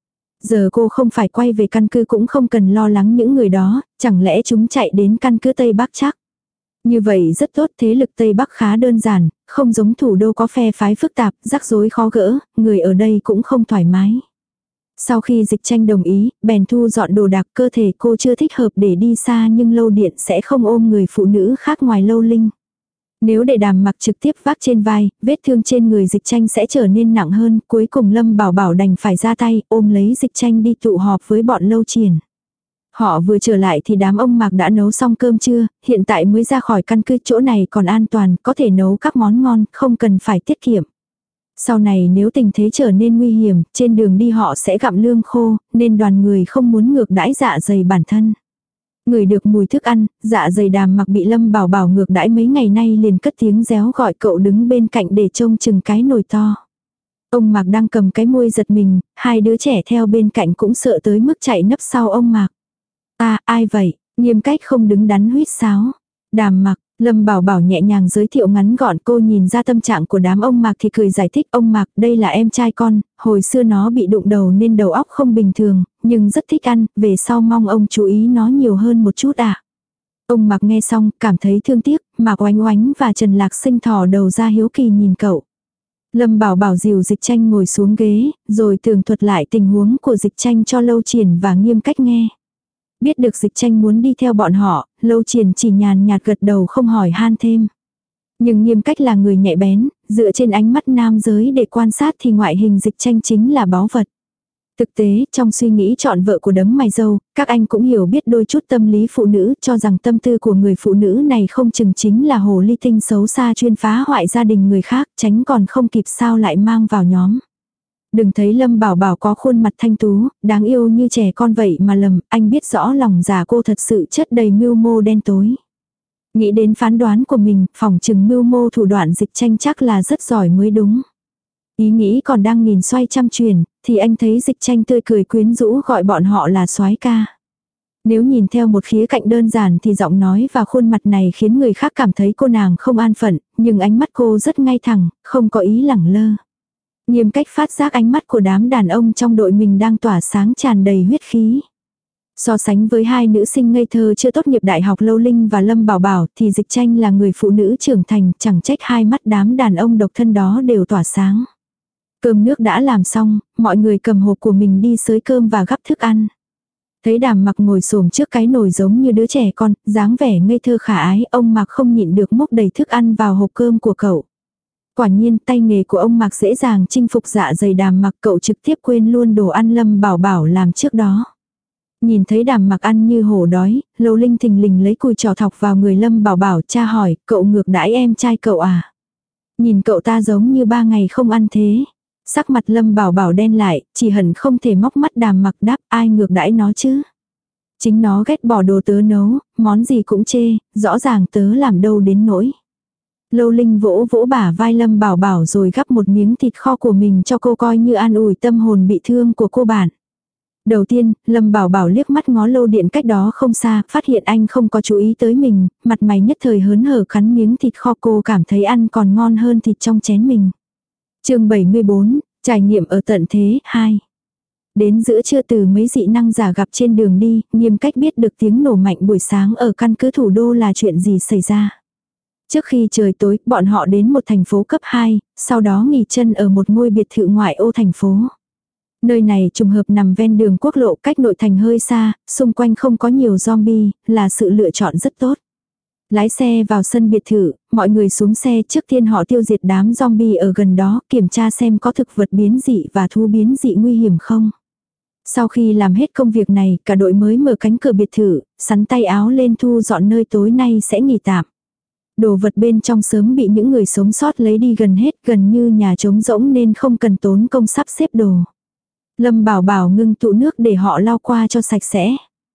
Giờ cô không phải quay về căn cứ cũng không cần lo lắng những người đó, chẳng lẽ chúng chạy đến căn cứ Tây Bắc chắc. Như vậy rất tốt, thế lực Tây Bắc khá đơn giản, không giống thủ đô có phe phái phức tạp, rắc rối khó gỡ, người ở đây cũng không thoải mái. Sau khi Dịch Tranh đồng ý, bèn thu dọn đồ đạc, cơ thể cô chưa thích hợp để đi xa nhưng Lâu Điện sẽ không ôm người phụ nữ khác ngoài Lâu Linh. Nếu để Đàm Mặc trực tiếp vác trên vai, vết thương trên người Dịch Tranh sẽ trở nên nặng hơn, cuối cùng Lâm Bảo Bảo đành phải ra tay, ôm lấy Dịch Tranh đi tụ họp với bọn Lâu Triển. Họ vừa trở lại thì đám ông Mạc đã nấu xong cơm trưa, hiện tại mới ra khỏi căn cứ, chỗ này còn an toàn, có thể nấu các món ngon, không cần phải tiết kiệm. Sau này nếu tình thế trở nên nguy hiểm, trên đường đi họ sẽ gặm lương khô, nên đoàn người không muốn ngược đãi dạ dày bản thân. Ngửi được mùi thức ăn, dạ dày Đàm Mặc bị Lâm Bảo Bảo ngược đãi mấy ngày nay liền cất tiếng réo gọi cậu đứng bên cạnh để trông chừng cái nồi to. Ông Mạc đang cầm cái muôi giật mình, hai đứa trẻ theo bên cạnh cũng sợ tới mức chạy nấp sau ông Mạc. À, ai vậy? Nghiêm cách không đứng đắn huýt sáo. Đàm Mặc, Lâm Bảo Bảo nhẹ nhàng giới thiệu ngắn gọn, cô nhìn ra tâm trạng của đám ông Mạc thì cười giải thích, ông Mạc đây là em trai con, hồi xưa nó bị đụng đầu nên đầu óc không bình thường, nhưng rất thích ăn, về sau mong ông chú ý nó nhiều hơn một chút ạ. À. Ông Mạc nghe xong, cảm thấy thương tiếc, Mạc Oánh Oánh và Trần Lạc Sinh thò đầu ra hiếu kỳ nhìn cậu. Lâm Bảo Bảo dìu Dịch Tranh ngồi xuống ghế, rồi tường thuật lại tình huống của Dịch Tranh cho Lâu Triển và Nghiêm Cách nghe. Biết được Dịch Tranh muốn đi theo bọn họ, Lâu Triển chỉ nhàn nhạt gật đầu không hỏi han thêm. Nhưng Nghiêm Cách là người nhạy bén, dựa trên ánh mắt nam giới để quan sát thì ngoại hình Dịch Tranh chính là báu vật. Thực tế, trong suy nghĩ chọn vợ của đấng mày râu, các anh cũng hiểu biết đôi chút tâm lý phụ nữ, cho rằng tâm tư của người phụ nữ này không chừng chính là hồ ly tinh xấu xa chuyên phá hoại gia đình người khác, tránh còn không kịp sao lại mang vào nhóm. Đừng thấy Lâm Bảo Bảo có khuôn mặt thanh tú, đáng yêu như trẻ con vậy mà lầm, anh biết rõ lòng già cô thật sự chất đầy mưu mô đen tối. Nghĩ đến phán đoán của mình, phỏng chừng mưu mô thủ đoạn Dịch Tranh chắc là rất giỏi mới đúng. Ý nghĩ còn đang nghìn xoay trăm chuyển, thì anh thấy Dịch Tranh tươi cười quyến rũ gọi bọn họ là soái ca. Nếu nhìn theo một khía cạnh đơn giản thì giọng nói và khuôn mặt này khiến người khác cảm thấy cô nàng không an phận, nhưng ánh mắt cô rất ngay thẳng, không có ý lẳng lơ. Nghiêm Cách phát giác ánh mắt của đám đàn ông trong đội mình đang tỏa sáng tràn đầy huyết khí. So sánh với hai nữ sinh ngây thơ chưa tốt nghiệp đại học Lâu Linh và Lâm Bảo Bảo thì Dịch Tranh là người phụ nữ trưởng thành, chẳng trách hai mắt đám đàn ông độc thân đó đều tỏa sáng. Cơm nước đã làm xong, mọi người cầm hộp của mình đi xới cơm và gắp thức ăn. Thấy Đàm Mặc ngồi xổm trước cái nồi giống như đứa trẻ con, dáng vẻ ngây thơ khả ái, ông Mặc không nhịn được múc đầy thức ăn vào hộp cơm của cậu. Quả nhiên tay nghề của ông Mặc dễ dàng chinh phục dạ dày Đàm Mặc, cậu trực tiếp quên luôn đồ ăn Lâm Bảo Bảo làm trước đó. Nhìn thấy Đàm Mặc ăn như hổ đói, Lâu Linh thình lình lấy cùi trò thọc vào người Lâm Bảo Bảo, cha hỏi, cậu ngược đãi em trai cậu à? Nhìn cậu ta giống như ba ngày không ăn thế. Sắc mặt Lâm Bảo Bảo đen lại, chỉ hận không thể móc mắt Đàm Mặc đáp, ai ngược đãi nó chứ? Chính nó ghét bỏ đồ tớ nấu, món gì cũng chê, rõ ràng tớ làm đâu đến nỗi. Lâu Linh vỗ vỗ bả vai Lâm Bảo Bảo rồi gắp một miếng thịt kho của mình cho cô coi như an ủi tâm hồn bị thương của cô bạn. Đầu tiên, Lâm Bảo Bảo liếc mắt ngó Lâu Điện cách đó không xa, phát hiện anh không có chú ý tới mình, mặt mày nhất thời hớn hở cắn miếng thịt kho, cô cảm thấy ăn còn ngon hơn thịt trong chén mình. Chương bảy mươi bốn, trải nghiệm ở tận thế hai. Đến giữa trưa từ mấy dị năng giả gặp trên đường đi, Nghiêm Cách biết được tiếng nổ mạnh buổi sáng ở căn cứ thủ đô là chuyện gì xảy ra. Trước khi trời tối, bọn họ đến một thành phố cấp hai, sau đó nghỉ chân ở một ngôi biệt thự ngoại ô thành phố. Nơi này trùng hợp nằm ven đường quốc lộ cách nội thành hơi xa, xung quanh không có nhiều zombie, là sự lựa chọn rất tốt. Lái xe vào sân biệt thự, mọi người xuống xe, trước tiên họ tiêu diệt đám zombie ở gần đó, kiểm tra xem có thực vật biến dị và thú biến dị nguy hiểm không. Sau khi làm hết công việc này, cả đội mới mở cánh cửa biệt thự, sắn tay áo lên thu dọn nơi tối nay sẽ nghỉ tạm. Đồ vật bên trong sớm bị những người sống sót lấy đi gần hết, gần như nhà trống rỗng nên không cần tốn công sắp xếp đồ. Lâm Bảo Bảo ngưng tụ nước để họ lau qua cho sạch sẽ.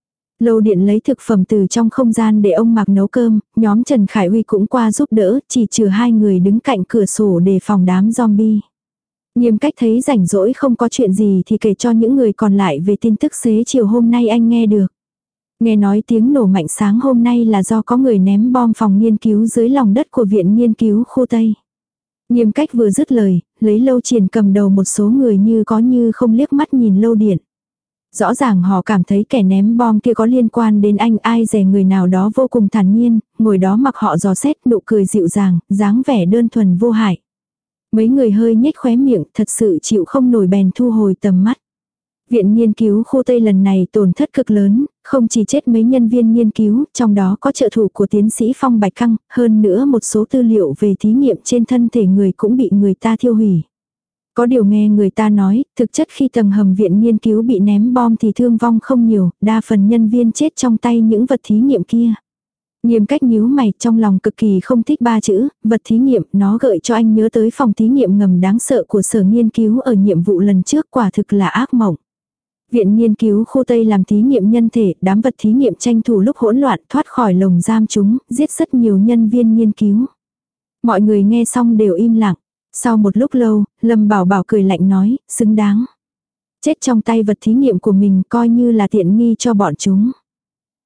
Lâu Điện lấy thực phẩm từ trong không gian để ông Mạc nấu cơm, nhóm Trần Khải Uy cũng qua giúp đỡ, chỉ trừ hai người đứng cạnh cửa sổ để phòng đám zombie. Nghiêm Cách thấy rảnh rỗi không có chuyện gì thì kể cho những người còn lại về tin tức xế chiều hôm nay anh nghe được. Nghe nói tiếng nổ mạnh sáng hôm nay là do có người ném bom phòng nghiên cứu dưới lòng đất của Viện Nghiên cứu Khu Tây. Nghiêm Cách vừa dứt lời, lấy Lâu Triển cầm đầu một số người như có như không liếc mắt nhìn Lâu Điện. Rõ ràng họ cảm thấy kẻ ném bom kia có liên quan đến anh, ai dè người nào đó vô cùng thản nhiên, ngồi đó mặc họ dò xét, nụ cười dịu dàng, dáng vẻ đơn thuần vô hại. Mấy người hơi nhếch khóe miệng, thật sự chịu không nổi bèn thu hồi tầm mắt. Viện Nghiên cứu Khu Tây lần này tổn thất cực lớn, không chỉ chết mấy nhân viên nghiên cứu, trong đó có trợ thủ của tiến sĩ Phong Bạch Căng, hơn nữa một số tư liệu về thí nghiệm trên thân thể người cũng bị người ta thiêu hủy. Có điều nghe người ta nói, thực chất khi tầng hầm viện nghiên cứu bị ném bom thì thương vong không nhiều, đa phần nhân viên chết trong tay những vật thí nghiệm kia. Nghiêm Cách nhíu mày, trong lòng cực kỳ không thích ba chữ, vật thí nghiệm, nó gợi cho anh nhớ tới phòng thí nghiệm ngầm đáng sợ của sở nghiên cứu ở nhiệm vụ lần trước, quả thực là ác mộng. Viện Nghiên cứu Khu Tây làm thí nghiệm nhân thể, đám vật thí nghiệm tranh thủ lúc hỗn loạn thoát khỏi lồng giam chúng, giết rất nhiều nhân viên nghiên cứu. Mọi người nghe xong đều im lặng. Sau một lúc lâu, Lâm Bảo Bảo cười lạnh nói, xứng đáng. Chết trong tay vật thí nghiệm của mình coi như là tiện nghi cho bọn chúng.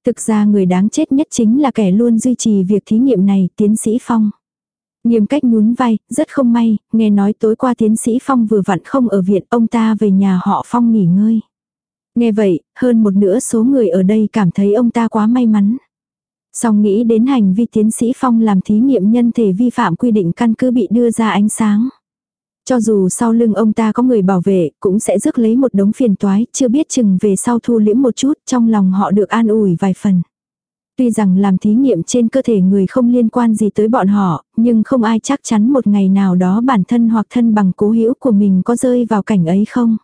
Thực ra người đáng chết nhất chính là kẻ luôn duy trì việc thí nghiệm này, tiến sĩ Phong. Nghiêm Cách nhún vai, rất không may, nghe nói tối qua tiến sĩ Phong vừa vặn không ở viện, ông ta về nhà họ Phong nghỉ ngơi. Nghe vậy, hơn một nửa số người ở đây cảm thấy ông ta quá may mắn. Song nghĩ đến hành vi tiến sĩ Phong làm thí nghiệm nhân thể vi phạm quy định căn cứ bị đưa ra ánh sáng. Cho dù sau lưng ông ta có người bảo vệ, cũng sẽ rước lấy một đống phiền toái, chưa biết chừng về sau thu liễm một chút, trong lòng họ được an ủi vài phần. Tuy rằng làm thí nghiệm trên cơ thể người không liên quan gì tới bọn họ, nhưng không ai chắc chắn một ngày nào đó bản thân hoặc thân bằng cố hữu của mình có rơi vào cảnh ấy không.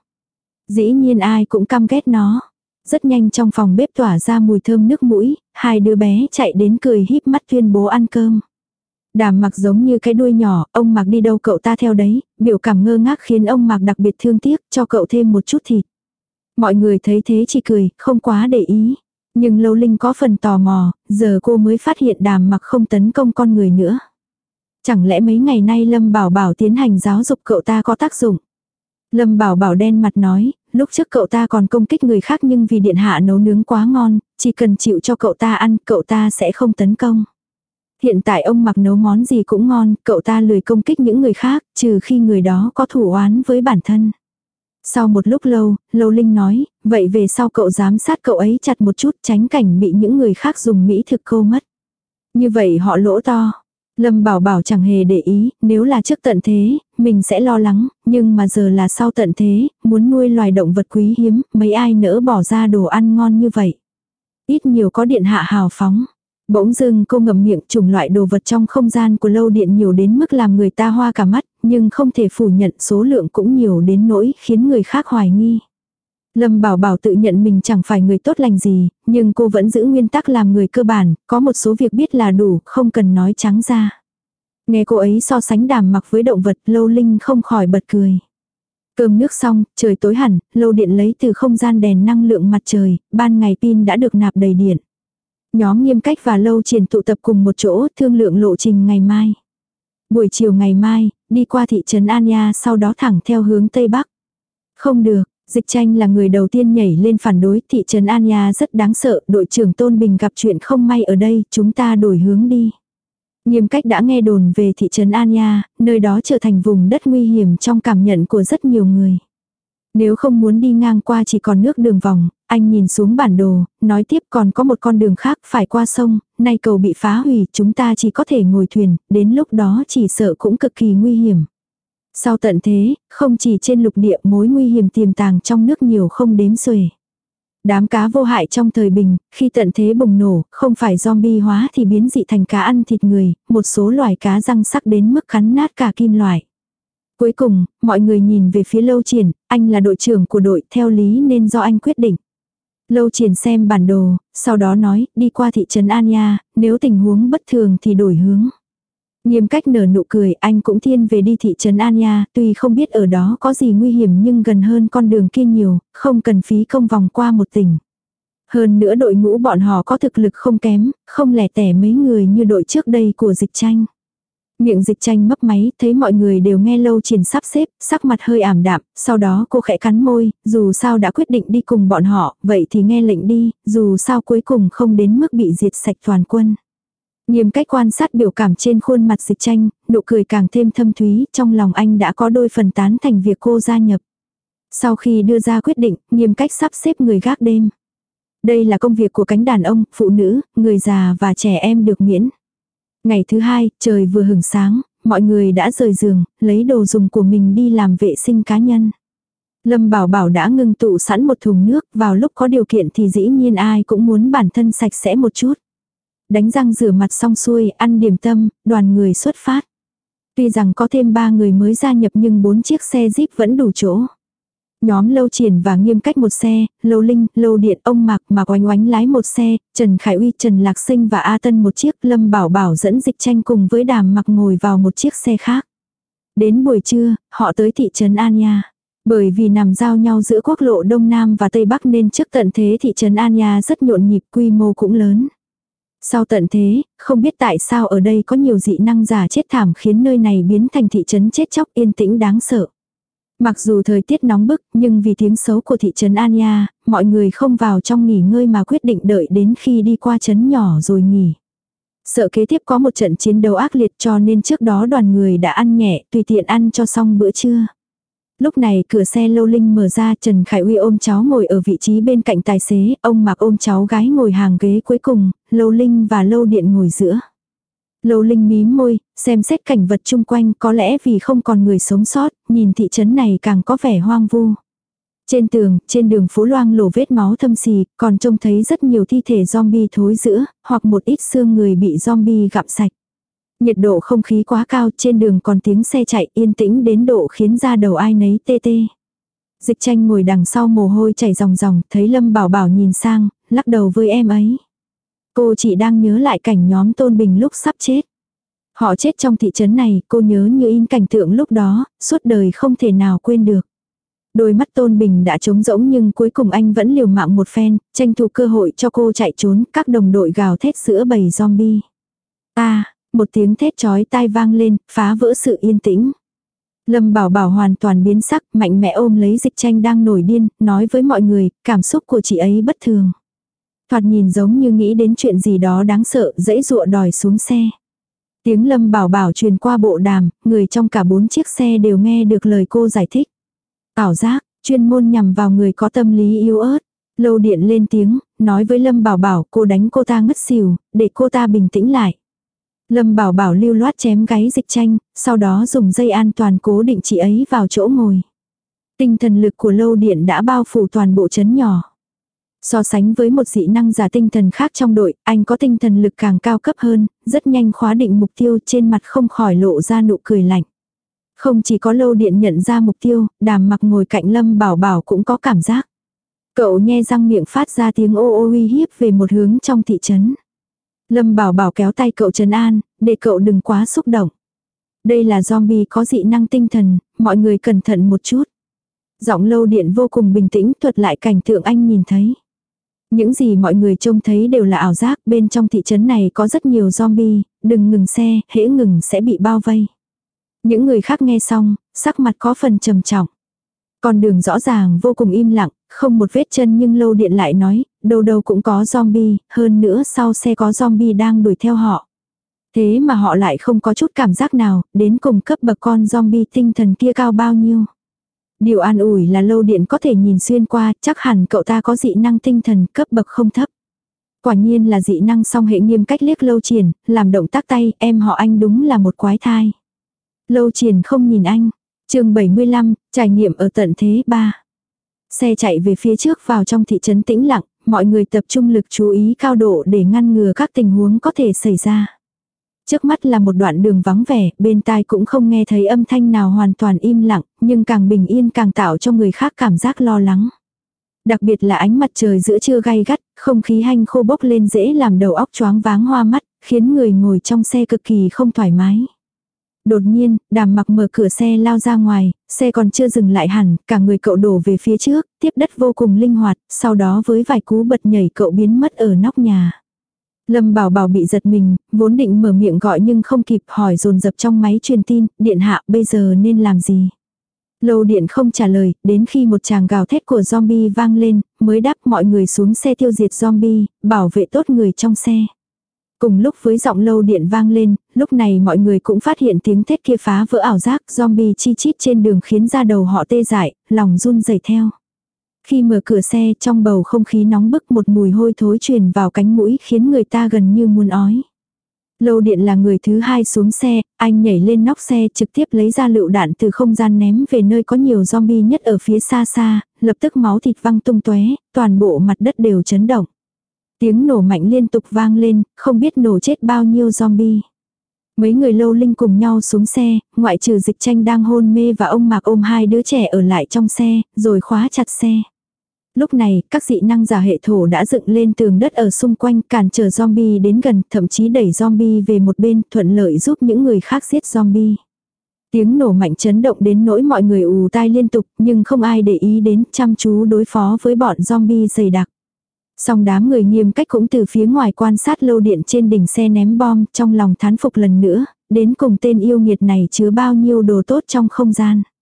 Dĩ nhiên ai cũng căm ghét nó. Rất nhanh trong phòng bếp tỏa ra mùi thơm nước mũi, hai đứa bé chạy đến cười híp mắt tuyên bố ăn cơm. Đàm Mặc giống như cái đuôi nhỏ, ông Mặc đi đâu cậu ta theo đấy, biểu cảm ngơ ngác khiến ông Mặc đặc biệt thương tiếc, cho cậu thêm một chút thịt. Mọi người thấy thế chỉ cười, không quá để ý. Nhưng Lâu Linh có phần tò mò, giờ cô mới phát hiện Đàm Mặc không tấn công con người nữa. Chẳng lẽ mấy ngày nay Lâm Bảo Bảo tiến hành giáo dục cậu ta có tác dụng? Lâm Bảo Bảo đen mặt nói, lúc trước cậu ta còn công kích người khác nhưng vì điện hạ nấu nướng quá ngon, chỉ cần chịu cho cậu ta ăn, cậu ta sẽ không tấn công. Hiện tại ông Mặc nấu món gì cũng ngon, cậu ta lười công kích những người khác, trừ khi người đó có thủ oán với bản thân. Sau một lúc lâu, Lâu Linh nói, vậy về sau cậu giám sát cậu ấy chặt một chút, tránh cảnh bị những người khác dùng mỹ thực câu mất. Như vậy họ lỗ to. Lâm Bảo Bảo chẳng hề để ý, nếu là trước tận thế, mình sẽ lo lắng, nhưng mà giờ là sau tận thế, muốn nuôi loài động vật quý hiếm, mấy ai nỡ bỏ ra đồ ăn ngon như vậy. Ít nhiều có điện hạ hào phóng. Bỗng dưng cô ngậm miệng, chủng loại đồ vật trong không gian của lâu điện nhiều đến mức làm người ta hoa cả mắt, nhưng không thể phủ nhận số lượng cũng nhiều đến nỗi khiến người khác hoài nghi. Lâm Bảo Bảo tự nhận mình chẳng phải người tốt lành gì, nhưng cô vẫn giữ nguyên tắc làm người cơ bản, có một số việc biết là đủ, không cần nói trắng ra. Nghe cô ấy so sánh Đàm Mặc với động vật, Lâu Linh không khỏi bật cười. Cơm nước xong, trời tối hẳn, lâu điện lấy từ không gian đèn năng lượng mặt trời, ban ngày pin đã được nạp đầy điện. Nhóm Nghiêm Cách và Lâu Triển tụ tập cùng một chỗ, thương lượng lộ trình ngày mai. Buổi chiều ngày mai, đi qua thị trấn An Nha, sau đó thẳng theo hướng Tây Bắc. Không được, Dịch Tranh là người đầu tiên nhảy lên phản đối, thị trấn An Nha rất đáng sợ, đội trưởng Tôn Bình gặp chuyện không may ở đây, chúng ta đổi hướng đi. Nghiêm Cách đã nghe đồn về thị trấn An Nha, nơi đó trở thành vùng đất nguy hiểm trong cảm nhận của rất nhiều người. Nếu không muốn đi ngang qua chỉ còn nước đường vòng, anh nhìn xuống bản đồ, nói tiếp còn có một con đường khác phải qua sông, nay cầu bị phá hủy, chúng ta chỉ có thể ngồi thuyền, đến lúc đó chỉ sợ cũng cực kỳ nguy hiểm. Sau tận thế, không chỉ trên lục địa mối nguy hiểm tiềm tàng trong nước nhiều không đếm xuể. Đám cá vô hại trong thời bình, khi tận thế bùng nổ, không phải zombie hóa thì biến dị thành cá ăn thịt người, một số loài cá răng sắc đến mức cắn nát cả kim loại. Cuối cùng, mọi người nhìn về phía Lâu Triển, anh là đội trưởng của đội, theo lý nên do anh quyết định. Lâu Triển xem bản đồ, sau đó nói, đi qua thị trấn An Nha, nếu tình huống bất thường thì đổi hướng. Nghiêm Cách nở nụ cười, anh cũng thiên về đi thị trấn An Nha, tuy không biết ở đó có gì nguy hiểm nhưng gần hơn con đường kia nhiều, không cần phí công vòng qua một tỉnh. Hơn nữa đội ngũ bọn họ có thực lực không kém, không lẻ tẻ mấy người như đội trước đây của Dịch Tranh. Miệng Dịch Tranh mấp máy, thấy mọi người đều nghe Lâu Triển sắp xếp, sắc mặt hơi ảm đạm, sau đó cô khẽ cắn môi, dù sao đã quyết định đi cùng bọn họ, vậy thì nghe lệnh đi, dù sao cuối cùng không đến mức bị diệt sạch toàn quân. Nghiêm Cách quan sát biểu cảm trên khuôn mặt Dịch Tranh, nụ cười càng thêm thâm thúy, trong lòng anh đã có đôi phần tán thành việc cô gia nhập. Sau khi đưa ra quyết định, Nghiêm Cách sắp xếp người gác đêm. Đây là công việc của cánh đàn ông, phụ nữ, người già và trẻ em được miễn. Ngày thứ hai, trời vừa hửng sáng, mọi người đã rời giường, lấy đồ dùng của mình đi làm vệ sinh cá nhân. Lâm Bảo Bảo đã ngưng tụ sẵn một thùng nước, vào lúc có điều kiện thì dĩ nhiên ai cũng muốn bản thân sạch sẽ một chút. Đánh răng rửa mặt xong xuôi, ăn điểm tâm, đoàn người xuất phát. Tuy rằng có thêm ba người mới gia nhập nhưng bốn chiếc xe Jeep vẫn đủ chỗ. Nhóm Lâu Triển và Nghiêm Cách một xe, Lâu Linh, Lâu Điện, ông Mạc, Mạc Oánh Oánh lái một xe, Trần Khải Uy, Trần Lạc Sinh và A Tân một chiếc, Lâm Bảo Bảo dẫn Dịch Tranh cùng với Đàm Mặc ngồi vào một chiếc xe khác. Đến buổi trưa, họ tới thị trấn An Nha. Bởi vì nằm giao nhau giữa quốc lộ Đông Nam và Tây Bắc nên trước tận thế thị trấn An Nha rất nhộn nhịp, quy mô cũng lớn. Sau tận thế, không biết tại sao ở đây có nhiều dị năng giả chết thảm khiến nơi này biến thành thị trấn chết chóc yên tĩnh đáng sợ. Mặc dù thời tiết nóng bức, nhưng vì tiếng xấu của thị trấn Anya, mọi người không vào trong nghỉ ngơi mà quyết định đợi đến khi đi qua trấn nhỏ rồi nghỉ. Sợ kế tiếp có một trận chiến đấu ác liệt cho nên trước đó đoàn người đã ăn nhẹ, tùy tiện ăn cho xong bữa trưa. Lúc này cửa xe Lâu Linh mở ra, Trần Khải Uy ôm cháu ngồi ở vị trí bên cạnh tài xế, ông Mạc ôm cháu gái ngồi hàng ghế cuối cùng, Lâu Linh và Lâu Điện ngồi giữa. Lâu Linh mím môi, xem xét cảnh vật chung quanh, có lẽ vì không còn người sống sót, nhìn thị trấn này càng có vẻ hoang vu. Trên tường, trên đường phố loang lổ vết máu thâm xì, còn trông thấy rất nhiều thi thể zombie thối rữa, hoặc một ít xương người bị zombie gặm sạch. Nhiệt độ không khí quá cao, trên đường còn tiếng xe chạy yên tĩnh đến độ khiến da đầu ai nấy tê tê. Dịch Tranh ngồi đằng sau mồ hôi chảy ròng ròng, thấy Lâm Bảo Bảo nhìn sang, lắc đầu với em ấy. Cô chỉ đang nhớ lại cảnh nhóm Tôn Bình lúc sắp chết. Họ chết trong thị trấn này, cô nhớ như in cảnh tượng lúc đó, suốt đời không thể nào quên được. Đôi mắt Tôn Bình đã trống rỗng nhưng cuối cùng anh vẫn liều mạng một phen, tranh thủ cơ hội cho cô chạy trốn, các đồng đội gào thét giữa bầy zombie. À, một tiếng thét chói tai vang lên, phá vỡ sự yên tĩnh. Lâm Bảo Bảo hoàn toàn biến sắc, mạnh mẽ ôm lấy Dịch Tranh đang nổi điên, nói với mọi người, cảm xúc của chị ấy bất thường. Thoạt nhìn giống như nghĩ đến chuyện gì đó đáng sợ, dãy dụa đòi xuống xe. Tiếng Lâm Bảo Bảo truyền qua bộ đàm, người trong cả bốn chiếc xe đều nghe được lời cô giải thích. Ảo giác, chuyên môn nhằm vào người có tâm lý yếu ớt. Lâu Điện lên tiếng, nói với Lâm Bảo Bảo cô đánh cô ta ngất xỉu, để cô ta bình tĩnh lại. Lâm Bảo Bảo lưu loát chém gáy Dịch Tranh, sau đó dùng dây an toàn cố định chị ấy vào chỗ ngồi. Tinh thần lực của Lâu Điện đã bao phủ toàn bộ trấn nhỏ. So sánh với một dị năng giả tinh thần khác trong đội, anh có tinh thần lực càng cao cấp hơn, rất nhanh khóa định mục tiêu, trên mặt không khỏi lộ ra nụ cười lạnh. Không chỉ có Lâu Điện nhận ra mục tiêu, Đàm Mặc ngồi cạnh Lâm Bảo Bảo cũng có cảm giác. Cậu nhe răng miệng phát ra tiếng ô ô uy hiếp về một hướng trong thị trấn. Lâm Bảo Bảo kéo tay cậu trấn an, để cậu đừng quá xúc động. Đây là zombie có dị năng tinh thần, mọi người cẩn thận một chút. Giọng Lâu Điện vô cùng bình tĩnh thuật lại cảnh tượng anh nhìn thấy. Những gì mọi người trông thấy đều là ảo giác, bên trong thị trấn này có rất nhiều zombie, đừng ngừng xe, hễ ngừng sẽ bị bao vây. Những người khác nghe xong, sắc mặt có phần trầm trọng. Con đường rõ ràng vô cùng im lặng, không một vết chân nhưng Lâu Điện lại nói, đâu đâu cũng có zombie, hơn nữa sau xe có zombie đang đuổi theo họ. Thế mà họ lại không có chút cảm giác nào, đến cùng cấp bậc con zombie tinh thần kia cao bao nhiêu. Điều an ủi là Lâu Điện có thể nhìn xuyên qua, chắc hẳn cậu ta có dị năng tinh thần cấp bậc không thấp. Quả nhiên là dị năng song hệ nghiêm cách liếc Lâu Triển, làm động tác tay, em họ anh đúng là một quái thai. Lâu Triển không nhìn anh. Chương bảy mươi lăm, trải nghiệm ở tận thế ba. Xe chạy về phía trước vào trong thị trấn tĩnh lặng, mọi người tập trung lực chú ý cao độ để ngăn ngừa các tình huống có thể xảy ra. Trước mắt là một đoạn đường vắng vẻ, bên tai cũng không nghe thấy âm thanh nào, hoàn toàn im lặng, nhưng càng bình yên càng tạo cho người khác cảm giác lo lắng. Đặc biệt là ánh mặt trời giữa trưa gay gắt, không khí hanh khô bốc lên dễ làm đầu óc choáng váng hoa mắt, khiến người ngồi trong xe cực kỳ không thoải mái. Đột nhiên, Đàm Mặc mở cửa xe lao ra ngoài, xe còn chưa dừng lại hẳn, cả người cậu đổ về phía trước, tiếp đất vô cùng linh hoạt, sau đó với vài cú bật nhảy cậu biến mất ở nóc nhà. Lâm Bảo Bảo bị giật mình, vốn định mở miệng gọi nhưng không kịp, hỏi dồn dập trong máy truyền tin, điện hạ bây giờ nên làm gì. Lâu Điện không trả lời, đến khi một tràng gào thét của zombie vang lên, mới đáp mọi người xuống xe tiêu diệt zombie, bảo vệ tốt người trong xe. Cùng lúc với giọng Lâu Điện vang lên, lúc này mọi người cũng phát hiện tiếng thét kia phá vỡ ảo giác, zombie chi chít trên đường khiến da đầu họ tê dại, lòng run rẩy theo. Khi mở cửa xe, trong bầu không khí nóng bức một mùi hôi thối truyền vào cánh mũi khiến người ta gần như muốn ói. Lâu Điện là người thứ hai xuống xe, anh nhảy lên nóc xe trực tiếp lấy ra lựu đạn từ không gian ném về nơi có nhiều zombie nhất ở phía xa xa, lập tức máu thịt văng tung tóe, toàn bộ mặt đất đều chấn động. Tiếng nổ mạnh liên tục vang lên, không biết nổ chết bao nhiêu zombie. Mấy người Lâu Linh cùng nhau xuống xe, ngoại trừ Dịch Tranh đang hôn mê và ông Mạc ôm hai đứa trẻ ở lại trong xe, rồi khóa chặt xe. Lúc này, các dị năng giả hệ thổ đã dựng lên tường đất ở xung quanh cản trở zombie đến gần, thậm chí đẩy zombie về một bên, thuận lợi giúp những người khác giết zombie. Tiếng nổ mạnh chấn động đến nỗi mọi người ù tai liên tục, nhưng không ai để ý đến, chăm chú đối phó với bọn zombie dày đặc. Song đám người nghiêm cách cũng từ phía ngoài quan sát Lâu Điện trên đỉnh xe ném bom, trong lòng thán phục lần nữa, đến cùng tên yêu nghiệt này chứa bao nhiêu đồ tốt trong không gian.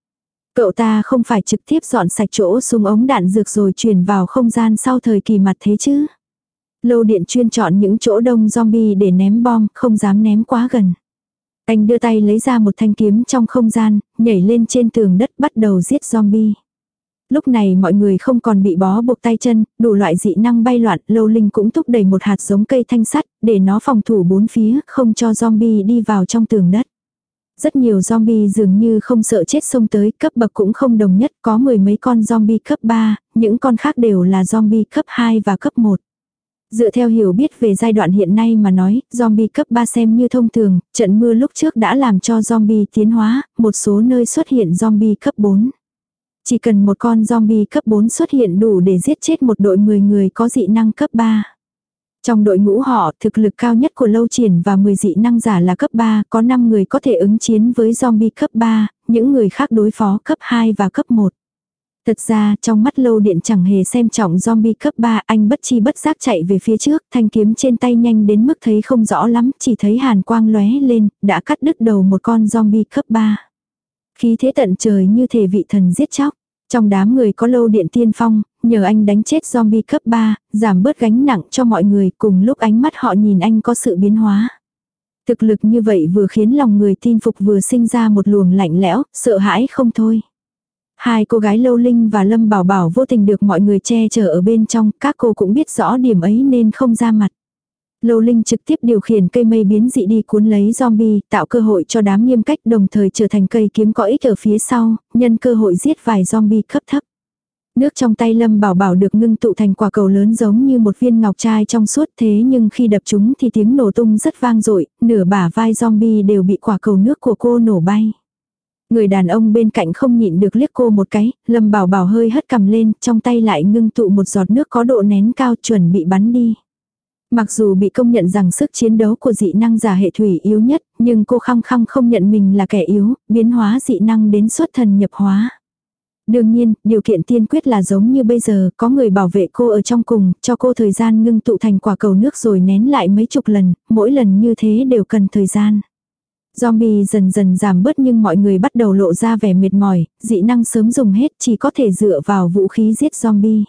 Cậu ta không phải trực tiếp dọn sạch chỗ súng ống đạn dược rồi chuyển vào không gian sau thời kỳ mặt thế chứ. Lâu Điện chuyên chọn những chỗ đông zombie để ném bom, không dám ném quá gần. Anh đưa tay lấy ra một thanh kiếm trong không gian, nhảy lên trên tường đất bắt đầu giết zombie. Lúc này mọi người không còn bị bó buộc tay chân, đủ loại dị năng bay loạn, Lâu Linh cũng thúc đẩy một hạt giống cây thanh sắt, để nó phòng thủ bốn phía, không cho zombie đi vào trong tường đất. Rất nhiều zombie dường như không sợ chết xông tới, cấp bậc cũng không đồng nhất, có mười mấy con zombie cấp ba, những con khác đều là zombie cấp hai và cấp một. Dựa theo hiểu biết về giai đoạn hiện nay mà nói, zombie cấp ba xem như thông thường, trận mưa lúc trước đã làm cho zombie tiến hóa, một số nơi xuất hiện zombie cấp bốn. Chỉ cần một con zombie cấp bốn xuất hiện đủ để giết chết một đội mười người có dị năng cấp ba. Trong đội ngũ họ, thực lực cao nhất của Lâu Triển và mười dị năng giả là cấp ba, có năm người có thể ứng chiến với zombie cấp ba, những người khác đối phó cấp hai và cấp một. Thật ra, trong mắt Lâu Điện chẳng hề xem trọng zombie cấp ba, anh bất chi bất giác chạy về phía trước, thanh kiếm trên tay nhanh đến mức thấy không rõ lắm, chỉ thấy hàn quang lóe lên, đã cắt đứt đầu một con zombie cấp ba. Khí thế tận trời như thể vị thần giết chóc. Trong đám người có Lâu Điện tiên phong, nhờ anh đánh chết zombie cấp ba, giảm bớt gánh nặng cho mọi người, cùng lúc ánh mắt họ nhìn anh có sự biến hóa. Thực lực như vậy vừa khiến lòng người tin phục vừa sinh ra một luồng lạnh lẽo, sợ hãi không thôi. Hai cô gái Lâu Linh và Lâm Bảo Bảo vô tình được mọi người che chở ở bên trong, các cô cũng biết rõ điểm ấy nên không ra mặt. Lâu Linh trực tiếp điều khiển cây mây biến dị đi cuốn lấy zombie, tạo cơ hội cho đám Nghiêm Cách, đồng thời trở thành cây kiếm có ích ở phía sau, nhân cơ hội giết vài zombie cấp thấp. Nước trong tay Lâm Bảo Bảo được ngưng tụ thành quả cầu lớn giống như một viên ngọc trai trong suốt, thế nhưng khi đập chúng thì tiếng nổ tung rất vang dội, nửa bả vai zombie đều bị quả cầu nước của cô nổ bay. Người đàn ông bên cạnh không nhịn được liếc cô một cái, Lâm Bảo Bảo hơi hất cằm lên, trong tay lại ngưng tụ một giọt nước có độ nén cao chuẩn bị bắn đi. Mặc dù bị công nhận rằng sức chiến đấu của dị năng giả hệ thủy yếu nhất, nhưng cô khăng khăng không nhận mình là kẻ yếu, biến hóa dị năng đến xuất thần nhập hóa. Đương nhiên, điều kiện tiên quyết là giống như bây giờ, có người bảo vệ cô ở trong cùng, cho cô thời gian ngưng tụ thành quả cầu nước rồi nén lại mấy chục lần, mỗi lần như thế đều cần thời gian. Zombie dần dần giảm bớt nhưng mọi người bắt đầu lộ ra vẻ mệt mỏi, dị năng sớm dùng hết chỉ có thể dựa vào vũ khí giết zombie.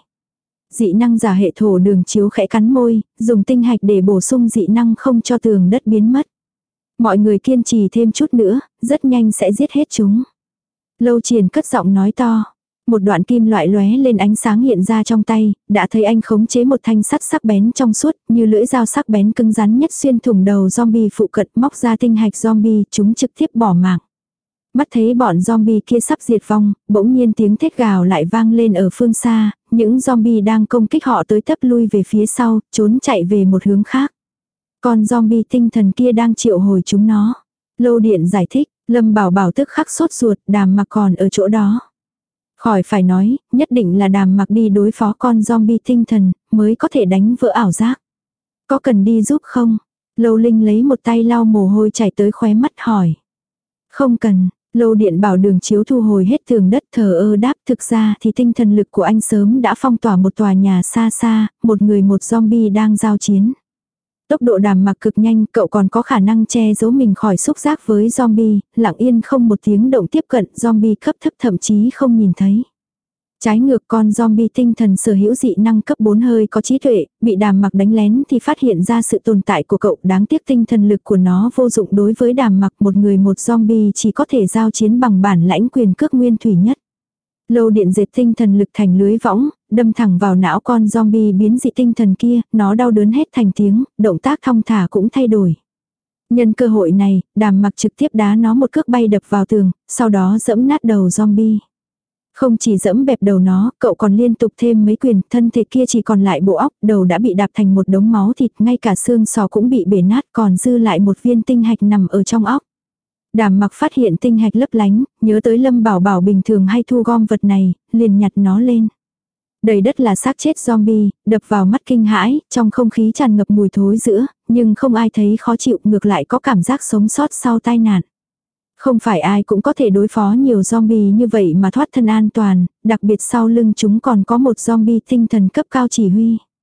Dị năng giả hệ thổ Đường Chiếu khẽ cắn môi, dùng tinh hạch để bổ sung dị năng không cho tường đất biến mất. Mọi người kiên trì thêm chút nữa, rất nhanh sẽ giết hết chúng. Lâu Triển cất giọng nói to. Một đoạn kim loại lóe lên ánh sáng hiện ra trong tay, đã thấy anh khống chế một thanh sắt sắc bén trong suốt, như lưỡi dao sắc bén cứng rắn nhất xuyên thủng đầu zombie phụ cận, móc ra tinh hạch zombie, chúng trực tiếp bỏ mạng. Mắt thấy bọn zombie kia sắp diệt vong, bỗng nhiên tiếng thét gào lại vang lên ở phương xa, những zombie đang công kích họ tới tấp lui về phía sau, trốn chạy về một hướng khác. Còn zombie tinh thần kia đang triệu hồi chúng nó. Lâu Điện giải thích, Lâm Bảo Bảo tức khắc sốt ruột, Đàm Mặc còn ở chỗ đó. Khỏi phải nói, nhất định là Đàm Mặc đi đối phó con zombie tinh thần, mới có thể đánh vỡ ảo giác. Có cần đi giúp không? Lâu Linh lấy một tay lau mồ hôi chảy tới khóe mắt hỏi. Không cần, Lâu Điện bảo Đường Chiếu thu hồi hết tường đất, thờ ơ đáp, thực ra thì tinh thần lực của anh sớm đã phong tỏa một tòa nhà xa xa, một người một zombie đang giao chiến. Tốc độ Đàm Mặc cực nhanh, cậu còn có khả năng che giấu mình khỏi xúc giác với zombie, lặng yên không một tiếng động tiếp cận zombie cấp thấp thậm chí không nhìn thấy. Trái ngược, con zombie tinh thần sở hữu dị năng cấp bốn hơi có trí tuệ, bị Đàm Mặc đánh lén thì phát hiện ra sự tồn tại của cậu, đáng tiếc tinh thần lực của nó vô dụng đối với Đàm Mặc, một người một zombie chỉ có thể giao chiến bằng bản lãnh quyền cước nguyên thủy nhất. Lâu Điện dệt tinh thần lực thành lưới võng, đâm thẳng vào não con zombie biến dị tinh thần kia, nó đau đớn hết thành tiếng, động tác thong thả cũng thay đổi. Nhân cơ hội này, Đàm Mặc trực tiếp đá nó một cước bay đập vào tường, sau đó giẫm nát đầu zombie. Không chỉ giẫm bẹp đầu nó, cậu còn liên tục thêm mấy quyền, thân thể kia chỉ còn lại bộ óc, đầu đã bị đạp thành một đống máu thịt, ngay cả xương sọ cũng bị bể nát, còn dư lại một viên tinh hạch nằm ở trong óc. Đàm Mặc phát hiện tinh hạch lấp lánh, nhớ tới Lâm Bảo Bảo bình thường hay thu gom vật này, liền nhặt nó lên. Đầy đất là xác chết zombie, đập vào mắt kinh hãi, trong không khí tràn ngập mùi thối rữa, nhưng không ai thấy khó chịu, ngược lại có cảm giác sống sót sau tai nạn. Không phải ai cũng có thể đối phó nhiều zombie như vậy mà thoát thân an toàn, đặc biệt sau lưng chúng còn có một zombie tinh thần cấp cao chỉ huy.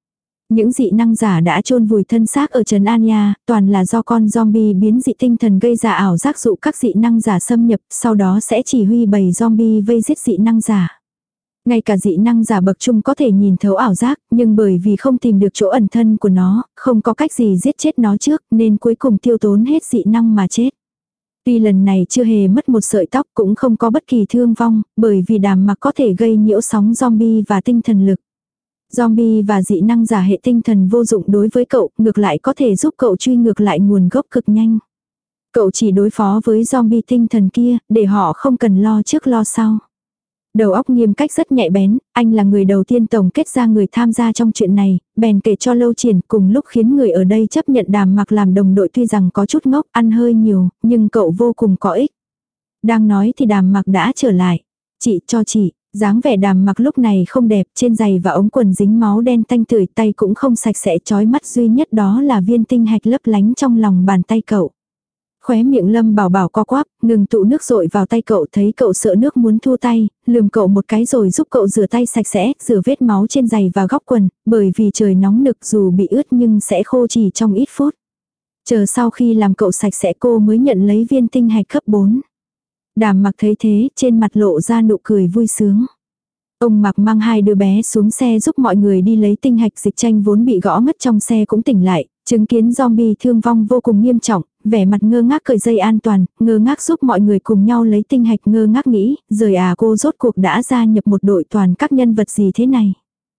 Những dị năng giả đã chôn vùi thân xác ở Trấn An Nha, toàn là do con zombie biến dị tinh thần gây ra ảo giác dụ các dị năng giả xâm nhập, sau đó sẽ chỉ huy bầy zombie vây giết dị năng giả. Ngay cả dị năng giả bậc trung có thể nhìn thấu ảo giác, nhưng bởi vì không tìm được chỗ ẩn thân của nó, không có cách gì giết chết nó trước, nên cuối cùng tiêu tốn hết dị năng mà chết. Tuy lần này chưa hề mất một sợi tóc cũng không có bất kỳ thương vong, bởi vì Đàm Mặc có thể gây nhiễu sóng zombie và tinh thần lực. Zombie và dị năng giả hệ tinh thần vô dụng đối với cậu, ngược lại có thể giúp cậu truy ngược lại nguồn gốc cực nhanh. Cậu chỉ đối phó với zombie tinh thần kia, để họ không cần lo trước lo sau. Đầu óc Nghiêm Cách rất nhạy bén, anh là người đầu tiên tổng kết ra người tham gia trong chuyện này, bèn kể cho Lâu Triển, cùng lúc khiến người ở đây chấp nhận Đàm Mặc làm đồng đội, tuy rằng có chút ngốc, ăn hơi nhiều, nhưng cậu vô cùng có ích. Đang nói thì Đàm Mặc đã trở lại. Chị cho chị, dáng vẻ Đàm Mặc lúc này không đẹp, trên giày và ống quần dính máu đen tanh tưởi, tay cũng không sạch sẽ, chói mắt duy nhất đó là viên tinh hạch lấp lánh trong lòng bàn tay cậu. Khóe miệng Lâm Bảo Bảo co quắp, ngừng tụ nước rội vào tay cậu, thấy cậu sợ nước muốn thu tay, lườm cậu một cái rồi giúp cậu rửa tay sạch sẽ, rửa vết máu trên giày và góc quần, bởi vì trời nóng nực dù bị ướt nhưng sẽ khô chỉ trong ít phút. Chờ sau khi làm cậu sạch sẽ cô mới nhận lấy viên tinh hạch cấp bốn. Đàm Mặc thấy thế, trên mặt lộ ra nụ cười vui sướng. Ông Mặc mang hai đứa bé xuống xe giúp mọi người đi lấy tinh hạch. Dịch Tranh vốn bị gõ ngất trong xe cũng tỉnh lại, chứng kiến zombie thương vong vô cùng nghiêm trọng, vẻ mặt ngơ ngác cởi dây an toàn, ngơ ngác giúp mọi người cùng nhau lấy tinh hạch, ngơ ngác nghĩ, rời à cô rốt cuộc đã gia nhập một đội toàn các nhân vật gì thế này.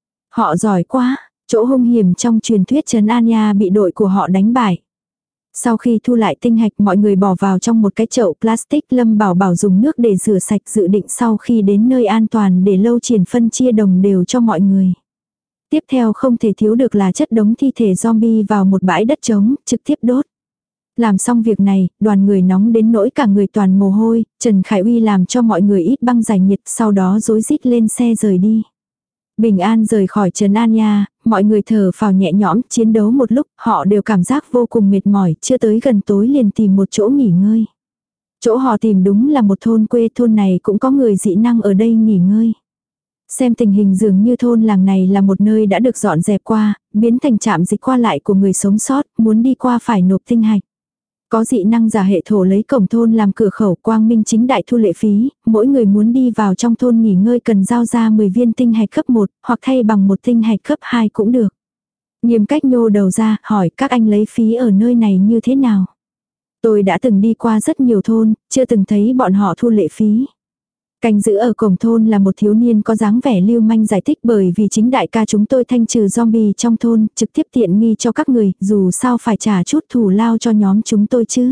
Họ giỏi quá, chỗ hung hiểm trong truyền thuyết Trấn An Nha bị đội của họ đánh bại. Sau khi thu lại tinh hạch mọi người bỏ vào trong một cái chậu plastic. Lâm Bảo Bảo dùng nước để rửa sạch, dự định sau khi đến nơi an toàn để Lâu Triển phân chia đồng đều cho mọi người. Tiếp theo không thể thiếu được là chất đống thi thể zombie vào một bãi đất trống, trực tiếp đốt. Làm xong việc này, đoàn người nóng đến nỗi cả người toàn mồ hôi, Trần Khải Uy làm cho mọi người ít băng giải nhiệt, sau đó rối rít lên xe rời đi. Bình an rời khỏi Trấn An Nha, mọi người thở phào nhẹ nhõm, chiến đấu một lúc, họ đều cảm giác vô cùng mệt mỏi, chưa tới gần tối liền tìm một chỗ nghỉ ngơi. Chỗ họ tìm đúng là một thôn quê, thôn này cũng có người dị năng ở đây nghỉ ngơi. Xem tình hình dường như thôn làng này là một nơi đã được dọn dẹp qua, biến thành trạm dịch qua lại của người sống sót, muốn đi qua phải nộp tinh hạch. Có dị năng giả hệ thổ lấy cổng thôn làm cửa khẩu, quang minh chính đại thu lệ phí, mỗi người muốn đi vào trong thôn nghỉ ngơi cần giao ra mười viên tinh hạch cấp một, hoặc thay bằng một tinh hạch cấp hai cũng được. Nghiêm Cách nhô đầu ra, hỏi các anh lấy phí ở nơi này như thế nào? Tôi đã từng đi qua rất nhiều thôn, chưa từng thấy bọn họ thu lệ phí. Canh giữ ở cổng thôn là một thiếu niên có dáng vẻ lưu manh giải thích, bởi vì chính đại ca chúng tôi thanh trừ zombie trong thôn, trực tiếp tiện nghi cho các người, dù sao phải trả chút thù lao cho nhóm chúng tôi chứ.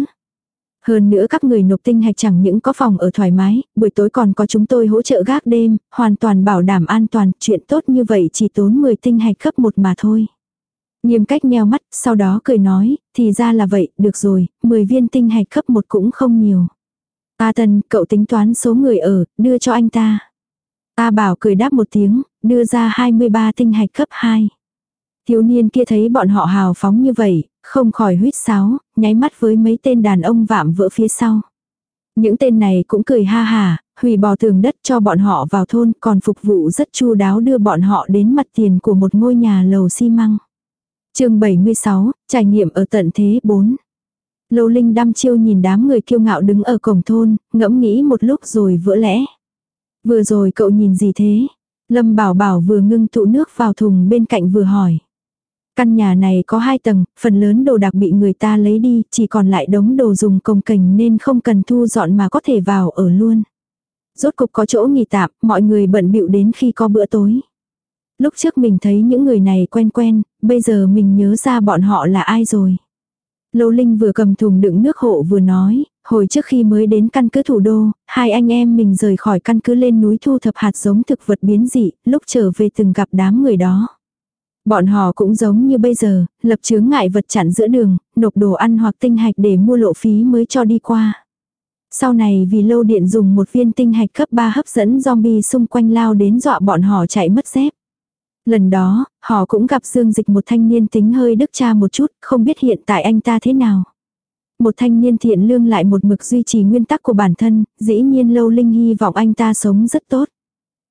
Hơn nữa các người nộp tinh hạch chẳng những có phòng ở thoải mái, buổi tối còn có chúng tôi hỗ trợ gác đêm, hoàn toàn bảo đảm an toàn, chuyện tốt như vậy chỉ tốn mười tinh hạch cấp một mà thôi. Nghiêm Cách nheo mắt, sau đó cười nói, thì ra là vậy, được rồi, mười viên tinh hạch cấp một cũng không nhiều. A Tân, cậu tính toán số người ở, đưa cho anh ta. A Bảo cười đáp một tiếng, đưa ra hai mươi ba tinh hạch cấp hai. Thiếu niên kia thấy bọn họ hào phóng như vậy, không khỏi huýt sáo, nháy mắt với mấy tên đàn ông vạm vỡ phía sau. Những tên này cũng cười ha hà, hủy bỏ tường đất cho bọn họ vào thôn, còn phục vụ rất chu đáo đưa bọn họ đến mặt tiền của một ngôi nhà lầu xi măng. Chương bảy mươi sáu, trải nghiệm ở tận thế bốn. Lâu Linh đăm chiêu nhìn đám người kiêu ngạo đứng ở cổng thôn, ngẫm nghĩ một lúc rồi vỡ lẽ. Vừa rồi cậu nhìn gì thế? Lâm Bảo Bảo vừa ngưng tụ nước vào thùng bên cạnh vừa hỏi. Căn nhà này có hai tầng, phần lớn đồ đạc bị người ta lấy đi, chỉ còn lại đống đồ dùng cồng kềnh nên không cần thu dọn mà có thể vào ở luôn. Rốt cục có chỗ nghỉ tạm, mọi người bận bịu đến khi có bữa tối. Lúc trước mình thấy những người này quen quen, bây giờ mình nhớ ra bọn họ là ai rồi. Lâu Linh vừa cầm thùng đựng nước hộ vừa nói, hồi trước khi mới đến căn cứ thủ đô, hai anh em mình rời khỏi căn cứ lên núi thu thập hạt giống thực vật biến dị, lúc trở về từng gặp đám người đó. Bọn họ cũng giống như bây giờ, lập chướng ngại vật chặn giữa đường, nộp đồ ăn hoặc tinh hạch để mua lộ phí mới cho đi qua. Sau này vì Lâu Điện dùng một viên tinh hạch cấp ba hấp dẫn zombie xung quanh lao đến dọa bọn họ chạy mất dép. Lần đó, họ cũng gặp Dương Dịch, một thanh niên tính hơi đức cha một chút, không biết hiện tại anh ta thế nào. Một thanh niên thiện lương lại một mực duy trì nguyên tắc của bản thân, dĩ nhiên Lâu Linh hy vọng anh ta sống rất tốt.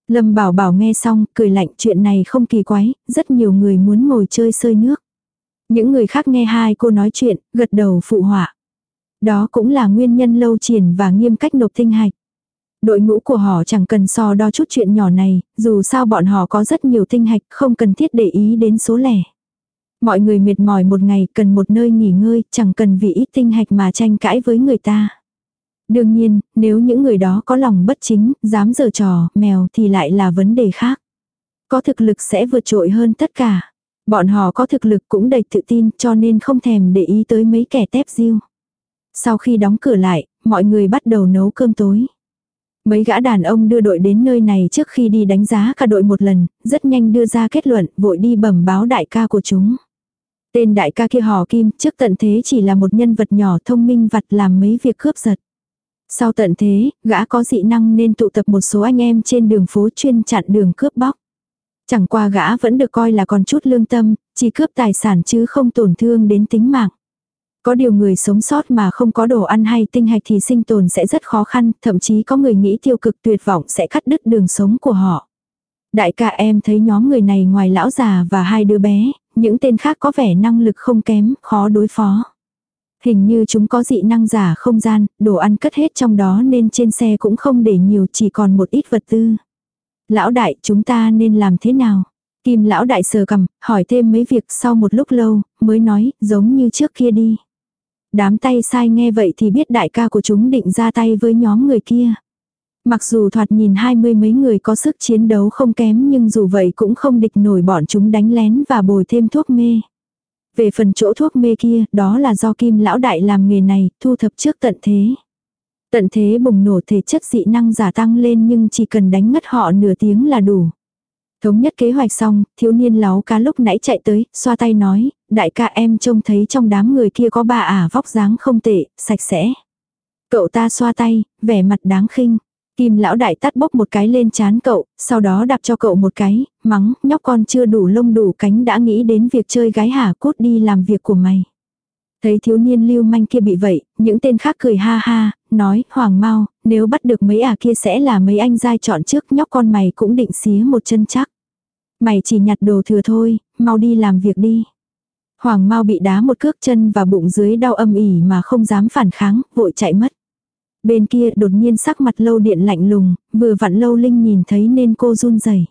Lâm Bảo Bảo nghe xong, cười lạnh, chuyện này không kỳ quái, rất nhiều người muốn ngồi chơi sơi nước. Những người khác nghe hai cô nói chuyện, gật đầu phụ họa. Đó cũng là nguyên nhân lâu triển và nghiêm cách nộp tinh hạch. Đội ngũ của họ chẳng cần so đo chút chuyện nhỏ này, dù sao bọn họ có rất nhiều tinh hạch, không cần thiết để ý đến số lẻ. Mọi người mệt mỏi một ngày, cần một nơi nghỉ ngơi, chẳng cần vì ít tinh hạch mà tranh cãi với người ta. Đương nhiên, nếu những người đó có lòng bất chính, dám giở trò, mèo thì lại là vấn đề khác. Có thực lực sẽ vượt trội hơn tất cả. Bọn họ có thực lực cũng đầy tự tin cho nên không thèm để ý tới mấy kẻ tép diêu. Sau khi đóng cửa lại, mọi người bắt đầu nấu cơm tối. Mấy gã đàn ông đưa đội đến nơi này trước khi đi đánh giá cả đội một lần, rất nhanh đưa ra kết luận, vội đi bẩm báo đại ca của chúng. Tên đại ca kia họ Kim, trước tận thế chỉ là một nhân vật nhỏ thông minh vặt làm mấy việc cướp giật. Sau tận thế, gã có dị năng nên tụ tập một số anh em trên đường phố chuyên chặn đường cướp bóc. Chẳng qua gã vẫn được coi là còn chút lương tâm, chỉ cướp tài sản chứ không tổn thương đến tính mạng. Có điều người sống sót mà không có đồ ăn hay tinh hạch thì sinh tồn sẽ rất khó khăn, thậm chí có người nghĩ tiêu cực tuyệt vọng sẽ cắt đứt đường sống của họ. Đại ca em thấy nhóm người này ngoài lão già và hai đứa bé, những tên khác có vẻ năng lực không kém, khó đối phó. Hình như chúng có dị năng giả không gian, đồ ăn cất hết trong đó nên trên xe cũng không để nhiều, chỉ còn một ít vật tư. Lão đại, chúng ta nên làm thế nào? Kim lão đại sờ cằm, hỏi thêm mấy việc, sau một lúc lâu, mới nói, giống như trước kia đi. Đám tay sai nghe vậy thì biết đại ca của chúng định ra tay với nhóm người kia. Mặc dù thoạt nhìn hai mươi mấy người có sức chiến đấu không kém nhưng dù vậy cũng không địch nổi bọn chúng đánh lén và bồi thêm thuốc mê. Về phần chỗ thuốc mê kia, đó là do Kim lão đại làm nghề này, thu thập trước tận thế. Tận thế bùng nổ thể chất dị năng giả tăng lên nhưng chỉ cần đánh ngất họ nửa tiếng là đủ. Thống nhất kế hoạch xong, thiếu niên láo cá lúc nãy chạy tới, xoa tay nói, đại ca em trông thấy trong đám người kia có bà ả vóc dáng không tệ, sạch sẽ. Cậu ta xoa tay, vẻ mặt đáng khinh. Kim lão đại tát bốc một cái lên trán cậu, sau đó đạp cho cậu một cái, mắng, nhóc con chưa đủ lông đủ cánh đã nghĩ đến việc chơi gái hả, cút đi làm việc của mày. Thấy thiếu niên lưu manh kia bị vậy, những tên khác cười ha ha, nói, Hoàng Mau, nếu bắt được mấy ả kia sẽ là mấy anh giai chọn trước, nhóc con mày cũng định xía một chân chắc. Mày chỉ nhặt đồ thừa thôi, mau đi làm việc đi. Hoàng Mau bị đá một cước chân và bụng dưới đau âm ỉ mà không dám phản kháng, vội chạy mất. Bên kia đột nhiên sắc mặt Lâu Điện lạnh lùng, vừa vặn Lâu Linh nhìn thấy nên cô run rẩy.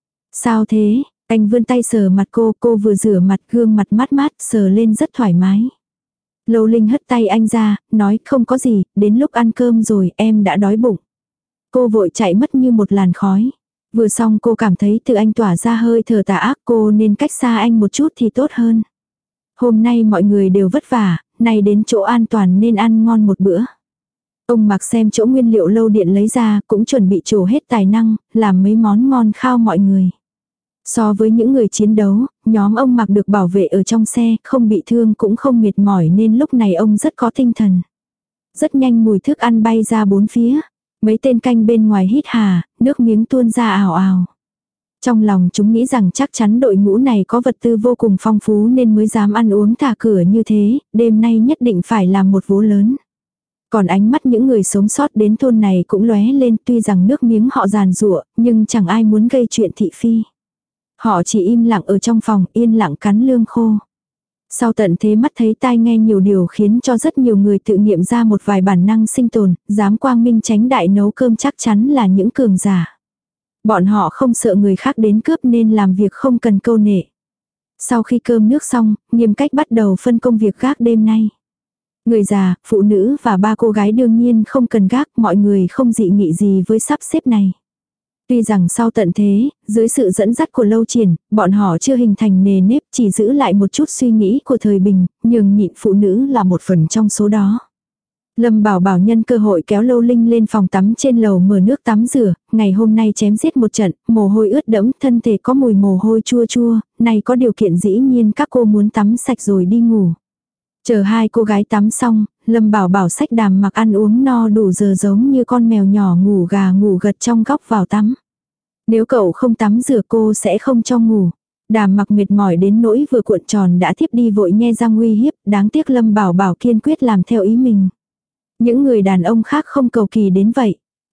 Sao thế? Anh vươn tay sờ mặt cô, cô vừa rửa mặt, gương mặt mát mát, sờ lên rất thoải mái. Lâu Linh hất tay anh ra, nói không có gì, đến lúc ăn cơm rồi, em đã đói bụng. Cô vội chạy mất như một làn khói. Vừa xong cô cảm thấy từ anh tỏa ra hơi thở tà ác, cô nên cách xa anh một chút thì tốt hơn. Hôm nay mọi người đều vất vả, nay đến chỗ an toàn nên ăn ngon một bữa. Ông Mạc xem chỗ nguyên liệu Lâu Điện lấy ra, cũng chuẩn bị trổ hết tài năng, làm mấy món ngon khao mọi người. So với những người chiến đấu, nhóm ông Mạc được bảo vệ ở trong xe, không bị thương cũng không mệt mỏi nên lúc này ông rất có tinh thần. Rất nhanh mùi thức ăn bay ra bốn phía. Mấy tên canh bên ngoài hít hà, nước miếng tuôn ra ào ào. Trong lòng chúng nghĩ rằng chắc chắn đội ngũ này có vật tư vô cùng phong phú nên mới dám ăn uống thả cửa như thế, đêm nay nhất định phải làm một vố lớn. Còn ánh mắt những người sống sót đến thôn này cũng lóe lên, tuy rằng nước miếng họ giàn giụa, nhưng chẳng ai muốn gây chuyện thị phi. Họ chỉ im lặng ở trong phòng, yên lặng cắn lương khô. Sau tận thế mắt thấy tai nghe nhiều điều khiến cho rất nhiều người tự nghiệm ra một vài bản năng sinh tồn, dám quang minh chánh đại nấu cơm chắc chắn là những cường giả. Bọn họ không sợ người khác đến cướp nên làm việc không cần câu nệ. Sau khi cơm nước xong, Nghiêm Cách bắt đầu phân công việc gác đêm nay. Người già, phụ nữ và ba cô gái đương nhiên không cần gác, mọi người không dị nghị gì với sắp xếp này. Tuy rằng sau tận thế, dưới sự dẫn dắt của Lâu Triển, bọn họ chưa hình thành nề nếp, chỉ giữ lại một chút suy nghĩ của thời bình, nhường nhịn phụ nữ là một phần trong số đó. Lâm Bảo Bảo nhân cơ hội kéo Lâu Linh lên phòng tắm trên lầu mở nước tắm rửa, ngày hôm nay chém giết một trận, mồ hôi ướt đẫm, thân thể có mùi mồ hôi chua chua, này có điều kiện dĩ nhiên các cô muốn tắm sạch rồi đi ngủ. Chờ hai cô gái tắm xong, Lâm Bảo Bảo xách Đàm Mặc ăn uống no đủ giờ giống như con mèo nhỏ ngủ gà ngủ gật trong góc vào tắm. Nếu cậu không tắm rửa cô sẽ không cho ngủ. Đàm Mặc mệt mỏi đến nỗi vừa cuộn tròn đã thiếp đi vội nhe răng uy hiếp, đáng tiếc Lâm Bảo Bảo kiên quyết làm theo ý mình. Những người đàn ông khác không cầu kỳ đến vậy.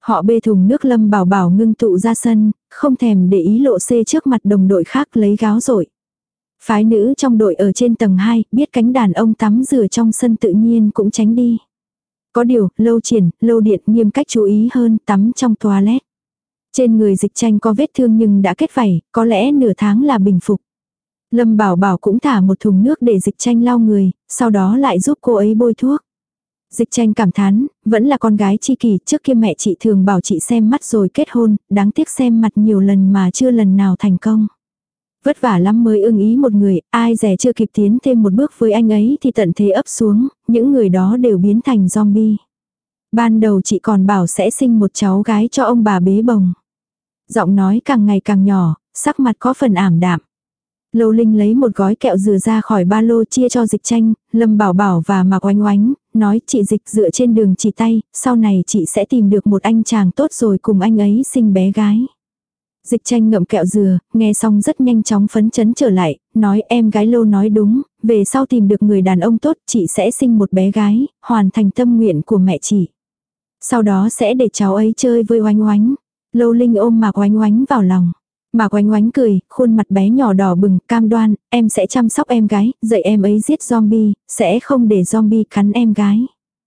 Họ bê thùng nước Lâm Bảo Bảo ngưng tụ ra sân, không thèm để ý lộ xê trước mặt đồng đội khác lấy gáo rội. Phái nữ trong đội ở trên tầng hai, biết cánh đàn ông tắm rửa trong sân tự nhiên cũng tránh đi. Có điều, Lâu Triển, Lâu Điện nghiêm cách chú ý hơn, tắm trong toilet. Trên người Dịch Tranh có vết thương nhưng đã kết vảy, có lẽ nửa tháng là bình phục. Lâm Bảo Bảo cũng thả một thùng nước để Dịch Tranh lau người, sau đó lại giúp cô ấy bôi thuốc. Dịch Tranh cảm thán, vẫn là con gái chi kỷ, trước kia mẹ chị thường bảo chị xem mắt rồi kết hôn, đáng tiếc xem mặt nhiều lần mà chưa lần nào thành công. Vất vả lắm mới ưng ý một người, ai dè chưa kịp tiến thêm một bước với anh ấy thì tận thế ấp xuống, những người đó đều biến thành zombie. Ban đầu chị còn bảo sẽ sinh một cháu gái cho ông bà bế bồng. Giọng nói càng ngày càng nhỏ, sắc mặt có phần ảm đạm. Lâu Linh lấy một gói kẹo dừa ra khỏi ba lô chia cho Dịch Tranh, Lâm Bảo Bảo và Mạc Oánh Oánh, nói chị Dịch dựa trên đường chỉ tay, sau này chị sẽ tìm được một anh chàng tốt rồi cùng anh ấy sinh bé gái. Dịch Tranh ngậm kẹo dừa, nghe xong rất nhanh chóng phấn chấn trở lại, nói em gái Lâu nói đúng, về sau tìm được người đàn ông tốt chị sẽ sinh một bé gái, hoàn thành tâm nguyện của mẹ chị. Sau đó sẽ để cháu ấy chơi với Oánh Oánh. Lâu Linh ôm Mạc Oánh Oánh vào lòng. Mạc Oánh Oánh cười, khuôn mặt bé nhỏ đỏ bừng, cam đoan, em sẽ chăm sóc em gái, dạy em ấy giết zombie, sẽ không để zombie cắn em gái.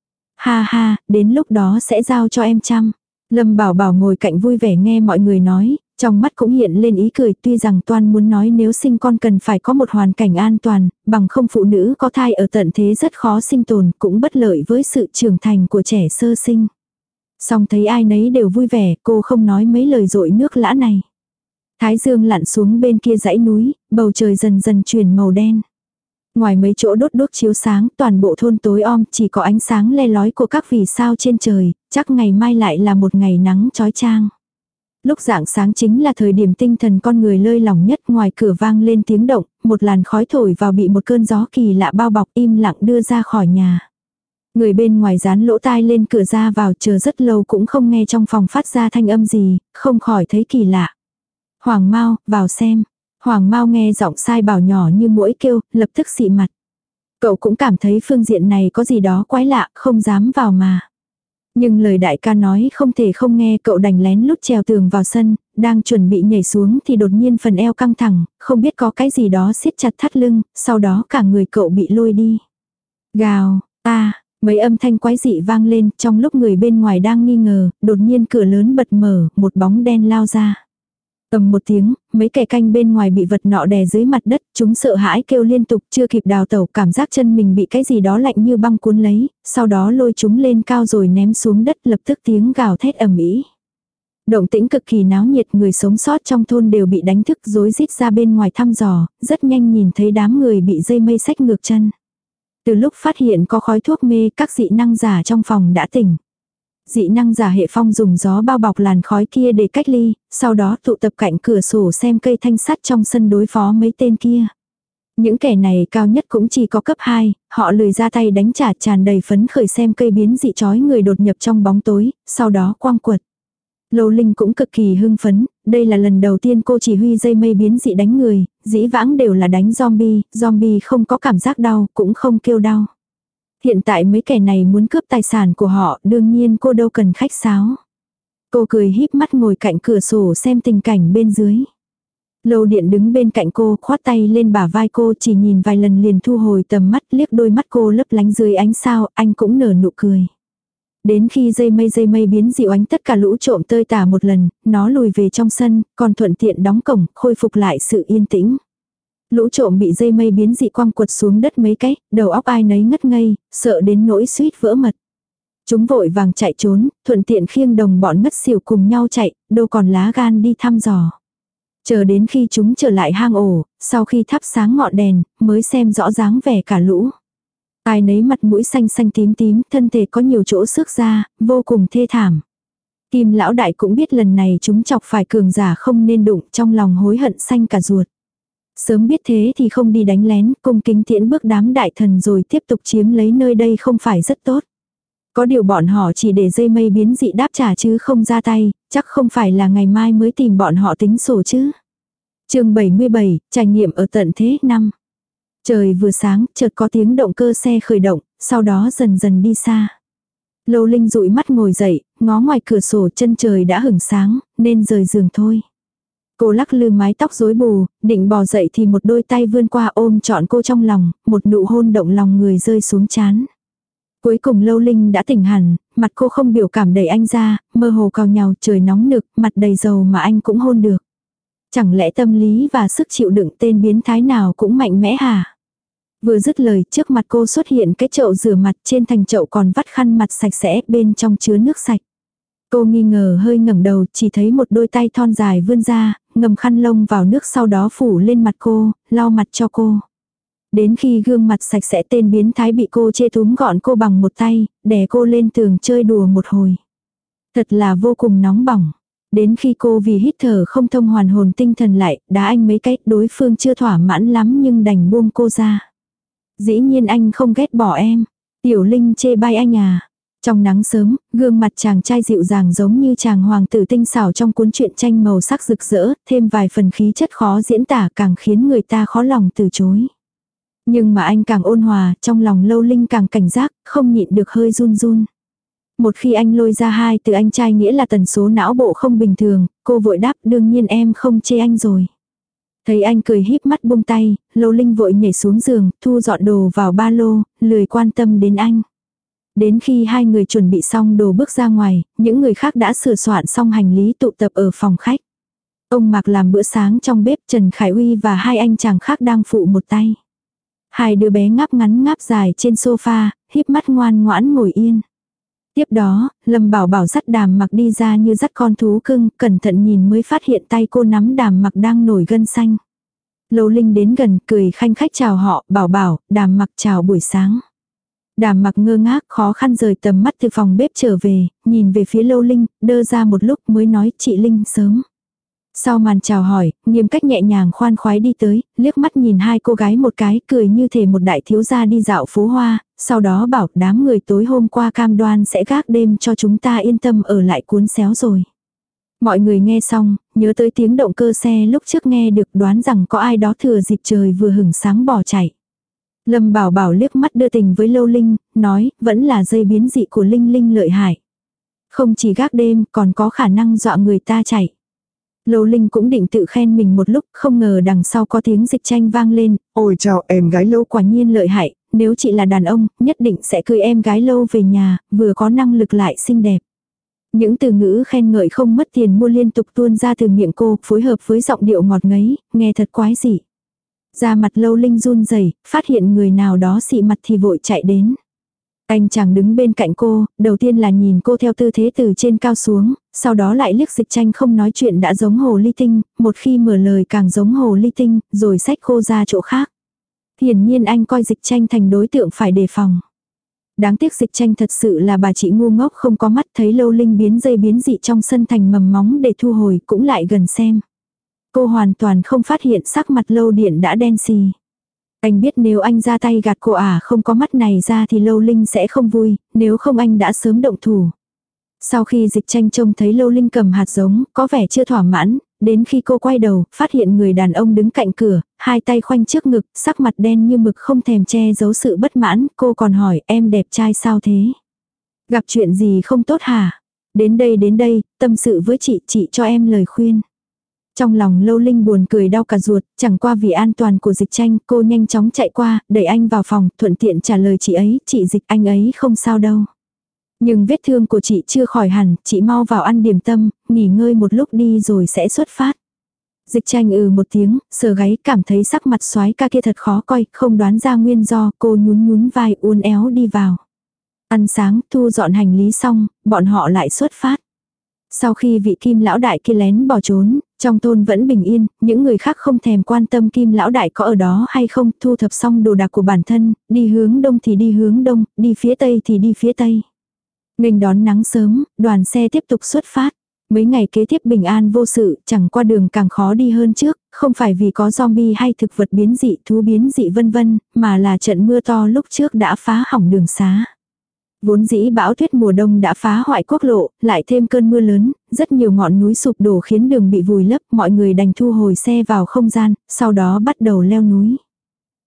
Ha ha, đến lúc đó sẽ giao cho em chăm. Lâm Bảo Bảo ngồi cạnh vui vẻ nghe mọi người nói, trong mắt cũng hiện lên ý cười, tuy rằng Toan muốn nói nếu sinh con cần phải có một hoàn cảnh an toàn, bằng không phụ nữ có thai ở tận thế rất khó sinh tồn, cũng bất lợi với sự trưởng thành của trẻ sơ sinh. Song thấy ai nấy đều vui vẻ, cô không nói mấy lời dội nước lã này. Thái dương lặn xuống bên kia dãy núi, bầu trời dần dần chuyển màu đen. Ngoài mấy chỗ đốt đuốc chiếu sáng, toàn bộ thôn tối om, chỉ có ánh sáng le lói của các vì sao trên trời, chắc ngày mai lại là một ngày nắng chói chang. Lúc rạng sáng chính là thời điểm tinh thần con người lơi lỏng nhất, ngoài cửa vang lên tiếng động, một làn khói thổi vào bị một cơn gió kỳ lạ bao bọc, im lặng đưa ra khỏi nhà. Người bên ngoài dán lỗ tai lên cửa ra vào, chờ rất lâu cũng không nghe trong phòng phát ra thanh âm gì, không khỏi thấy kỳ lạ. Hoàng Mao, vào xem. Hoàng Mao nghe giọng sai bảo nhỏ như muỗi kêu, lập tức xị mặt. Cậu cũng cảm thấy phương diện này có gì đó quái lạ, không dám vào mà. Nhưng lời đại ca nói không thể không nghe, cậu đành lén lút trèo tường vào sân, đang chuẩn bị nhảy xuống thì đột nhiên phần eo căng thẳng, không biết có cái gì đó siết chặt thắt lưng, sau đó cả người cậu bị lôi đi. Gào, ta, mấy âm thanh quái dị vang lên, trong lúc người bên ngoài đang nghi ngờ, đột nhiên cửa lớn bật mở, một bóng đen lao ra. Ầm một tiếng, mấy kẻ canh bên ngoài bị vật nọ đè dưới mặt đất, chúng sợ hãi kêu liên tục, chưa kịp đào tẩu, cảm giác chân mình bị cái gì đó lạnh như băng cuốn lấy, sau đó lôi chúng lên cao rồi ném xuống đất, lập tức tiếng gào thét ầm ĩ. Động tĩnh cực kỳ náo nhiệt, người sống sót trong thôn đều bị đánh thức rối rít ra bên ngoài thăm dò, rất nhanh nhìn thấy đám người bị dây mây xách ngược chân. Từ lúc phát hiện có khói thuốc mê, các dị năng giả trong phòng đã tỉnh. Dị năng giả hệ phong dùng gió bao bọc làn khói kia để cách ly, sau đó tụ tập cạnh cửa sổ xem cây thanh sắt trong sân đối phó mấy tên kia. Những kẻ này cao nhất cũng chỉ có cấp hai, họ lười ra tay đánh trả, tràn đầy phấn khởi xem cây biến dị chói người đột nhập trong bóng tối, sau đó quang quật. Lâu Linh cũng cực kỳ hưng phấn, đây là lần đầu tiên cô chỉ huy dây mây biến dị đánh người, dĩ vãng đều là đánh zombie, zombie không có cảm giác đau, cũng không kêu đau. Hiện tại mấy kẻ này muốn cướp tài sản của họ, đương nhiên cô đâu cần khách sáo. Cô cười híp mắt ngồi cạnh cửa sổ xem tình cảnh bên dưới. Lâu Điện đứng bên cạnh cô, khoát tay lên bả vai cô, chỉ nhìn vài lần liền thu hồi tầm mắt, liếc đôi mắt cô lấp lánh dưới ánh sao, anh cũng nở nụ cười. Đến khi dây mây dây mây biến dị oánh tất cả lũ trộm tơi tả một lần, nó lùi về trong sân, còn thuận tiện đóng cổng, khôi phục lại sự yên tĩnh. Lũ trộm bị dây mây biến dị quăng quật xuống đất mấy cái, đầu óc ai nấy ngất ngây, sợ đến nỗi suýt vỡ mật. Chúng vội vàng chạy trốn, thuận tiện khiêng đồng bọn ngất xỉu cùng nhau chạy, đâu còn lá gan đi thăm dò. Chờ đến khi chúng trở lại hang ổ, sau khi thắp sáng ngọn đèn, mới xem rõ dáng vẻ cả lũ. Ai nấy mặt mũi xanh xanh tím tím, thân thể có nhiều chỗ xước ra, vô cùng thê thảm. Kim lão đại cũng biết lần này chúng chọc phải cường giả không nên đụng, trong lòng hối hận xanh cả ruột. Sớm biết thế thì không đi đánh lén, cung kính tiễn bước đám đại thần rồi tiếp tục chiếm lấy nơi đây không phải rất tốt. Có điều bọn họ chỉ để dây mây biến dị đáp trả chứ không ra tay, chắc không phải là ngày mai mới tìm bọn họ tính sổ chứ. Chương bảy mươi bảy, trải nghiệm ở tận thế năm. Trời vừa sáng, chợt có tiếng động cơ xe khởi động, sau đó dần dần đi xa. Lâu Linh dụi mắt ngồi dậy, ngó ngoài cửa sổ, chân trời đã hửng sáng, nên rời giường thôi. Cô lắc lư mái tóc rối bù, định bò dậy thì một đôi tay vươn qua ôm trọn cô trong lòng, một nụ hôn động lòng người rơi xuống trán. Cuối cùng Lâu Linh đã tỉnh hẳn, mặt cô không biểu cảm đẩy anh ra, mơ hồ cào nhàu, trời nóng nực, mặt đầy dầu mà anh cũng hôn được. Chẳng lẽ tâm lý và sức chịu đựng tên biến thái nào cũng mạnh mẽ hả? Vừa dứt lời, trước mặt cô xuất hiện cái chậu rửa mặt, trên thành chậu còn vắt khăn mặt sạch sẽ, bên trong chứa nước sạch. Cô nghi ngờ hơi ngẩng đầu, chỉ thấy một đôi tay thon dài vươn ra, ngâm khăn lông vào nước sau đó phủ lên mặt cô, lau mặt cho cô. Đến khi gương mặt sạch sẽ, tên biến thái bị cô chê túm gọn cô bằng một tay, đè cô lên tường chơi đùa một hồi. Thật là vô cùng nóng bỏng. Đến khi cô vì hít thở không thông hoàn hồn tinh thần lại, đá anh mấy cái, đối phương chưa thỏa mãn lắm nhưng đành buông cô ra. Dĩ nhiên anh không ghét bỏ em. Tiểu Linh chê bai anh à. Trong nắng sớm, gương mặt chàng trai dịu dàng giống như chàng hoàng tử tinh xảo trong cuốn truyện tranh màu sắc rực rỡ, thêm vài phần khí chất khó diễn tả càng khiến người ta khó lòng từ chối. Nhưng mà anh càng ôn hòa, trong lòng Lâu Linh càng cảnh giác, không nhịn được hơi run run. Một khi anh lôi ra hai từ anh trai nghĩa là tần số não bộ không bình thường, cô vội đáp đương nhiên em không chê anh rồi. Thấy anh cười híp mắt buông tay, Lâu Linh vội nhảy xuống giường, thu dọn đồ vào ba lô, lười quan tâm đến anh. Đến khi hai người chuẩn bị xong đồ bước ra ngoài, những người khác đã sửa soạn xong hành lý tụ tập ở phòng khách. Ông Mạc làm bữa sáng trong bếp, Trần Khải Uy và hai anh chàng khác đang phụ một tay. Hai đứa bé ngáp ngắn ngáp dài trên sofa, híp mắt ngoan ngoãn ngồi yên. Tiếp đó, Lâm Bảo Bảo dắt Đàm Mặc đi ra như dắt con thú cưng, cẩn thận nhìn mới phát hiện tay cô nắm Đàm Mặc đang nổi gân xanh. Lâu Linh đến gần, cười khanh khách chào họ, Bảo Bảo, Đàm Mặc chào buổi sáng. Đàm Mặc ngơ ngác, khó khăn rời tầm mắt từ phòng bếp trở về, nhìn về phía Lâu Linh, đơ ra một lúc mới nói chị Linh sớm. Sau màn chào hỏi, nghiêm cách nhẹ nhàng khoan khoái đi tới, liếc mắt nhìn hai cô gái một cái, cười như thể một đại thiếu gia đi dạo phố hoa, sau đó bảo đám người tối hôm qua cam đoan sẽ gác đêm cho chúng ta yên tâm ở lại cuốn xéo rồi. Mọi người nghe xong, nhớ tới tiếng động cơ xe lúc trước nghe được, đoán rằng có ai đó thừa dịp trời vừa hửng sáng bỏ chạy. Lâm Bảo Bảo liếc mắt đưa tình với Lâu Linh, nói, vẫn là dây biến dị của Linh Linh lợi hại. Không chỉ gác đêm, còn có khả năng dọa người ta chạy. Lâu Linh cũng định tự khen mình một lúc, không ngờ đằng sau có tiếng Dịch Tranh vang lên, ôi chào em gái Lâu quả nhiên lợi hại, nếu chị là đàn ông, nhất định sẽ cưới em gái Lâu về nhà, vừa có năng lực lại xinh đẹp. Những từ ngữ khen ngợi không mất tiền mua liên tục tuôn ra từ miệng cô, phối hợp với giọng điệu ngọt ngấy, nghe thật quái dị. Da mặt Lâu Linh run rẩy, phát hiện người nào đó xị mặt thì vội chạy đến. Anh chàng đứng bên cạnh cô, đầu tiên là nhìn cô theo tư thế từ trên cao xuống, sau đó lại liếc Dịch Tranh không nói chuyện đã giống hồ ly tinh, một khi mở lời càng giống hồ ly tinh, rồi xách cô ra chỗ khác. Hiển nhiên anh coi Dịch Tranh thành đối tượng phải đề phòng. Đáng tiếc Dịch Tranh thật sự là bà chị ngu ngốc không có mắt, thấy Lâu Linh biến dây biến dị trong sân thành mầm móng để thu hồi cũng lại gần xem. Cô hoàn toàn không phát hiện sắc mặt Lâu Điện đã đen xì. Anh biết nếu anh ra tay gạt cô ả không có mắt này ra thì Lâu Linh sẽ không vui, nếu không anh đã sớm động thủ. Sau khi Dịch Tranh trông thấy Lâu Linh cầm hạt giống, có vẻ chưa thỏa mãn, đến khi cô quay đầu, phát hiện người đàn ông đứng cạnh cửa, hai tay khoanh trước ngực, sắc mặt đen như mực không thèm che giấu sự bất mãn, cô còn hỏi em đẹp trai sao thế? Gặp chuyện gì không tốt hả? Đến đây đến đây, tâm sự với chị, chị cho em lời khuyên. Trong lòng Lâu Linh buồn cười đau cả ruột, chẳng qua vì an toàn của Dịch Tranh, cô nhanh chóng chạy qua, đẩy anh vào phòng, thuận tiện trả lời chị ấy, chị Dịch anh ấy không sao đâu. Nhưng vết thương của chị chưa khỏi hẳn, chị mau vào ăn điểm tâm, nghỉ ngơi một lúc đi rồi sẽ xuất phát. Dịch Tranh ừ một tiếng, sờ gáy cảm thấy sắc mặt soái ca kia thật khó coi, không đoán ra nguyên do, cô nhún nhún vai uốn éo đi vào. Ăn sáng, thu dọn hành lý xong, bọn họ lại xuất phát. Sau khi vị Kim lão đại kia lén bỏ trốn, trong thôn vẫn bình yên, những người khác không thèm quan tâm Kim lão đại có ở đó hay không, thu thập xong đồ đạc của bản thân, đi hướng đông thì đi hướng đông, đi phía tây thì đi phía tây. Nghênh đón nắng sớm, đoàn xe tiếp tục xuất phát. Mấy ngày kế tiếp bình an vô sự, chẳng qua đường càng khó đi hơn trước, không phải vì có zombie hay thực vật biến dị, thú biến dị vân vân, mà là trận mưa to lúc trước đã phá hỏng đường xá. Vốn dĩ bão tuyết mùa đông đã phá hoại quốc lộ, lại thêm cơn mưa lớn, rất nhiều ngọn núi sụp đổ khiến đường bị vùi lấp, mọi người đành thu hồi xe vào không gian, sau đó bắt đầu leo núi.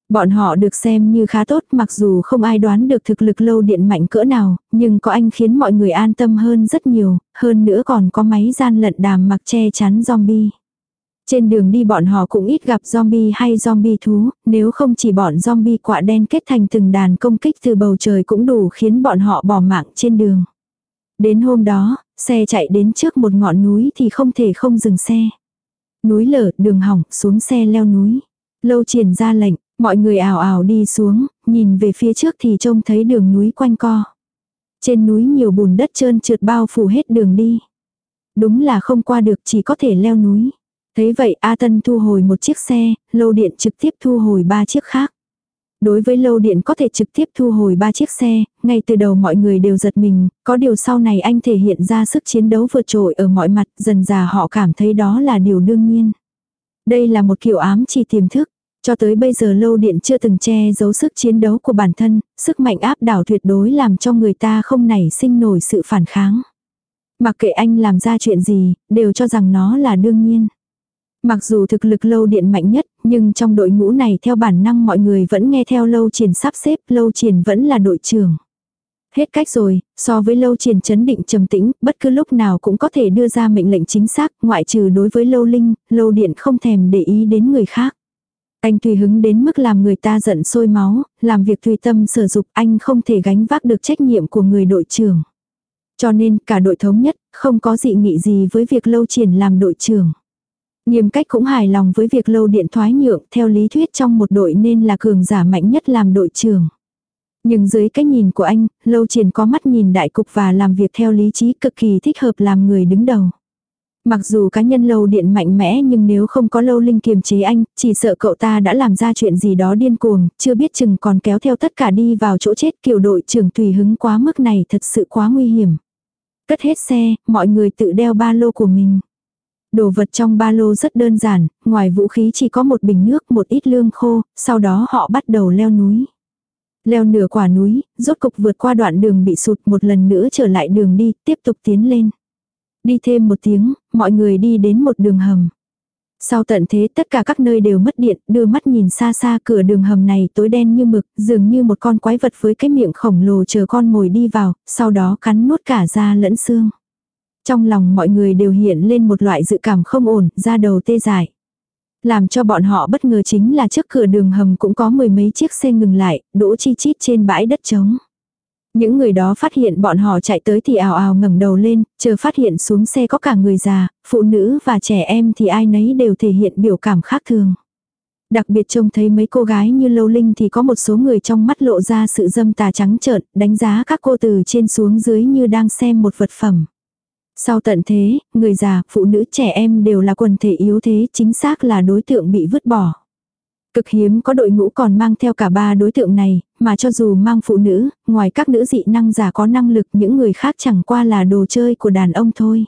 Bọn họ được xem như khá tốt, mặc dù không ai đoán được thực lực Lâu Điện mạnh cỡ nào, nhưng có anh khiến mọi người an tâm hơn rất nhiều, hơn nữa còn có máy gian lận đàm mặc che chắn zombie. Trên đường đi bọn họ cũng ít gặp zombie hay zombie thú, nếu không chỉ bọn zombie quạ đen kết thành từng đàn công kích từ bầu trời cũng đủ khiến bọn họ bỏ mạng trên đường. Đến hôm đó, xe chạy đến trước một ngọn núi thì không thể không dừng xe. Núi lở, đường hỏng, xuống xe leo núi. Lâu Triển ra lệnh, mọi người ào ào đi xuống, nhìn về phía trước thì trông thấy đường núi quanh co. Trên núi nhiều bùn đất trơn trượt bao phủ hết đường đi. Đúng là không qua được, chỉ có thể leo núi. Thế vậy A Tân thu hồi một chiếc xe, Lâu Điện trực tiếp thu hồi ba chiếc khác. Đối với Lâu Điện có thể trực tiếp thu hồi ba chiếc xe, ngay từ đầu mọi người đều giật mình, có điều sau này anh thể hiện ra sức chiến đấu vượt trội ở mọi mặt, dần dà họ cảm thấy đó là điều đương nhiên. Đây là một kiểu ám chỉ tiềm thức. Cho tới bây giờ Lâu Điện chưa từng che giấu sức chiến đấu của bản thân, sức mạnh áp đảo tuyệt đối làm cho người ta không nảy sinh nổi sự phản kháng. Mặc kệ anh làm ra chuyện gì, đều cho rằng nó là đương nhiên. Mặc dù thực lực Lâu Điện mạnh nhất, nhưng trong đội ngũ này theo bản năng mọi người vẫn nghe theo Lâu Triển sắp xếp, Lâu Triển vẫn là đội trưởng. Hết cách rồi, so với Lâu Triển trấn định trầm tĩnh, bất cứ lúc nào cũng có thể đưa ra mệnh lệnh chính xác, ngoại trừ đối với Lâu Linh, Lâu Điện không thèm để ý đến người khác. Anh tùy hứng đến mức làm người ta giận sôi máu, làm việc tùy tâm sở dục, anh không thể gánh vác được trách nhiệm của người đội trưởng. Cho nên cả đội thống nhất, không có dị nghị gì với việc Lâu Triển làm đội trưởng. Nghiêm Cách cũng hài lòng với việc Lâu Điện thoái nhượng, theo lý thuyết trong một đội nên là cường giả mạnh nhất làm đội trưởng. Nhưng dưới cái nhìn của anh, Lâu Triển có mắt nhìn đại cục và làm việc theo lý trí, cực kỳ thích hợp làm người đứng đầu. Mặc dù cá nhân Lâu Điện mạnh mẽ nhưng nếu không có Lâu Linh kiềm chế anh, chỉ sợ cậu ta đã làm ra chuyện gì đó điên cuồng, chưa biết chừng còn kéo theo tất cả đi vào chỗ chết. Kiểu đội trưởng tùy hứng quá mức này thật sự quá nguy hiểm. Cất hết xe, mọi người tự đeo ba lô của mình. Đồ vật trong ba lô rất đơn giản, ngoài vũ khí chỉ có một bình nước, một ít lương khô, sau đó họ bắt đầu leo núi. Leo nửa quả núi, rốt cục vượt qua đoạn đường bị sụt, một lần nữa trở lại đường đi, tiếp tục tiến lên. Đi thêm một tiếng, mọi người đi đến một đường hầm. Sau tận thế tất cả các nơi đều mất điện, đưa mắt nhìn xa xa cửa đường hầm này tối đen như mực, dường như một con quái vật với cái miệng khổng lồ chờ con mồi đi vào, sau đó cắn nuốt cả da lẫn xương. Trong lòng mọi người đều hiện lên một loại dự cảm không ổn, da đầu tê dại. Làm cho bọn họ bất ngờ chính là trước cửa đường hầm cũng có mười mấy chiếc xe ngừng lại, đỗ chi chít trên bãi đất trống. Những người đó phát hiện bọn họ chạy tới thì ào ào ngẩng đầu lên, chờ phát hiện xuống xe có cả người già, phụ nữ và trẻ em thì ai nấy đều thể hiện biểu cảm khác thường. Đặc biệt trông thấy mấy cô gái như Lâu Linh thì có một số người trong mắt lộ ra sự dâm tà trắng trợn, đánh giá các cô từ trên xuống dưới như đang xem một vật phẩm. Sau tận thế, người già, phụ nữ, trẻ em đều là quần thể yếu thế, chính xác là đối tượng bị vứt bỏ. Cực hiếm có đội ngũ còn mang theo cả ba đối tượng này, mà cho dù mang phụ nữ, ngoài các nữ dị năng giả có năng lực, những người khác chẳng qua là đồ chơi của đàn ông thôi.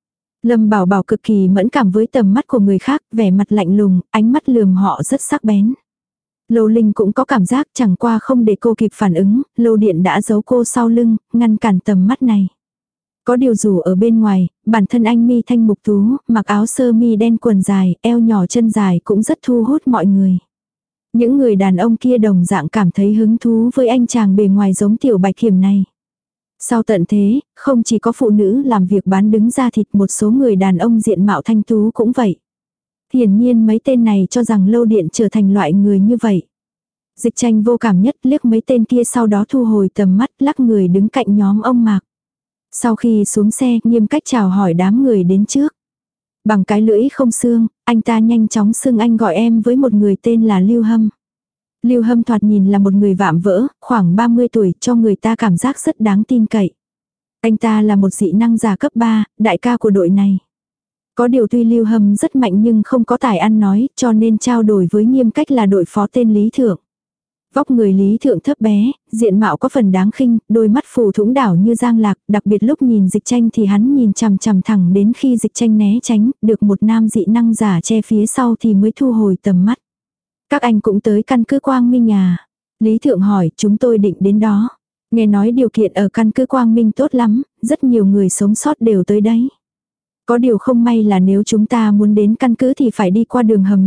Lâm Bảo Bảo cực kỳ mẫn cảm với tầm mắt của người khác, vẻ mặt lạnh lùng, ánh mắt lườm họ rất sắc bén. Lâu Linh cũng có cảm giác chẳng qua không để cô kịp phản ứng, Lâu Điện đã giấu cô sau lưng, ngăn cản tầm mắt này. Có điều dù ở bên ngoài, bản thân anh mi thanh mục tú, mặc áo sơ mi đen quần dài, eo nhỏ chân dài cũng rất thu hút mọi người. Những người đàn ông kia đồng dạng cảm thấy hứng thú với anh chàng bề ngoài giống Tiểu Bạch Kiểm này. Sau tận thế, không chỉ có phụ nữ làm việc bán đứng da thịt, một số người đàn ông diện mạo thanh tú cũng vậy. Hiển nhiên mấy tên này cho rằng Lâu Điện trở thành loại người như vậy. Dịch Tranh vô cảm nhất liếc mấy tên kia, sau đó thu hồi tầm mắt, lắc người đứng cạnh nhóm ông Mạc. Sau khi xuống xe, Nghiêm Cách chào hỏi đám người đến trước. Bằng cái lưỡi không xương, anh ta nhanh chóng xưng anh gọi em với một người tên là Lưu Hâm. Lưu Hâm thoạt nhìn là một người vạm vỡ, khoảng ba mươi tuổi, cho người ta cảm giác rất đáng tin cậy. Anh ta là một dị năng giả cấp ba, đại ca của đội này. Có điều tuy Lưu Hâm rất mạnh nhưng không có tài ăn nói, cho nên trao đổi với Nghiêm Cách là đội phó tên Lý Thượng. Vóc người Lý Thượng thấp bé, diện mạo có phần đáng khinh, đôi mắt phù thủng đảo như giang lạc, đặc biệt lúc nhìn Dịch Tranh thì hắn nhìn chằm chằm thẳng đến khi Dịch Tranh né tránh, được một nam dị năng giả che phía sau thì mới thu hồi tầm mắt. Các anh cũng tới căn cứ Quang Minh à? Lý Thượng hỏi, chúng tôi định đến đó. Nghe nói điều kiện ở căn cứ Quang Minh tốt lắm, rất nhiều người sống sót đều tới đấy. Có điều không may là nếu chúng ta muốn đến căn cứ thì phải đi qua đường hầm này,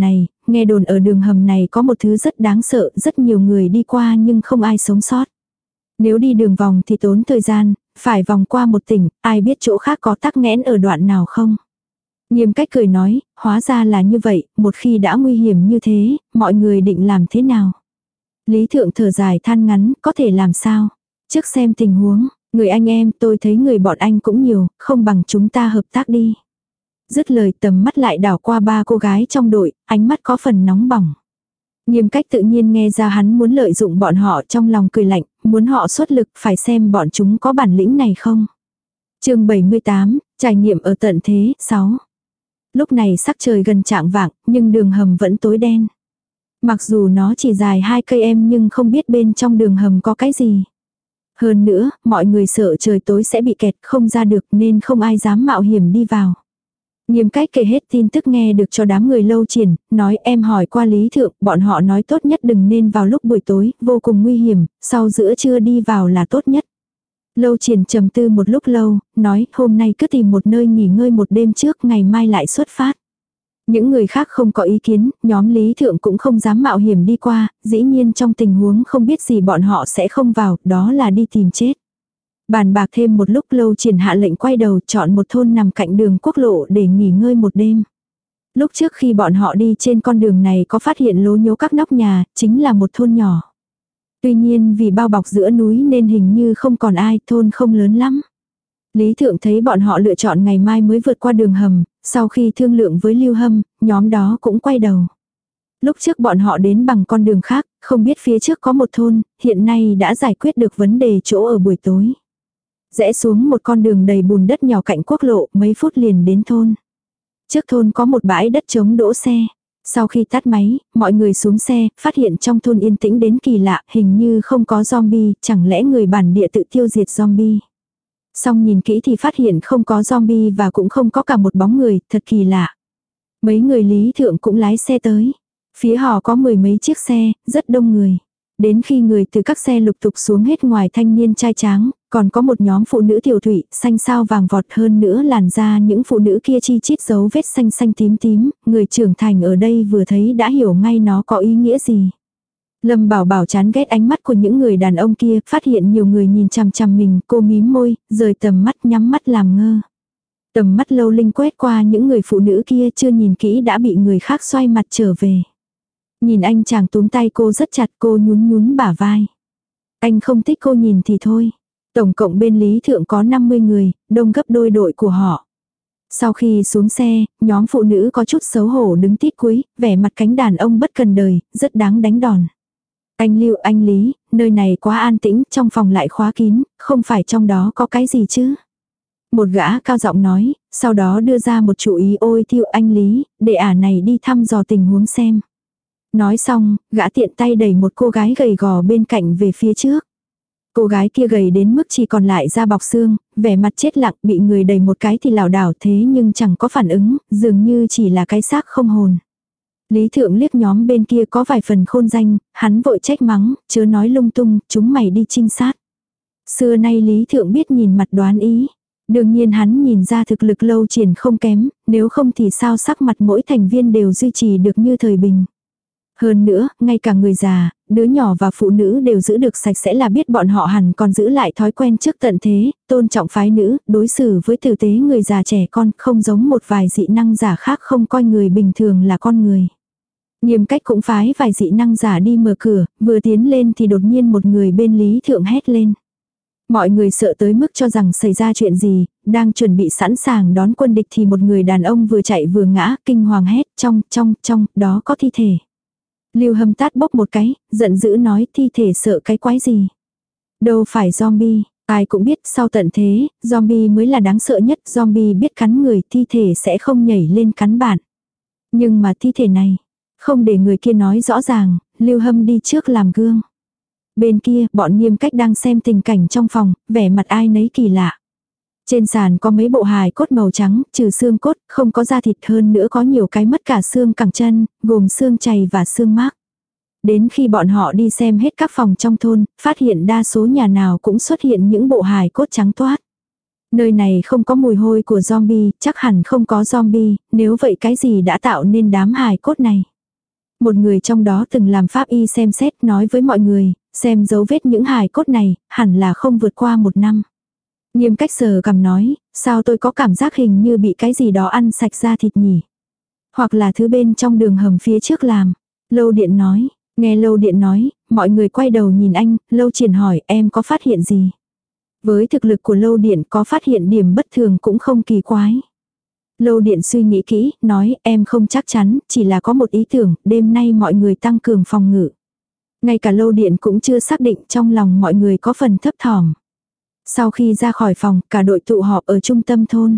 nghe đồn ở đường hầm này có một thứ rất đáng sợ, rất nhiều người đi qua nhưng không ai sống sót. Nếu đi đường vòng thì tốn thời gian, phải vòng qua một tỉnh, ai biết chỗ khác có tắc nghẽn ở đoạn nào không? Nghiêm Cách cười nói, hóa ra là như vậy, một khi đã nguy hiểm như thế, mọi người định làm thế nào? Lý Thượng thở dài than ngắn, có thể làm sao? Trước xem tình huống, người anh em tôi thấy người bọn anh cũng nhiều, không bằng chúng ta hợp tác đi. Dứt lời tầm mắt lại đảo qua ba cô gái trong đội, ánh mắt có phần nóng bỏng. Nghiêm Cách tự nhiên nghe ra hắn muốn lợi dụng bọn họ, trong lòng cười lạnh, muốn họ xuất lực phải xem bọn chúng có bản lĩnh này không. chương bảy mươi tám, trải nghiệm ở tận thế, sáu. Lúc này sắc trời gần chạng vạng, nhưng đường hầm vẫn tối đen. Mặc dù nó chỉ dài hai cây em nhưng không biết bên trong đường hầm có cái gì. Hơn nữa, mọi người sợ trời tối sẽ bị kẹt không ra được nên không ai dám mạo hiểm đi vào. Nghiêm Cách kể hết tin tức nghe được cho đám người Lâu Triển, nói em hỏi qua Lý Thượng, bọn họ nói tốt nhất đừng nên vào lúc buổi tối, vô cùng nguy hiểm, sau giữa trưa đi vào là tốt nhất. Lâu Triển trầm tư một lúc lâu, nói hôm nay cứ tìm một nơi nghỉ ngơi một đêm trước, ngày mai lại xuất phát. Những người khác không có ý kiến, nhóm Lý Thượng cũng không dám mạo hiểm đi qua, dĩ nhiên trong tình huống không biết gì bọn họ sẽ không vào, đó là đi tìm chết. Bàn bạc thêm một lúc Lâu Triển hạ lệnh quay đầu chọn một thôn nằm cạnh đường quốc lộ để nghỉ ngơi một đêm. Lúc trước khi bọn họ đi trên con đường này có phát hiện lố nhố các nóc nhà, chính là một thôn nhỏ. Tuy nhiên vì bao bọc giữa núi nên hình như không còn ai, thôn không lớn lắm. Lý Thượng thấy bọn họ lựa chọn ngày mai mới vượt qua đường hầm, sau khi thương lượng với Lưu Hâm, nhóm đó cũng quay đầu. Lúc trước bọn họ đến bằng con đường khác, không biết phía trước có một thôn, hiện nay đã giải quyết được vấn đề chỗ ở buổi tối. Rẽ xuống một con đường đầy bùn đất nhỏ cạnh quốc lộ, mấy phút liền đến thôn. Trước thôn có một bãi đất trống đỗ xe. Sau khi tắt máy, mọi người xuống xe, phát hiện trong thôn yên tĩnh đến kỳ lạ, hình như không có zombie, chẳng lẽ người bản địa tự tiêu diệt zombie. Xong nhìn kỹ thì phát hiện không có zombie và cũng không có cả một bóng người, thật kỳ lạ. Mấy người Lý Thượng cũng lái xe tới. Phía họ có mười mấy chiếc xe, rất đông người. Đến khi người từ các xe lục tục xuống hết ngoài thanh niên trai tráng, còn có một nhóm phụ nữ tiểu thụy, xanh sao vàng vọt hơn nữa làn da những phụ nữ kia chi chít dấu vết xanh xanh tím tím, người trưởng thành ở đây vừa thấy đã hiểu ngay nó có ý nghĩa gì. Lâm Bảo Bảo chán ghét ánh mắt của những người đàn ông kia, phát hiện nhiều người nhìn chằm chằm mình, cô mím môi, rời tầm mắt nhắm mắt làm ngơ. Tầm mắt Lâu Linh quét qua những người phụ nữ kia chưa nhìn kỹ đã bị người khác xoay mặt trở về. Nhìn anh chàng túm tay cô rất chặt, cô nhún nhún bả vai. Anh không thích cô nhìn thì thôi. Tổng cộng bên Lý Thượng có năm mươi người, đông gấp đôi đội của họ. Sau khi xuống xe, nhóm phụ nữ có chút xấu hổ đứng tít cuối, vẻ mặt cánh đàn ông bất cần đời, rất đáng đánh đòn. Anh Lưu, anh Lý, nơi này quá an tĩnh, trong phòng lại khóa kín, không phải trong đó có cái gì chứ. Một gã cao giọng nói, sau đó đưa ra một chủ ý, ôi thiêu anh Lý, để ả này đi thăm dò tình huống xem. Nói xong, gã tiện tay đẩy một cô gái gầy gò bên cạnh về phía trước. Cô gái kia gầy đến mức chỉ còn lại da bọc xương, vẻ mặt chết lặng, bị người đẩy một cái thì lảo đảo thế nhưng chẳng có phản ứng, dường như chỉ là cái xác không hồn. Lý Thượng liếc nhóm bên kia có vài phần khôn danh, hắn vội trách mắng, chớ nói lung tung, chúng mày đi trinh sát. Xưa nay Lý Thượng biết nhìn mặt đoán ý. Đương nhiên hắn nhìn ra thực lực Lâu Triển không kém, nếu không thì sao sắc mặt mỗi thành viên đều duy trì được như thời bình. Hơn nữa, ngay cả người già, đứa nhỏ và phụ nữ đều giữ được sạch sẽ là biết bọn họ hẳn còn giữ lại thói quen trước tận thế, tôn trọng phái nữ, đối xử với tử tế người già trẻ con, không giống một vài dị năng giả khác không coi người bình thường là con người. Nghiêm Cách cũng phái vài dị năng giả đi mở cửa, vừa tiến lên thì đột nhiên một người bên Lý Thượng hét lên. Mọi người sợ tới mức cho rằng xảy ra chuyện gì, đang chuẩn bị sẵn sàng đón quân địch thì một người đàn ông vừa chạy vừa ngã, kinh hoàng hét, trong, trong, trong, đó có thi thể. Lưu Hâm tát bốc một cái, giận dữ nói thi thể sợ cái quái gì. Đâu phải zombie, ai cũng biết sau tận thế, zombie mới là đáng sợ nhất, zombie biết cắn người, thi thể sẽ không nhảy lên cắn bạn. Nhưng mà thi thể này, không để người kia nói rõ ràng, Lưu Hâm đi trước làm gương. Bên kia, bọn Nghiêm Cách đang xem tình cảnh trong phòng, vẻ mặt ai nấy kỳ lạ. Trên sàn có mấy bộ hài cốt màu trắng, trừ xương cốt, không có da thịt hơn nữa có nhiều cái mất cả xương cẳng chân, gồm xương chày và xương mác. Đến khi bọn họ đi xem hết các phòng trong thôn, phát hiện đa số nhà nào cũng xuất hiện những bộ hài cốt trắng toát. Nơi này không có mùi hôi của zombie, chắc hẳn không có zombie, nếu vậy cái gì đã tạo nên đám hài cốt này. Một người trong đó từng làm pháp y xem xét nói với mọi người, xem dấu vết những hài cốt này, hẳn là không vượt qua một năm. Nghiêm cách sờ cằm nói, sao tôi có cảm giác hình như bị cái gì đó ăn sạch da thịt nhỉ? Hoặc là thứ bên trong đường hầm phía trước làm. Lâu Điện nói, nghe Lâu Điện nói, mọi người quay đầu nhìn anh, Lâu Triển hỏi em có phát hiện gì? Với thực lực của Lâu Điện có phát hiện điểm bất thường cũng không kỳ quái. Lâu Điện suy nghĩ kỹ, nói em không chắc chắn, chỉ là có một ý tưởng, đêm nay mọi người tăng cường phòng ngự. Ngay cả Lâu Điện cũng chưa xác định, trong lòng mọi người có phần thấp thỏm. Sau khi ra khỏi phòng, cả đội tụ họp ở trung tâm thôn.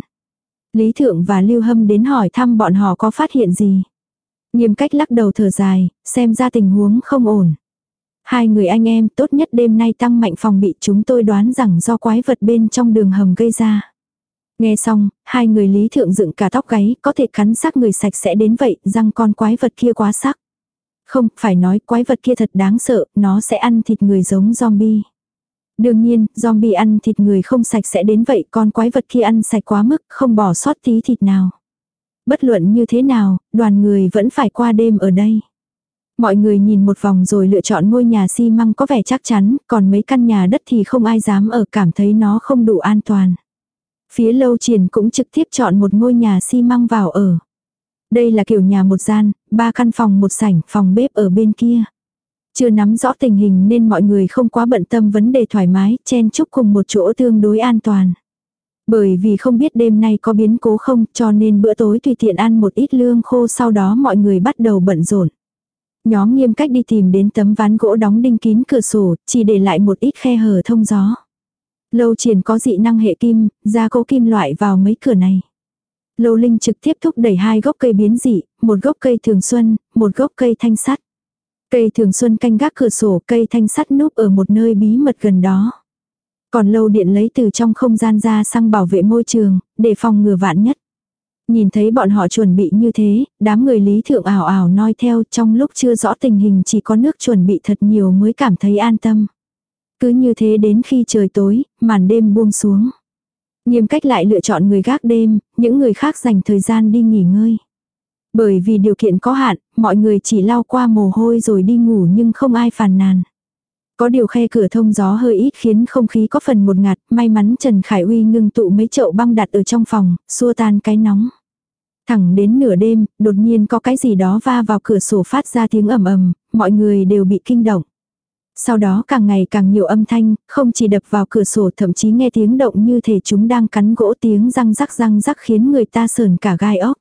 Lý Thượng và Lưu Hâm đến hỏi thăm bọn họ có phát hiện gì. Nghiêm cách lắc đầu thở dài, xem ra tình huống không ổn. Hai người anh em tốt nhất đêm nay tăng mạnh phòng bị, chúng tôi đoán rằng do quái vật bên trong đường hầm gây ra. Nghe xong, hai người Lý Thượng dựng cả tóc gáy, có thể cắn xác người sạch sẽ đến vậy, răng con quái vật kia quá sắc. Không, phải nói quái vật kia thật đáng sợ, nó sẽ ăn thịt người giống zombie. Đương nhiên, zombie ăn thịt người không sạch sẽ đến vậy, con quái vật kia ăn sạch quá mức, không bỏ sót tí thịt nào. Bất luận như thế nào, đoàn người vẫn phải qua đêm ở đây. Mọi người nhìn một vòng rồi lựa chọn ngôi nhà xi măng có vẻ chắc chắn, còn mấy căn nhà đất thì không ai dám ở, cảm thấy nó không đủ an toàn. Phía Lâu Triển cũng trực tiếp chọn một ngôi nhà xi măng vào ở. Đây là kiểu nhà một gian, ba căn phòng một sảnh, phòng bếp ở bên kia. Chưa nắm rõ tình hình nên mọi người không quá bận tâm vấn đề thoải mái, chen chúc cùng một chỗ tương đối an toàn. Bởi vì không biết đêm nay có biến cố không, cho nên bữa tối tùy tiện ăn một ít lương khô, sau đó mọi người bắt đầu bận rộn. Nhóm Nghiêm cách đi tìm đến tấm ván gỗ đóng đinh kín cửa sổ, chỉ để lại một ít khe hở thông gió. Lâu Triển có dị năng hệ kim, gia cố kim loại vào mấy cửa này. Lâu Linh trực tiếp thúc đẩy hai gốc cây biến dị, một gốc cây thường xuân, một gốc cây thanh sắt. Cây thường xuân canh gác cửa sổ, cây thanh sắt núp ở một nơi bí mật gần đó. Còn Lâu Điện lấy từ trong không gian ra xăng bảo vệ môi trường, để phòng ngừa vạn nhất. Nhìn thấy bọn họ chuẩn bị như thế, đám người Lý Thượng ảo ảo noi theo, trong lúc chưa rõ tình hình chỉ có nước chuẩn bị thật nhiều mới cảm thấy an tâm. Cứ như thế đến khi trời tối, màn đêm buông xuống. Nghiêm cách lại lựa chọn người gác đêm, những người khác dành thời gian đi nghỉ ngơi. Bởi vì điều kiện có hạn, mọi người chỉ lau qua mồ hôi rồi đi ngủ nhưng không ai phàn nàn. Có điều khe cửa thông gió hơi ít khiến không khí có phần một ngạt, may mắn Trần Khải Uy ngưng tụ mấy chậu băng đặt ở trong phòng, xua tan cái nóng. Thẳng đến nửa đêm, đột nhiên có cái gì đó va vào cửa sổ phát ra tiếng ầm ầm, mọi người đều bị kinh động. Sau đó càng ngày càng nhiều âm thanh, không chỉ đập vào cửa sổ, thậm chí nghe tiếng động như thể chúng đang cắn gỗ, tiếng răng rắc răng rắc khiến người ta sờn cả gai ốc.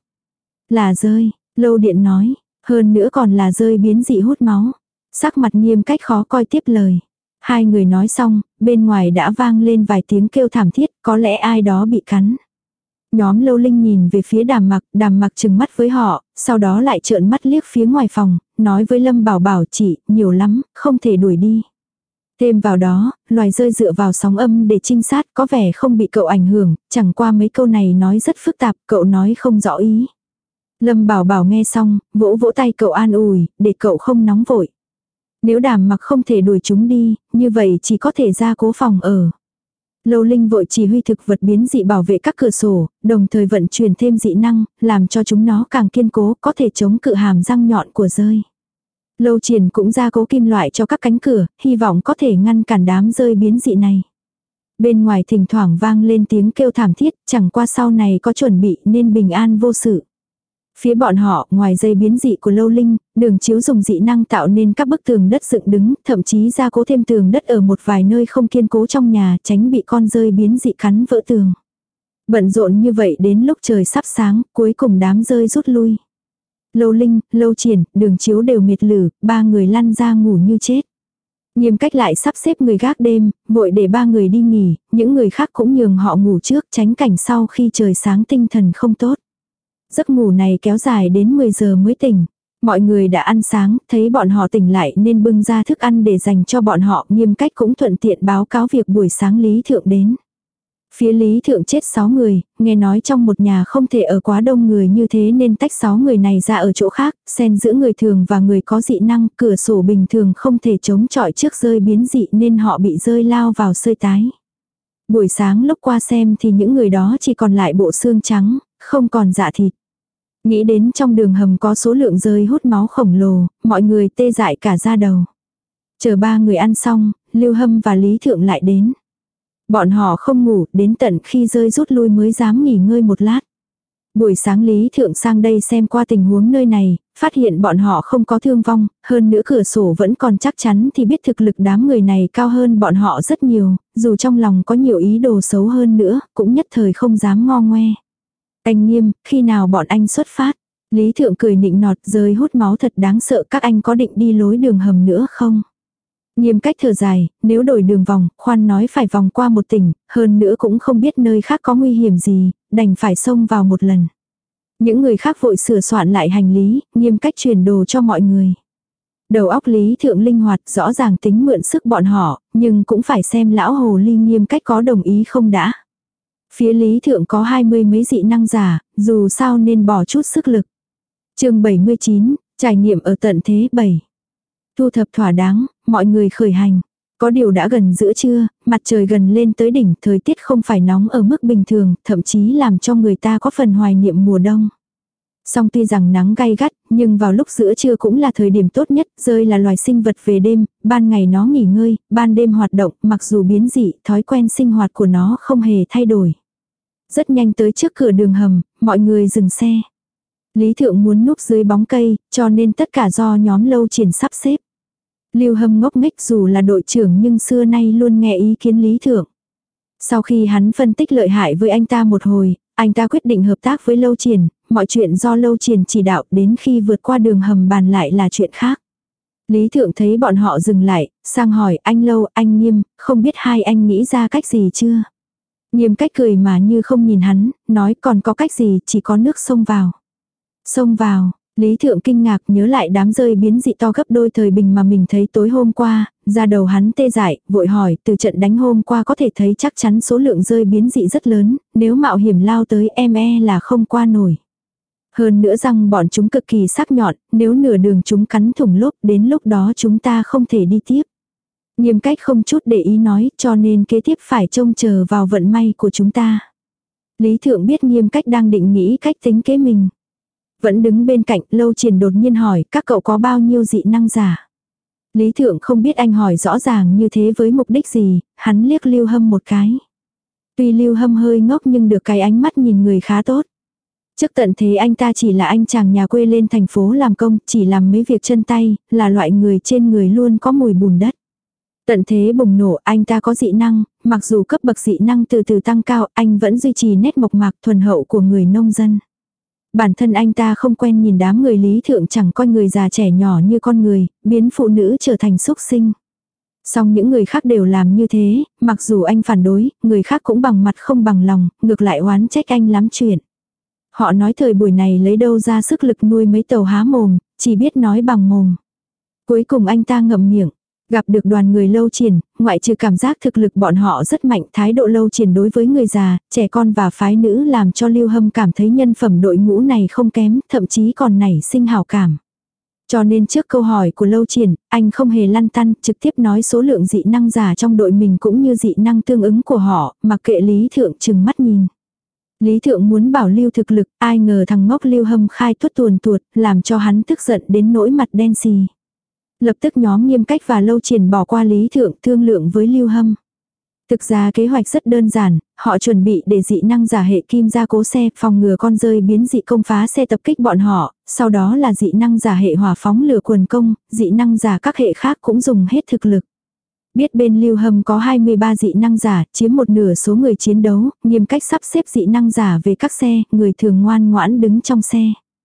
Là rơi, Lâu Điện nói, hơn nữa còn là rơi biến dị hút máu. Sắc mặt Nghiêm cách khó coi tiếp lời. Hai người nói xong, bên ngoài đã vang lên vài tiếng kêu thảm thiết, có lẽ ai đó bị cắn. Nhóm Lâu Linh nhìn về phía Đàm Mặc, Đàm Mặc trừng mắt với họ, sau đó lại trợn mắt liếc phía ngoài phòng, nói với Lâm Bảo Bảo chị, nhiều lắm, không thể đuổi đi. Thêm vào đó, loài rơi dựa vào sóng âm để trinh sát có vẻ không bị cậu ảnh hưởng, chẳng qua mấy câu này nói rất phức tạp, cậu nói không rõ ý. Lâm Bảo Bảo nghe xong, vỗ vỗ tay cậu an ủi, để cậu không nóng vội. Nếu Đàm Mặc không thể đuổi chúng đi, như vậy chỉ có thể ra cố phòng ở. Lâu Linh vội chỉ huy thực vật biến dị bảo vệ các cửa sổ, đồng thời vận chuyển thêm dị năng, làm cho chúng nó càng kiên cố, có thể chống cự hàm răng nhọn của rơi. Lâu Triển cũng gia cố kim loại cho các cánh cửa, hy vọng có thể ngăn cản đám rơi biến dị này. Bên ngoài thỉnh thoảng vang lên tiếng kêu thảm thiết, chẳng qua sau này có chuẩn bị nên bình an vô sự. Phía bọn họ, ngoài dây biến dị của Lâu Linh, Đường Chiếu dùng dị năng tạo nên các bức tường đất dựng đứng, thậm chí gia cố thêm tường đất ở một vài nơi không kiên cố trong nhà, tránh bị con rơi biến dị cắn vỡ tường. Bận rộn như vậy đến lúc trời sắp sáng, cuối cùng đám rơi rút lui. Lâu Linh, Lâu Triển, Đường Chiếu đều mệt lử, ba người lăn ra ngủ như chết. Nghiêm cách lại sắp xếp người gác đêm, vội để ba người đi nghỉ, những người khác cũng nhường họ ngủ trước, tránh cảnh sau khi trời sáng tinh thần không tốt. Giấc ngủ này kéo dài đến mười giờ mới tỉnh. Mọi người đã ăn sáng, thấy bọn họ tỉnh lại nên bưng ra thức ăn để dành cho bọn họ. Nghiêm cách cũng thuận tiện báo cáo việc buổi sáng Lý Thượng đến. Phía Lý Thượng chết sáu người, nghe nói trong một nhà không thể ở quá đông người như thế nên tách sáu người này ra ở chỗ khác, xen giữa người thường và người có dị năng. Cửa sổ bình thường không thể chống chọi trước rơi biến dị nên họ bị rơi lao vào sơi tái. Buổi sáng lúc qua xem thì những người đó chỉ còn lại bộ xương trắng, không còn dạ thịt. Nghĩ đến trong đường hầm có số lượng rơi hút máu khổng lồ, mọi người tê dại cả da đầu. Chờ ba người ăn xong, Lưu Hâm và Lý Thượng lại đến. Bọn họ không ngủ, đến tận khi rơi rút lui mới dám nghỉ ngơi một lát. Buổi sáng Lý Thượng sang đây xem qua tình huống nơi này, phát hiện bọn họ không có thương vong, hơn nữa cửa sổ vẫn còn chắc chắn thì biết thực lực đám người này cao hơn bọn họ rất nhiều, dù trong lòng có nhiều ý đồ xấu hơn nữa, cũng nhất thời không dám ngo ngoe. Anh Nghiêm, khi nào bọn anh xuất phát? Lý Thượng cười nịnh nọt, rơi hút máu thật đáng sợ, các anh có định đi lối đường hầm nữa không? Nghiêm cách thở dài, nếu đổi đường vòng, khoan nói phải vòng qua một tỉnh, hơn nữa cũng không biết nơi khác có nguy hiểm gì, đành phải xông vào một lần. Những người khác vội sửa soạn lại hành lý, Nghiêm cách chuyển đồ cho mọi người. Đầu óc Lý Thượng linh hoạt, rõ ràng tính mượn sức bọn họ, nhưng cũng phải xem lão hồ ly Nghiêm cách có đồng ý không đã. Phía Lý Thượng có hai mươi mấy dị năng giả, dù sao nên bỏ chút sức lực. Chương bảy mươi chín, trải nghiệm ở tận thế bảy. Thu thập thỏa đáng, mọi người khởi hành. Có điều đã gần giữa trưa, mặt trời gần lên tới đỉnh, thời tiết không phải nóng ở mức bình thường, thậm chí làm cho người ta có phần hoài niệm mùa đông. Song tuy rằng nắng gay gắt, nhưng vào lúc giữa trưa cũng là thời điểm tốt nhất, rơi là loài sinh vật về đêm, ban ngày nó nghỉ ngơi, ban đêm hoạt động, mặc dù biến dị, thói quen sinh hoạt của nó không hề thay đổi. Rất nhanh tới trước cửa đường hầm, mọi người dừng xe. Lý Thượng muốn núp dưới bóng cây, cho nên tất cả do nhóm Lâu Triển sắp xếp. Lưu Hâm ngốc nghếch dù là đội trưởng nhưng xưa nay luôn nghe ý kiến Lý Thượng. Sau khi hắn phân tích lợi hại với anh ta một hồi, anh ta quyết định hợp tác với Lâu Triển, mọi chuyện do Lâu Triển chỉ đạo, đến khi vượt qua đường hầm bàn lại là chuyện khác. Lý Thượng thấy bọn họ dừng lại, sang hỏi anh Lâu, anh Nghiêm, không biết hai anh nghĩ ra cách gì chưa? Nghiêm cách cười mà như không nhìn hắn, nói còn có cách gì, chỉ có nước xông vào. Xông vào, Lý Thượng kinh ngạc nhớ lại đám rơi biến dị to gấp đôi thời bình mà mình thấy tối hôm qua, ra đầu hắn tê dại, vội hỏi, từ trận đánh hôm qua có thể thấy chắc chắn số lượng rơi biến dị rất lớn, nếu mạo hiểm lao tới em e là không qua nổi. Hơn nữa rằng bọn chúng cực kỳ sắc nhọn, nếu nửa đường chúng cắn thủng lốp, đến lúc đó chúng ta không thể đi tiếp. Nghiêm cách không chút để ý nói, cho nên kế tiếp phải trông chờ vào vận may của chúng ta. Lý Thượng biết Nghiêm cách đang định nghĩ cách tính kế mình. Vẫn đứng bên cạnh, Lâu Triển đột nhiên hỏi, các cậu có bao nhiêu dị năng giả? Lý Thượng không biết anh hỏi rõ ràng như thế với mục đích gì, hắn liếc Lưu Hâm một cái. Tuy Lưu Hâm hơi ngốc nhưng được cái ánh mắt nhìn người khá tốt. Trước tận thế anh ta chỉ là anh chàng nhà quê lên thành phố làm công, chỉ làm mấy việc chân tay, là loại người trên người luôn có mùi bùn đất. Tận thế bùng nổ, anh ta có dị năng, mặc dù cấp bậc dị năng từ từ tăng cao, anh vẫn duy trì nét mộc mạc thuần hậu của người nông dân. Bản thân anh ta không quen nhìn đám người Lý Thượng chẳng coi người già trẻ nhỏ như con người, biến phụ nữ trở thành súc sinh. Song những người khác đều làm như thế, mặc dù anh phản đối, người khác cũng bằng mặt không bằng lòng, ngược lại oán trách anh lắm chuyện. Họ nói thời buổi này lấy đâu ra sức lực nuôi mấy tàu há mồm, chỉ biết nói bằng mồm. Cuối cùng anh ta ngậm miệng. Gặp được đoàn người Lâu Triển, ngoại trừ cảm giác thực lực bọn họ rất mạnh, thái độ Lâu Triển đối với người già, trẻ con và phái nữ làm cho Lưu Hâm cảm thấy nhân phẩm đội ngũ này không kém, thậm chí còn nảy sinh hảo cảm. Cho nên trước câu hỏi của Lâu Triển, anh không hề lăn tăn, trực tiếp nói số lượng dị năng giả trong đội mình cũng như dị năng tương ứng của họ, mặc kệ Lý Thượng chừng mắt nhìn. Lý Thượng muốn bảo lưu thực lực, ai ngờ thằng ngốc Lưu Hâm khai tuốt tuồn tuột, làm cho hắn tức giận đến nỗi mặt đen xì. Lập tức nhóm Nghiêm cách và Lâu Triển bỏ qua Lý Thượng thương lượng với Lưu Hâm. Thực ra kế hoạch rất đơn giản, họ chuẩn bị để dị năng giả hệ kim gia cố xe, phòng ngừa con rơi biến dị công phá xe tập kích bọn họ, sau đó là dị năng giả hệ hỏa phóng lửa quần công, dị năng giả các hệ khác cũng dùng hết thực lực. Biết bên Lưu Hâm có hai mươi ba dị năng giả, chiếm một nửa số người chiến đấu, Nghiêm cách sắp xếp dị năng giả về các xe, người thường ngoan ngoãn đứng trong xe.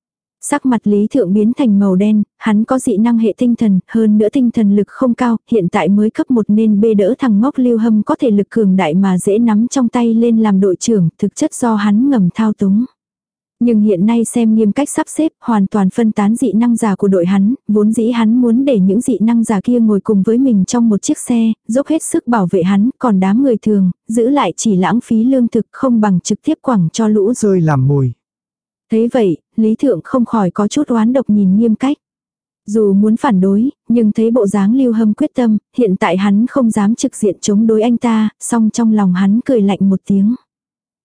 Sắc mặt Lý Thượng biến thành màu đen, hắn có dị năng hệ tinh thần, hơn nữa tinh thần lực không cao, hiện tại mới cấp một nên bê đỡ thằng ngốc Lưu Hâm có thể lực cường đại mà dễ nắm trong tay lên làm đội trưởng, thực chất do hắn ngầm thao túng. Nhưng hiện nay xem Nghiêm cách sắp xếp, hoàn toàn phân tán dị năng giả của đội hắn, vốn dĩ hắn muốn để những dị năng giả kia ngồi cùng với mình trong một chiếc xe, dốc hết sức bảo vệ hắn, còn đám người thường, giữ lại chỉ lãng phí lương thực không bằng trực tiếp quẳng cho lũ rồi làm mồi. Thế vậy, Lý Thượng không khỏi có chút oán độc nhìn Nghiêm cách. Dù muốn phản đối, nhưng thấy bộ dáng Lưu Hâm quyết tâm, hiện tại hắn không dám trực diện chống đối anh ta, song trong lòng hắn cười lạnh một tiếng.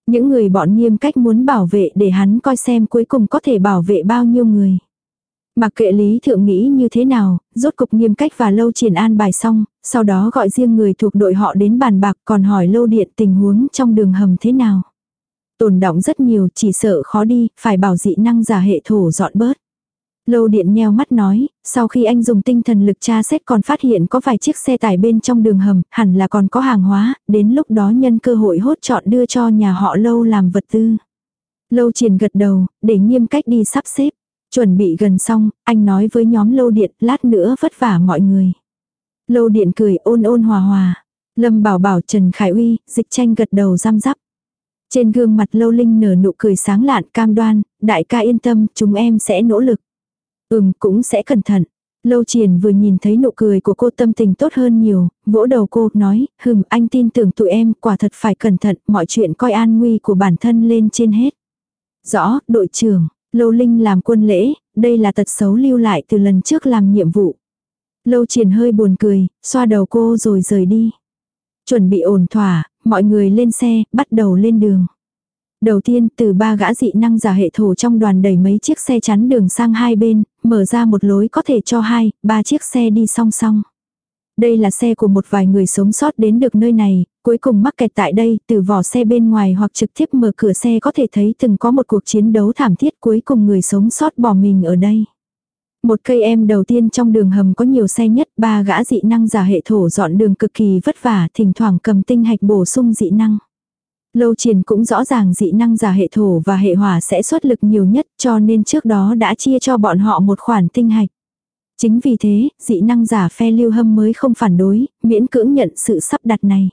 Những người bọn Nghiêm Cách muốn bảo vệ để hắn coi xem cuối cùng có thể bảo vệ bao nhiêu người. Mặc kệ Lý Thượng nghĩ như thế nào, rốt cục Nghiêm Cách và Lâu Triển an bài xong, sau đó gọi riêng người thuộc đội họ đến bàn bạc, còn hỏi Lâu Điện tình huống trong đường hầm thế nào. Tồn đọng rất nhiều, chỉ sợ khó đi, phải bảo dị năng giả hệ thổ dọn bớt. Lâu Điện nheo mắt nói, sau khi anh dùng tinh thần lực tra xét còn phát hiện có vài chiếc xe tải bên trong đường hầm, hẳn là còn có hàng hóa, đến lúc đó nhân cơ hội hốt chọn đưa cho nhà họ Lâu làm vật tư. Lâu Triển gật đầu, để Nghiêm Cách đi sắp xếp. Chuẩn bị gần xong, anh nói với nhóm Lâu Điện, lát nữa vất vả mọi người. Lâu Điện cười ôn ôn hòa hòa. Lâm Bảo Bảo, Trần Khải Uy, Dịch Tranh gật đầu răm rắp. Trên gương mặt Lâu Linh nở nụ cười sáng lạn cam đoan, đại ca yên tâm, chúng em sẽ nỗ lực. Ừm, cũng sẽ cẩn thận. Lâu Triển vừa nhìn thấy nụ cười của cô tâm tình tốt hơn nhiều, vỗ đầu cô, nói, hừm, anh tin tưởng tụi em, quả thật phải cẩn thận, mọi chuyện coi an nguy của bản thân lên trên hết. Rõ, đội trưởng. Lâu Linh làm quân lễ, đây là tật xấu lưu lại từ lần trước làm nhiệm vụ. Lâu Triển hơi buồn cười, xoa đầu cô rồi rời đi. Chuẩn bị ổn thỏa, mọi người lên xe, bắt đầu lên đường. Đầu tiên, từ ba gã dị năng giả hệ thổ trong đoàn đẩy mấy chiếc xe chắn đường sang hai bên, mở ra một lối có thể cho hai, ba chiếc xe đi song song. Đây là xe của một vài người sống sót đến được nơi này, cuối cùng mắc kẹt tại đây, từ vỏ xe bên ngoài hoặc trực tiếp mở cửa xe có thể thấy từng có một cuộc chiến đấu thảm thiết, cuối cùng người sống sót bỏ mình ở đây. Một cây em đầu tiên trong đường hầm có nhiều xe nhất, ba gã dị năng giả hệ thổ dọn đường cực kỳ vất vả, thỉnh thoảng cầm tinh hạch bổ sung dị năng. Lâu Triển cũng rõ ràng dị năng giả hệ thổ và hệ hỏa sẽ xuất lực nhiều nhất, cho nên trước đó đã chia cho bọn họ một khoản tinh hạch. Chính vì thế, dị năng giả phe Lưu Hâm mới không phản đối, miễn cưỡng nhận sự sắp đặt này.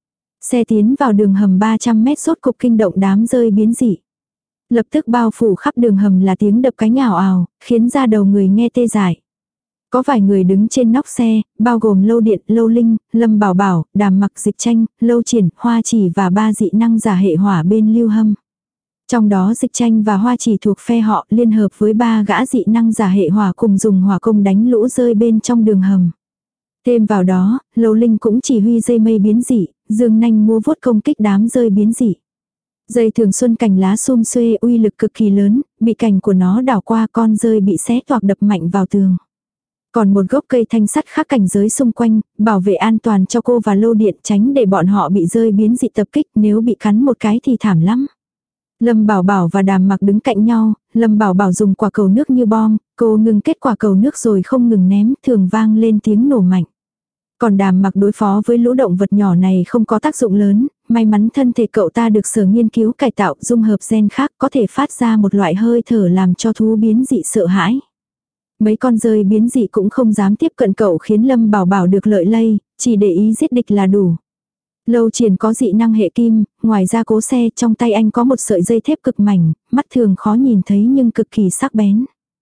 Xe tiến vào đường hầm ba trăm mét rốt cục kinh động đám rơi biến dị. Lập tức bao phủ khắp đường hầm là tiếng đập cánh ào ào, khiến da đầu người nghe tê dại. Có vài người đứng trên nóc xe, bao gồm Lâu Điện, Lâu Linh, Lâm Bảo Bảo, Đàm Mặc, Dịch Tranh, Lâu Triển, Hoa Chỉ và ba dị năng giả hệ hỏa bên Lưu Hâm. Trong đó Dịch Tranh và Hoa Chỉ thuộc phe họ liên hợp với ba gã dị năng giả hệ hỏa cùng dùng hỏa công đánh lũ rơi bên trong đường hầm. Thêm vào đó, Lâu Linh cũng chỉ huy dây mây biến dị, dương nanh múa vuốt công kích đám rơi biến dị. Dây thường xuân cành lá xum xuê uy lực cực kỳ lớn, bị cành của nó đảo qua con rơi bị xé toạc đập mạnh vào tường. Còn một gốc cây thanh sắt khác cảnh giới xung quanh, bảo vệ an toàn cho cô và Lâu Điện, tránh để bọn họ bị rơi biến dị tập kích, nếu bị cắn một cái thì thảm lắm. Lâm Bảo Bảo và Đàm Mặc đứng cạnh nhau, Lâm Bảo Bảo dùng quả cầu nước như bom, cô ngừng kết quả cầu nước rồi không ngừng ném, thường vang lên tiếng nổ mạnh. Còn Đàm Mặc đối phó với lũ động vật nhỏ này không có tác dụng lớn, may mắn thân thể cậu ta được sở nghiên cứu cải tạo dung hợp gen khác có thể phát ra một loại hơi thở làm cho thú biến dị sợ hãi. Mấy con rơi biến dị cũng không dám tiếp cận cậu khiến Lâm Bảo Bảo được lợi lây, chỉ để ý giết địch là đủ. Lâu Triển có dị năng hệ kim, ngoài ra cố xe trong tay anh có một sợi dây thép cực mảnh, mắt thường khó nhìn thấy nhưng cực kỳ sắc bén.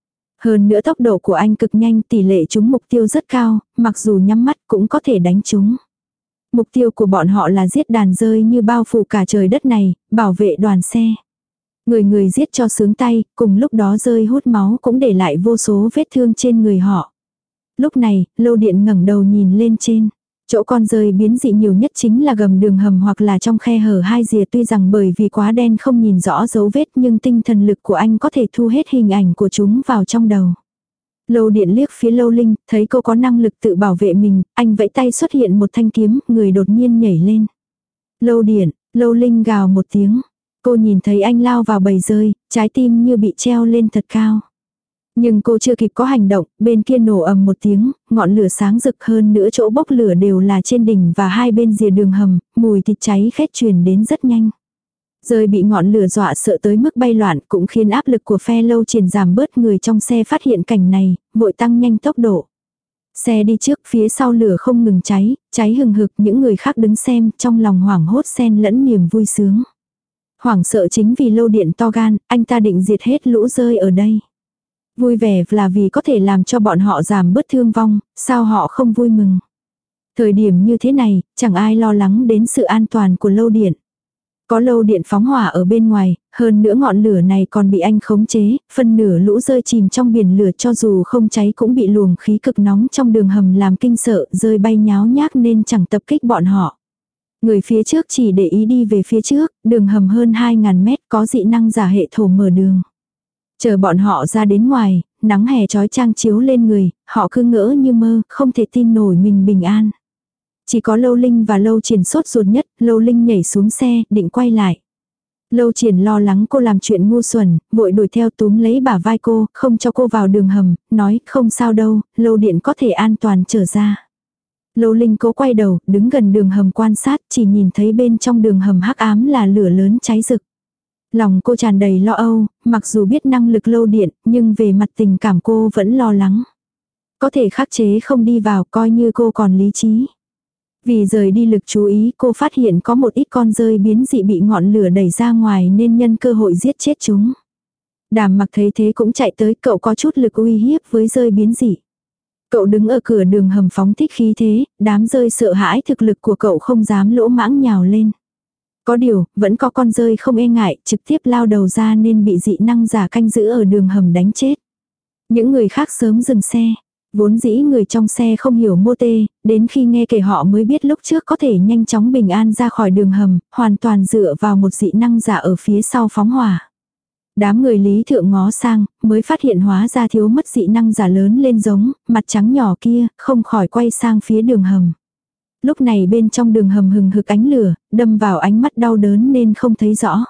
Hơn nữa tốc độ của anh cực nhanh, tỷ lệ trúng mục tiêu rất cao, mặc dù nhắm mắt cũng có thể đánh trúng. Mục tiêu của bọn họ là giết đàn rơi như bao phủ cả trời đất này, bảo vệ đoàn xe. Người người giết cho sướng tay, cùng lúc đó rơi hút máu cũng để lại vô số vết thương trên người họ. Lúc này, Lâu Điện ngẩng đầu nhìn lên trên. Chỗ con rơi biến dị nhiều nhất chính là gầm đường hầm hoặc là trong khe hở hai rìa, tuy rằng bởi vì quá đen không nhìn rõ dấu vết nhưng tinh thần lực của anh có thể thu hết hình ảnh của chúng vào trong đầu. Lâu Điện liếc phía Lâu Linh, thấy cô có năng lực tự bảo vệ mình, anh vẫy tay xuất hiện một thanh kiếm, người đột nhiên nhảy lên. Lâu Điện, Lâu Linh gào một tiếng. Cô nhìn thấy anh lao vào bầy rơi, trái tim như bị treo lên thật cao. Nhưng cô chưa kịp có hành động, bên kia nổ ầm một tiếng, ngọn lửa sáng rực hơn nữa chỗ bốc lửa đều là trên đỉnh và hai bên rìa đường hầm, mùi thịt cháy khét truyền đến rất nhanh. Rơi bị ngọn lửa dọa sợ tới mức bay loạn cũng khiến áp lực của phe Lâu Triển giảm bớt, người trong xe phát hiện cảnh này, vội tăng nhanh tốc độ. Xe đi trước, phía sau lửa không ngừng cháy, cháy hừng hực, những người khác đứng xem, trong lòng hoảng hốt xen lẫn niềm vui sướng. Hoảng sợ chính vì Lâu Điện to gan, anh ta định diệt hết lũ rơi ở đây. Vui vẻ là vì có thể làm cho bọn họ giảm bớt thương vong, sao họ không vui mừng. Thời điểm như thế này, chẳng ai lo lắng đến sự an toàn của Lâu Điện. Có Lâu Điện phóng hỏa ở bên ngoài, hơn nữa ngọn lửa này còn bị anh khống chế, phân nửa lũ rơi chìm trong biển lửa, cho dù không cháy cũng bị luồng khí cực nóng trong đường hầm làm kinh sợ, rơi bay nháo nhác nên chẳng tập kích bọn họ. Người phía trước chỉ để ý đi về phía trước, đường hầm hơn hai ngàn mét có dị năng giả hệ thổ mở đường. Chờ bọn họ ra đến ngoài, nắng hè trói chang chiếu lên người, họ cứ ngỡ như mơ, không thể tin nổi mình bình an. Chỉ có Lâu Linh và Lâu Triển sốt ruột nhất, Lâu Linh nhảy xuống xe, định quay lại. Lâu Triển lo lắng cô làm chuyện ngu xuẩn, vội đuổi theo túm lấy bả vai cô, không cho cô vào đường hầm, nói không sao đâu, Lâu Điện có thể an toàn trở ra. Lâu Linh cố quay đầu, đứng gần đường hầm quan sát, chỉ nhìn thấy bên trong đường hầm hắc ám là lửa lớn cháy rực. Lòng cô tràn đầy lo âu, mặc dù biết năng lực Lâu Điện, nhưng về mặt tình cảm cô vẫn lo lắng. Có thể khắc chế không đi vào, coi như cô còn lý trí. Vì rời đi lực chú ý, cô phát hiện có một ít con rơi biến dị bị ngọn lửa đẩy ra ngoài nên nhân cơ hội giết chết chúng. Đàm Mặc thấy thế cũng chạy tới, cậu có chút lực uy hiếp với rơi biến dị. Cậu đứng ở cửa đường hầm phóng thích khí thế, đám rơi sợ hãi thực lực của cậu không dám lỗ mãng nhào lên. Có điều, vẫn có con rơi không e ngại, trực tiếp lao đầu ra nên bị dị năng giả canh giữ ở đường hầm đánh chết. Những người khác sớm dừng xe. Vốn dĩ người trong xe không hiểu mô tê, đến khi nghe kể họ mới biết lúc trước có thể nhanh chóng bình an ra khỏi đường hầm, hoàn toàn dựa vào một dị năng giả ở phía sau phóng hỏa. Đám người Lý Thượng ngó sang, mới phát hiện hóa ra thiếu mất dị năng giả lớn lên giống, mặt trắng nhỏ kia, không khỏi quay sang phía đường hầm. Lúc này bên trong đường hầm hừng hực ánh lửa, đâm vào ánh mắt đau đớn nên không thấy rõ.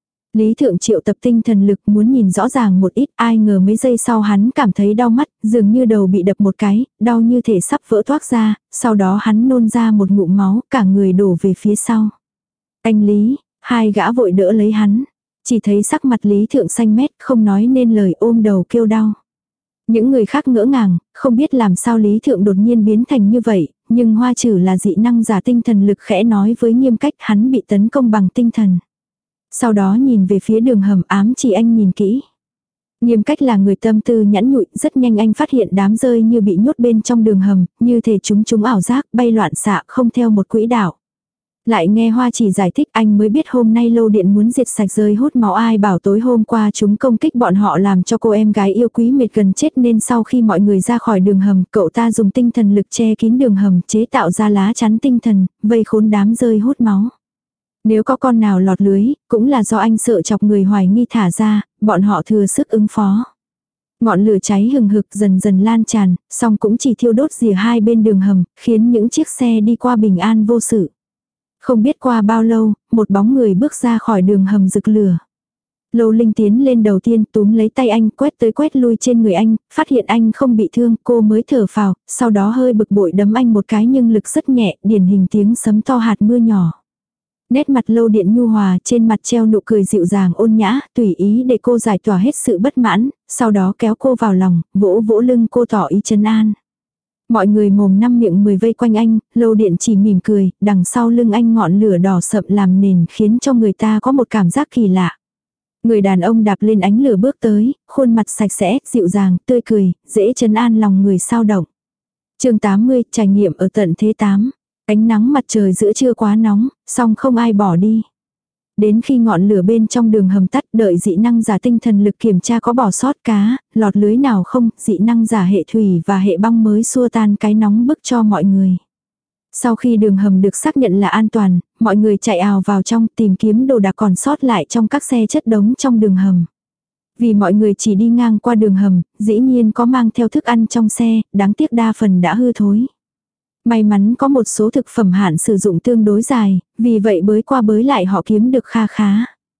Lý Thượng triệu tập tinh thần lực muốn nhìn rõ ràng một ít, ai ngờ mấy giây sau hắn cảm thấy đau mắt, dường như đầu bị đập một cái, đau như thể sắp vỡ toác ra, sau đó hắn nôn ra một ngụm máu, cả người đổ về phía sau. Anh Lý, hai gã vội đỡ lấy hắn, chỉ thấy sắc mặt Lý Thượng xanh mét, không nói nên lời, ôm đầu kêu đau. Những người khác ngỡ ngàng, không biết làm sao Lý Thượng đột nhiên biến thành như vậy, nhưng Hoa Trử là dị năng giả tinh thần lực khẽ nói với Nghiêm Cách hắn bị tấn công bằng tinh thần. Sau đó nhìn về phía đường hầm, ám chỉ anh nhìn kỹ. Nghiêm Cách là người tâm tư nhẫn nhụi, rất nhanh anh phát hiện đám rơi như bị nhốt bên trong đường hầm, như thể chúng chúng ảo giác, bay loạn xạ không theo một quỹ đạo. Lại nghe Hoa Chỉ giải thích, anh mới biết hôm nay Lâu Điện muốn diệt sạch rơi hút máu, ai bảo tối hôm qua chúng công kích bọn họ làm cho cô em gái yêu quý mệt gần chết, nên sau khi mọi người ra khỏi đường hầm, cậu ta dùng tinh thần lực che kín đường hầm, chế tạo ra lá chắn tinh thần, vây khốn đám rơi hút máu. Nếu có con nào lọt lưới, cũng là do anh sợ chọc người hoài nghi thả ra, bọn họ thừa sức ứng phó. Ngọn lửa cháy hừng hực dần dần lan tràn, song cũng chỉ thiêu đốt rìa hai bên đường hầm, khiến những chiếc xe đi qua bình an vô sự. Không biết qua bao lâu, một bóng người bước ra khỏi đường hầm rực lửa. Lâu Linh tiến lên đầu tiên, túm lấy tay anh, quét tới quét lui trên người anh, phát hiện anh không bị thương, cô mới thở phào, sau đó hơi bực bội đấm anh một cái nhưng lực rất nhẹ, điển hình tiếng sấm to hạt mưa nhỏ. Nét mặt Lâu Điện nhu hòa, trên mặt treo nụ cười dịu dàng ôn nhã, tùy ý để cô giải tỏa hết sự bất mãn, sau đó kéo cô vào lòng, vỗ vỗ lưng cô tỏ ý trấn an. Mọi người mồm năm miệng mười vây quanh anh, Lâu Điện chỉ mỉm cười, đằng sau lưng anh ngọn lửa đỏ sậm làm nền khiến cho người ta có một cảm giác kỳ lạ. Người đàn ông đạp lên ánh lửa bước tới, khuôn mặt sạch sẽ, dịu dàng, tươi cười, dễ trấn an lòng người sao động. Chương tám mươi, trải nghiệm ở tận thế tám. Ánh nắng mặt trời giữa trưa quá nóng, song không ai bỏ đi. Đến khi ngọn lửa bên trong đường hầm tắt, đợi dị năng giả tinh thần lực kiểm tra có bỏ sót cá, lọt lưới nào không, dị năng giả hệ thủy và hệ băng mới xua tan cái nóng bức cho mọi người. Sau khi đường hầm được xác nhận là an toàn, mọi người chạy ào vào trong tìm kiếm đồ đạc còn sót lại trong các xe chất đống trong đường hầm. Vì mọi người chỉ đi ngang qua đường hầm, dĩ nhiên có mang theo thức ăn trong xe, đáng tiếc đa phần đã hư thối. May mắn có một số thực phẩm hạn sử dụng tương đối dài, vì vậy bới qua bới lại họ kiếm được kha khá.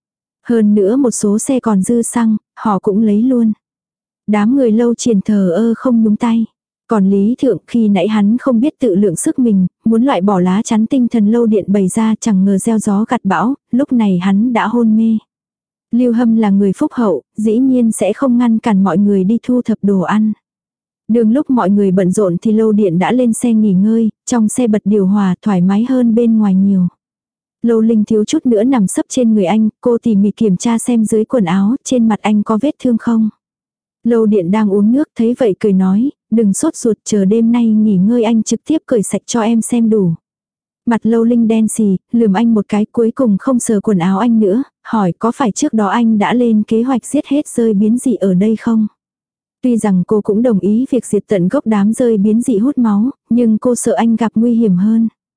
Hơn nữa một số xe còn dư xăng, họ cũng lấy luôn. Đám người Lâu Triển thờ ơ không nhúng tay. Còn Lý Thượng khi nãy hắn không biết tự lượng sức mình, muốn loại bỏ lá chắn tinh thần Lâu Điện bày ra, chẳng ngờ gieo gió gặt bão, lúc này hắn đã hôn mê. Lưu Hâm là người phúc hậu, dĩ nhiên sẽ không ngăn cản mọi người đi thu thập đồ ăn. Đường lúc mọi người bận rộn thì Lâu Điện đã lên xe nghỉ ngơi, trong xe bật điều hòa thoải mái hơn bên ngoài nhiều. Lâu Linh thiếu chút nữa nằm sấp trên người anh, cô tỉ mỉ kiểm tra xem dưới quần áo, trên mặt anh có vết thương không. Lâu Điện đang uống nước thấy vậy cười nói, đừng sốt ruột, chờ đêm nay nghỉ ngơi anh trực tiếp cởi sạch cho em xem đủ. Mặt Lâu Linh đen xì, lườm anh một cái cuối cùng không sờ quần áo anh nữa, hỏi có phải trước đó anh đã lên kế hoạch giết hết rơi biến dị ở đây không? Tuy rằng cô cũng đồng ý việc diệt tận gốc đám rơi biến dị hút máu, nhưng cô sợ anh gặp nguy hiểm hơn.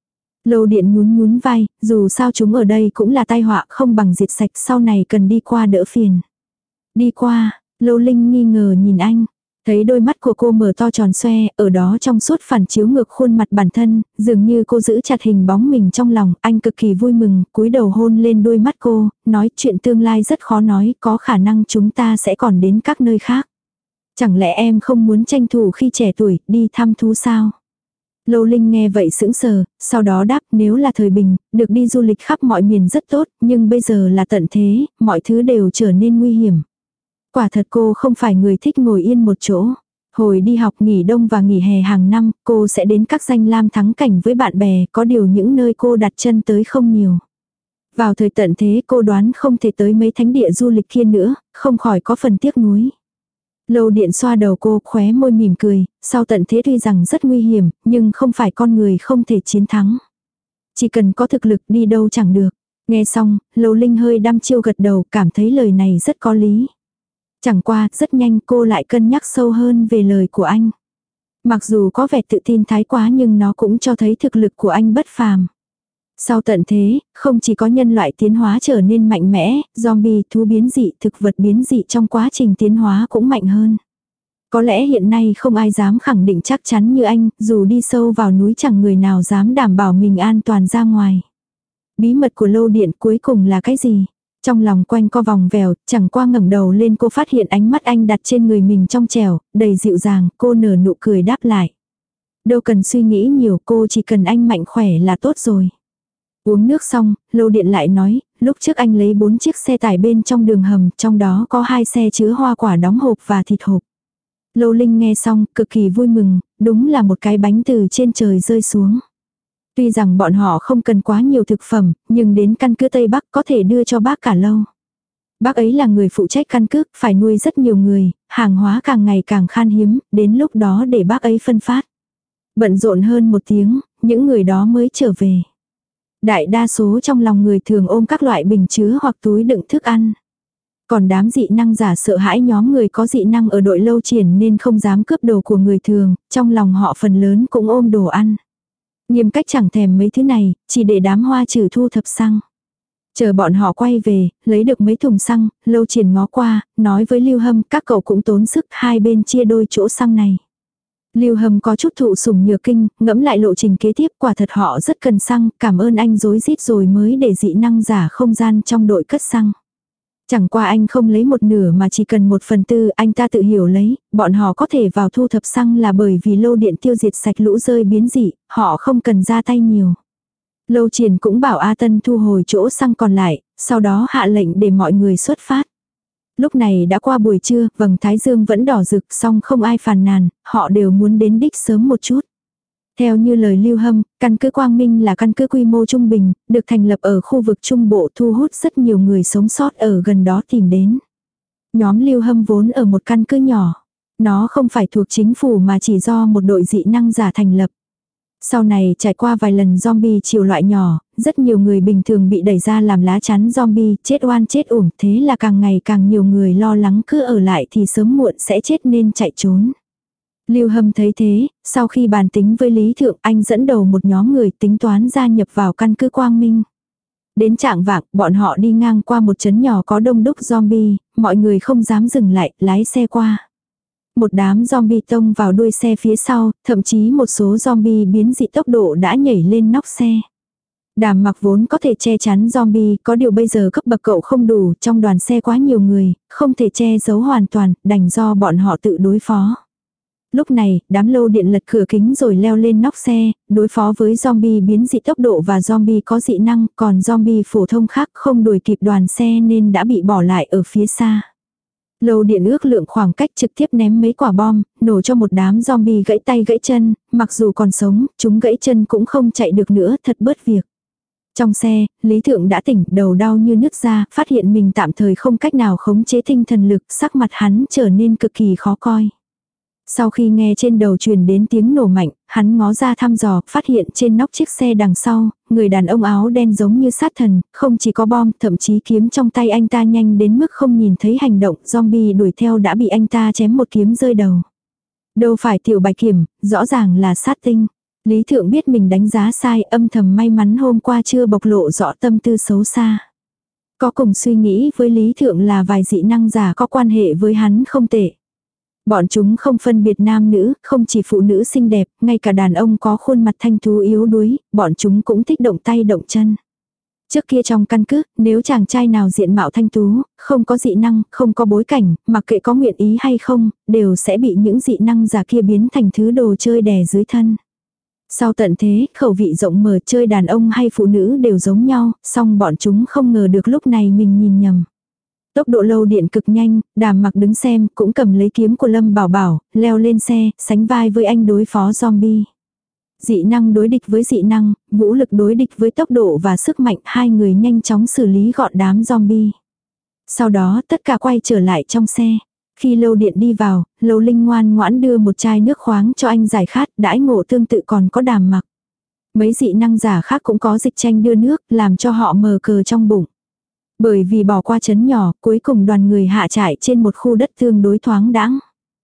Lâu Điện nhún nhún vai, dù sao chúng ở đây cũng là tai họa, không bằng diệt sạch, sau này cần đi qua đỡ phiền. Đi qua, Lâu Linh nghi ngờ nhìn anh. Thấy đôi mắt của cô mở to tròn xoe, ở đó trong suốt phản chiếu ngược khuôn mặt bản thân, dường như cô giữ chặt hình bóng mình trong lòng, anh cực kỳ vui mừng, cúi đầu hôn lên đôi mắt cô, nói chuyện tương lai rất khó nói, có khả năng chúng ta sẽ còn đến các nơi khác. Chẳng lẽ em không muốn tranh thủ khi trẻ tuổi, đi thăm thú sao? Lâu Linh nghe vậy sững sờ, sau đó đáp nếu là thời bình, được đi du lịch khắp mọi miền rất tốt, nhưng bây giờ là tận thế, mọi thứ đều trở nên nguy hiểm. Quả thật cô không phải người thích ngồi yên một chỗ. Hồi đi học nghỉ đông và nghỉ hè hàng năm, cô sẽ đến các danh lam thắng cảnh với bạn bè, có điều những nơi cô đặt chân tới không nhiều. Vào thời tận thế cô đoán không thể tới mấy thánh địa du lịch kia nữa, không khỏi có phần tiếc nuối. Lâu Điện xoa đầu cô, khóe môi mỉm cười, sau tận thế tuy rằng rất nguy hiểm, nhưng không phải con người không thể chiến thắng. Chỉ cần có thực lực đi đâu chẳng được. Nghe xong, Lâu Linh hơi đăm chiêu gật đầu, cảm thấy lời này rất có lý. Chẳng qua, rất nhanh cô lại cân nhắc sâu hơn về lời của anh. Mặc dù có vẻ tự tin thái quá nhưng nó cũng cho thấy thực lực của anh bất phàm. Sau tận thế, không chỉ có nhân loại tiến hóa trở nên mạnh mẽ, zombie, thú biến dị, thực vật biến dị trong quá trình tiến hóa cũng mạnh hơn. Có lẽ hiện nay không ai dám khẳng định chắc chắn như anh, dù đi sâu vào núi chẳng người nào dám đảm bảo mình an toàn ra ngoài. Bí mật của Lâu Điện cuối cùng là cái gì? Trong lòng quanh co vòng vèo, chẳng qua ngẩng đầu lên cô phát hiện ánh mắt anh đặt trên người mình trong trẻo, đầy dịu dàng, cô nở nụ cười đáp lại. Đâu cần suy nghĩ nhiều, cô chỉ cần anh mạnh khỏe là tốt rồi. Uống nước xong, Lâu Điện lại nói, lúc trước anh lấy bốn chiếc xe tải bên trong đường hầm, trong đó có hai xe chứa hoa quả đóng hộp và thịt hộp. Lâu Linh nghe xong, cực kỳ vui mừng, đúng là một cái bánh từ trên trời rơi xuống. Tuy rằng bọn họ không cần quá nhiều thực phẩm, nhưng đến căn cứ Tây Bắc có thể đưa cho bác cả Lâu. Bác ấy là người phụ trách căn cứ, phải nuôi rất nhiều người, hàng hóa càng ngày càng khan hiếm, đến lúc đó để bác ấy phân phát. Bận rộn hơn một tiếng, những người đó mới trở về. Đại đa số trong lòng người thường ôm các loại bình chứa hoặc túi đựng thức ăn. Còn đám dị năng giả sợ hãi nhóm người có dị năng ở đội Lâu Triển nên không dám cướp đồ của người thường, trong lòng họ phần lớn cũng ôm đồ ăn. Nghiêm cách chẳng thèm mấy thứ này, chỉ để đám hoa trừ thu thập xăng. Chờ bọn họ quay về, lấy được mấy thùng xăng, Lâu Triển ngó qua, nói với Lưu Hâm các cậu cũng tốn sức hai bên chia đôi chỗ xăng này. Lưu Hâm có chút thụ sủng nhược kinh, ngẫm lại lộ trình kế tiếp quả thật họ rất cần xăng, cảm ơn anh rối rít rồi mới để dị năng giả không gian trong đội cất xăng. Chẳng qua anh không lấy một nửa mà chỉ cần một phần tư, anh ta tự hiểu lấy, bọn họ có thể vào thu thập xăng là bởi vì Lâu Điện tiêu diệt sạch lũ rơi biến dị, họ không cần ra tay nhiều. Lâu Triển cũng bảo A Tân thu hồi chỗ xăng còn lại, sau đó hạ lệnh để mọi người xuất phát. Lúc này đã qua buổi trưa, vầng thái dương vẫn đỏ rực, song không ai phàn nàn, họ đều muốn đến đích sớm một chút. Theo như lời Lưu Hâm, căn cứ Quang Minh là căn cứ quy mô trung bình, được thành lập ở khu vực Trung Bộ, thu hút rất nhiều người sống sót ở gần đó tìm đến. Nhóm Lưu Hâm vốn ở một căn cứ nhỏ. Nó không phải thuộc chính phủ mà chỉ do một đội dị năng giả thành lập. Sau này trải qua vài lần zombie chiều loại nhỏ, rất nhiều người bình thường bị đẩy ra làm lá chắn zombie, chết oan chết uổng, thế là càng ngày càng nhiều người lo lắng cứ ở lại thì sớm muộn sẽ chết nên chạy trốn. Lưu Hâm thấy thế, sau khi bàn tính với Lý Thượng, anh dẫn đầu một nhóm người tính toán gia nhập vào căn cứ Quang Minh. Đến trạng vạng, bọn họ đi ngang qua một trấn nhỏ có đông đúc zombie, mọi người không dám dừng lại, lái xe qua. Một đám zombie tông vào đuôi xe phía sau, thậm chí một số zombie biến dị tốc độ đã nhảy lên nóc xe. Đàm Mặc vốn có thể che chắn zombie, có điều bây giờ cấp bậc cậu không đủ, trong đoàn xe quá nhiều người, không thể che giấu hoàn toàn, đành do bọn họ tự đối phó. Lúc này, đám Lâu Điện lật cửa kính rồi leo lên nóc xe, đối phó với zombie biến dị tốc độ và zombie có dị năng, còn zombie phổ thông khác không đuổi kịp đoàn xe nên đã bị bỏ lại ở phía xa. Lâu Điện ước lượng khoảng cách trực tiếp ném mấy quả bom, nổ cho một đám zombie gãy tay gãy chân, mặc dù còn sống, chúng gãy chân cũng không chạy được nữa, thật bớt việc. Trong xe, Lý Thượng đã tỉnh, đầu đau như nứt ra, phát hiện mình tạm thời không cách nào khống chế tinh thần lực, sắc mặt hắn trở nên cực kỳ khó coi. Sau khi nghe trên đầu truyền đến tiếng nổ mạnh, hắn ngó ra thăm dò, phát hiện trên nóc chiếc xe đằng sau, người đàn ông áo đen giống như sát thần, không chỉ có bom, thậm chí kiếm trong tay anh ta nhanh đến mức không nhìn thấy hành động, zombie đuổi theo đã bị anh ta chém một kiếm rơi đầu. Đâu phải Tiểu Bạch Kiểm, rõ ràng là sát tinh. Lý Thượng biết mình đánh giá sai, âm thầm may mắn hôm qua chưa bộc lộ rõ tâm tư xấu xa. Có cùng suy nghĩ với Lý Thượng là vài dị năng giả có quan hệ với hắn không tệ. Bọn chúng không phân biệt nam nữ, không chỉ phụ nữ xinh đẹp, ngay cả đàn ông có khuôn mặt thanh tú yếu đuối, bọn chúng cũng thích động tay động chân. Trước kia trong căn cứ, nếu chàng trai nào diện mạo thanh tú, không có dị năng, không có bối cảnh, mặc kệ có nguyện ý hay không, đều sẽ bị những dị năng giả kia biến thành thứ đồ chơi đè dưới thân. Sau tận thế, khẩu vị rộng mở, chơi đàn ông hay phụ nữ đều giống nhau, song bọn chúng không ngờ được lúc này mình nhìn nhầm. Tốc độ lâu điện cực nhanh, Đàm Mặc đứng xem, cũng cầm lấy kiếm của Lâm Bảo Bảo, leo lên xe, sánh vai với anh đối phó zombie. Dị năng đối địch với dị năng, vũ lực đối địch với tốc độ và sức mạnh, hai người nhanh chóng xử lý gọn đám zombie. Sau đó tất cả quay trở lại trong xe. Khi Lâu Điện đi vào, Lâu Linh ngoan ngoãn đưa một chai nước khoáng cho anh giải khát, đãi ngộ tương tự còn có Đàm Mặc. Mấy dị năng giả khác cũng có dịch tranh đưa nước, làm cho họ mờ cờ trong bụng. Bởi vì bỏ qua trấn nhỏ, cuối cùng đoàn người hạ trại trên một khu đất tương đối thoáng đãng.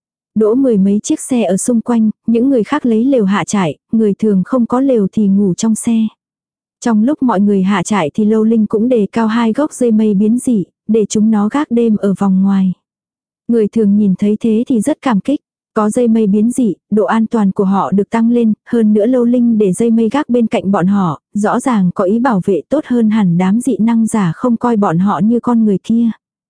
Đỗ mười mấy chiếc xe ở xung quanh, những người khác lấy lều hạ trại, người thường không có lều thì ngủ trong xe. Trong lúc mọi người hạ trại thì Lâu Linh cũng đề cao hai gốc dây mây biến dị, để chúng nó gác đêm ở vòng ngoài. Người thường nhìn thấy thế thì rất cảm kích. Có dây mây biến dị, độ an toàn của họ được tăng lên, hơn nữa Lâu Linh để dây mây gác bên cạnh bọn họ, rõ ràng có ý bảo vệ tốt hơn hẳn đám dị năng giả không coi bọn họ như con người kia.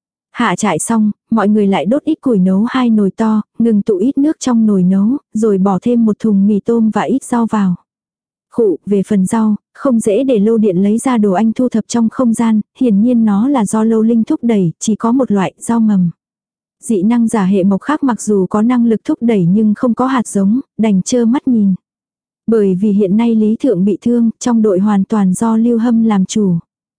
Hạ trại xong, mọi người lại đốt ít củi nấu hai nồi to, ngừng tụ ít nước trong nồi nấu, rồi bỏ thêm một thùng mì tôm và ít rau vào. Khụ, về phần rau, không dễ để Lâu Điện lấy ra đồ anh thu thập trong không gian, hiển nhiên nó là do Lâu Linh thúc đẩy, chỉ có một loại rau mầm. Dị năng giả hệ mộc khác mặc dù có năng lực thúc đẩy nhưng không có hạt giống, đành trơ mắt nhìn. Bởi vì hiện nay Lý Thượng bị thương, trong đội hoàn toàn do Lưu Hâm làm chủ.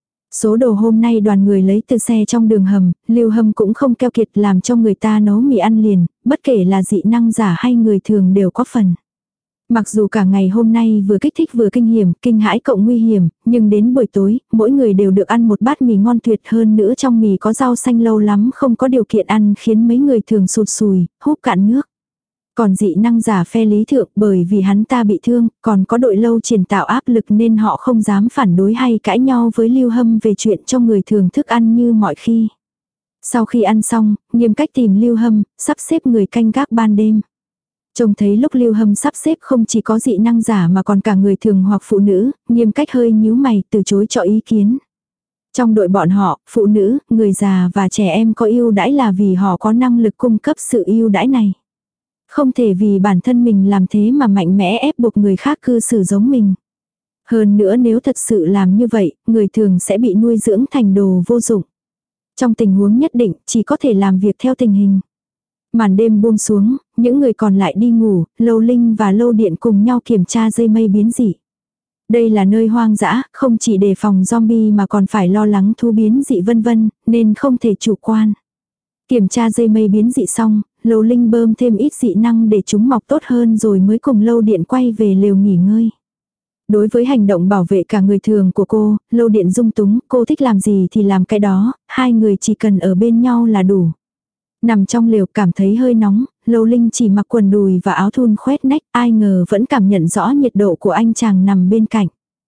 Số đồ hôm nay đoàn người lấy từ xe trong đường hầm, Lưu Hâm cũng không keo kiệt làm cho người ta nấu mì ăn liền, bất kể là dị năng giả hay người thường đều có phần. Mặc dù cả ngày hôm nay vừa kích thích vừa kinh hiểm, kinh hãi cộng nguy hiểm, nhưng đến buổi tối, mỗi người đều được ăn một bát mì ngon tuyệt, hơn nữa trong mì có rau xanh lâu lắm không có điều kiện ăn khiến mấy người thường sụt sùi, húp cạn nước. Còn dị năng giả phe Lý Thượng bởi vì hắn ta bị thương, còn có đội Lâu Triển tạo áp lực nên họ không dám phản đối hay cãi nhau với Lưu Hâm về chuyện cho người thường thức ăn như mọi khi. Sau khi ăn xong, nghiêm cách tìm Lưu Hâm, sắp xếp người canh gác ban đêm. Trông thấy lúc Lưu Hâm sắp xếp không chỉ có dị năng giả mà còn cả người thường hoặc phụ nữ, nghiêm cách hơi nhíu mày từ chối cho ý kiến. Trong đội bọn họ, phụ nữ, người già và trẻ em có ưu đãi là vì họ có năng lực cung cấp sự ưu đãi này. Không thể vì bản thân mình làm thế mà mạnh mẽ ép buộc người khác cư xử giống mình. Hơn nữa nếu thật sự làm như vậy, người thường sẽ bị nuôi dưỡng thành đồ vô dụng. Trong tình huống nhất định, chỉ có thể làm việc theo tình hình. Màn đêm buông xuống, những người còn lại đi ngủ, Lâu Linh và Lâu Điện cùng nhau kiểm tra dây mây biến dị. Đây là nơi hoang dã, không chỉ đề phòng zombie mà còn phải lo lắng thú biến dị vân vân, nên không thể chủ quan. Kiểm tra dây mây biến dị xong, Lâu Linh bơm thêm ít dị năng để chúng mọc tốt hơn rồi mới cùng Lâu Điện quay về lều nghỉ ngơi. Đối với hành động bảo vệ cả người thường của cô, Lâu Điện dung túng, cô thích làm gì thì làm cái đó, hai người chỉ cần ở bên nhau là đủ. Nằm trong lều cảm thấy hơi nóng, Lâu Linh chỉ mặc quần đùi và áo thun khoét nách, ai ngờ vẫn cảm nhận rõ nhiệt độ của anh chàng nằm bên cạnh.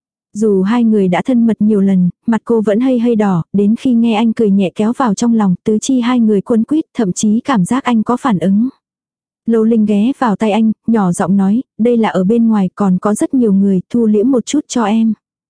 Dù hai người đã thân mật nhiều lần, mặt cô vẫn hơi hơi đỏ, đến khi nghe anh cười nhẹ kéo vào trong lòng, tứ chi hai người quấn quýt, thậm chí cảm giác anh có phản ứng. Lâu Linh ghé vào tay anh, nhỏ giọng nói, đây là ở bên ngoài còn có rất nhiều người, thu liễm một chút cho em.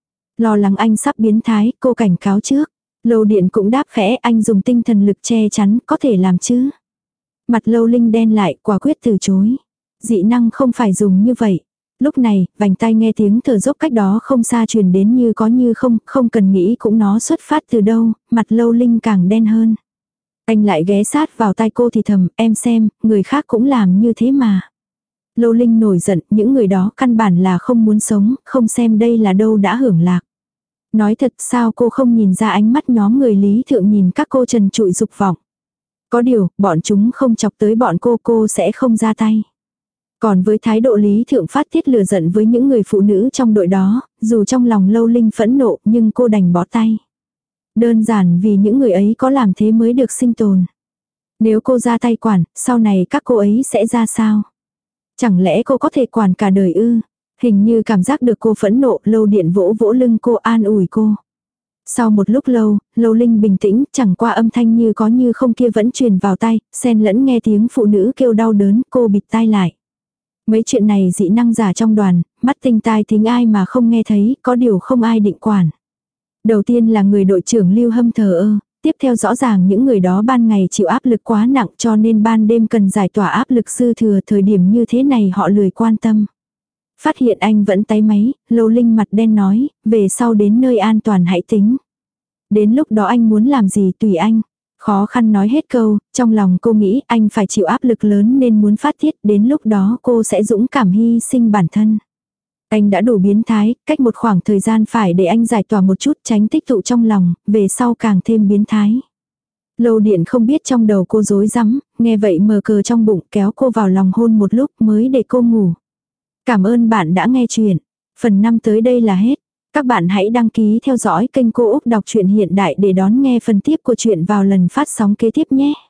Lo lắng anh sắp biến thái, cô cảnh cáo trước. Lâu Điện cũng đáp khẽ, anh dùng tinh thần lực che chắn, có thể làm chứ. Mặt Lâu Linh đen lại, quả quyết từ chối. Dị năng không phải dùng như vậy. Lúc này, vành tai nghe tiếng thở dốc cách đó không xa truyền đến như có như không, không cần nghĩ cũng nó xuất phát từ đâu, mặt Lâu Linh càng đen hơn. Anh lại ghé sát vào tai cô thì thầm, em xem, người khác cũng làm như thế mà. Lâu Linh nổi giận, những người đó căn bản là không muốn sống, không xem đây là đâu đã hưởng lạc. Nói thật sao cô không nhìn ra ánh mắt nhóm người Lý Thượng nhìn các cô trần trụi dục vọng. Có điều, bọn chúng không chọc tới bọn cô cô sẽ không ra tay. Còn với thái độ Lý Thượng phát tiết lừa giận với những người phụ nữ trong đội đó, dù trong lòng Lâu Linh phẫn nộ nhưng cô đành bó tay. Đơn giản vì những người ấy có làm thế mới được sinh tồn. Nếu cô ra tay quản, sau này các cô ấy sẽ ra sao? Chẳng lẽ cô có thể quản cả đời ư? Hình như cảm giác được cô phẫn nộ, Lâu Điện vỗ vỗ lưng cô an ủi cô. Sau một lúc lâu, Lâu Linh bình tĩnh, chẳng qua âm thanh như có như không kia vẫn truyền vào tai, xen lẫn nghe tiếng phụ nữ kêu đau đớn, cô bịt tai lại. Mấy chuyện này dị năng giả trong đoàn, mắt tinh tai thính ai mà không nghe thấy, có điều không ai định quản. Đầu tiên là người đội trưởng Lưu Hâm thờ ơ, tiếp theo rõ ràng những người đó ban ngày chịu áp lực quá nặng cho nên ban đêm cần giải tỏa áp lực dư thừa, thời điểm như thế này họ lười quan tâm. Phát hiện anh vẫn tay máy, Lâu Linh mặt đen nói, về sau đến nơi an toàn hãy tính. Đến lúc đó anh muốn làm gì tùy anh. Khó khăn nói hết câu, trong lòng cô nghĩ anh phải chịu áp lực lớn nên muốn phát tiết, đến lúc đó cô sẽ dũng cảm hy sinh bản thân. Anh đã đủ biến thái, cách một khoảng thời gian phải để anh giải tỏa một chút tránh tích tụ trong lòng, về sau càng thêm biến thái. Lâu Điện không biết trong đầu cô rối rắm, nghe vậy mờ cờ trong bụng kéo cô vào lòng hôn một lúc mới để cô ngủ. Cảm ơn bạn đã nghe chuyện. Phần năm tới đây là hết. Các bạn hãy đăng ký theo dõi kênh Cô Úc Đọc truyện Hiện Đại để đón nghe phần tiếp của chuyện vào lần phát sóng kế tiếp nhé.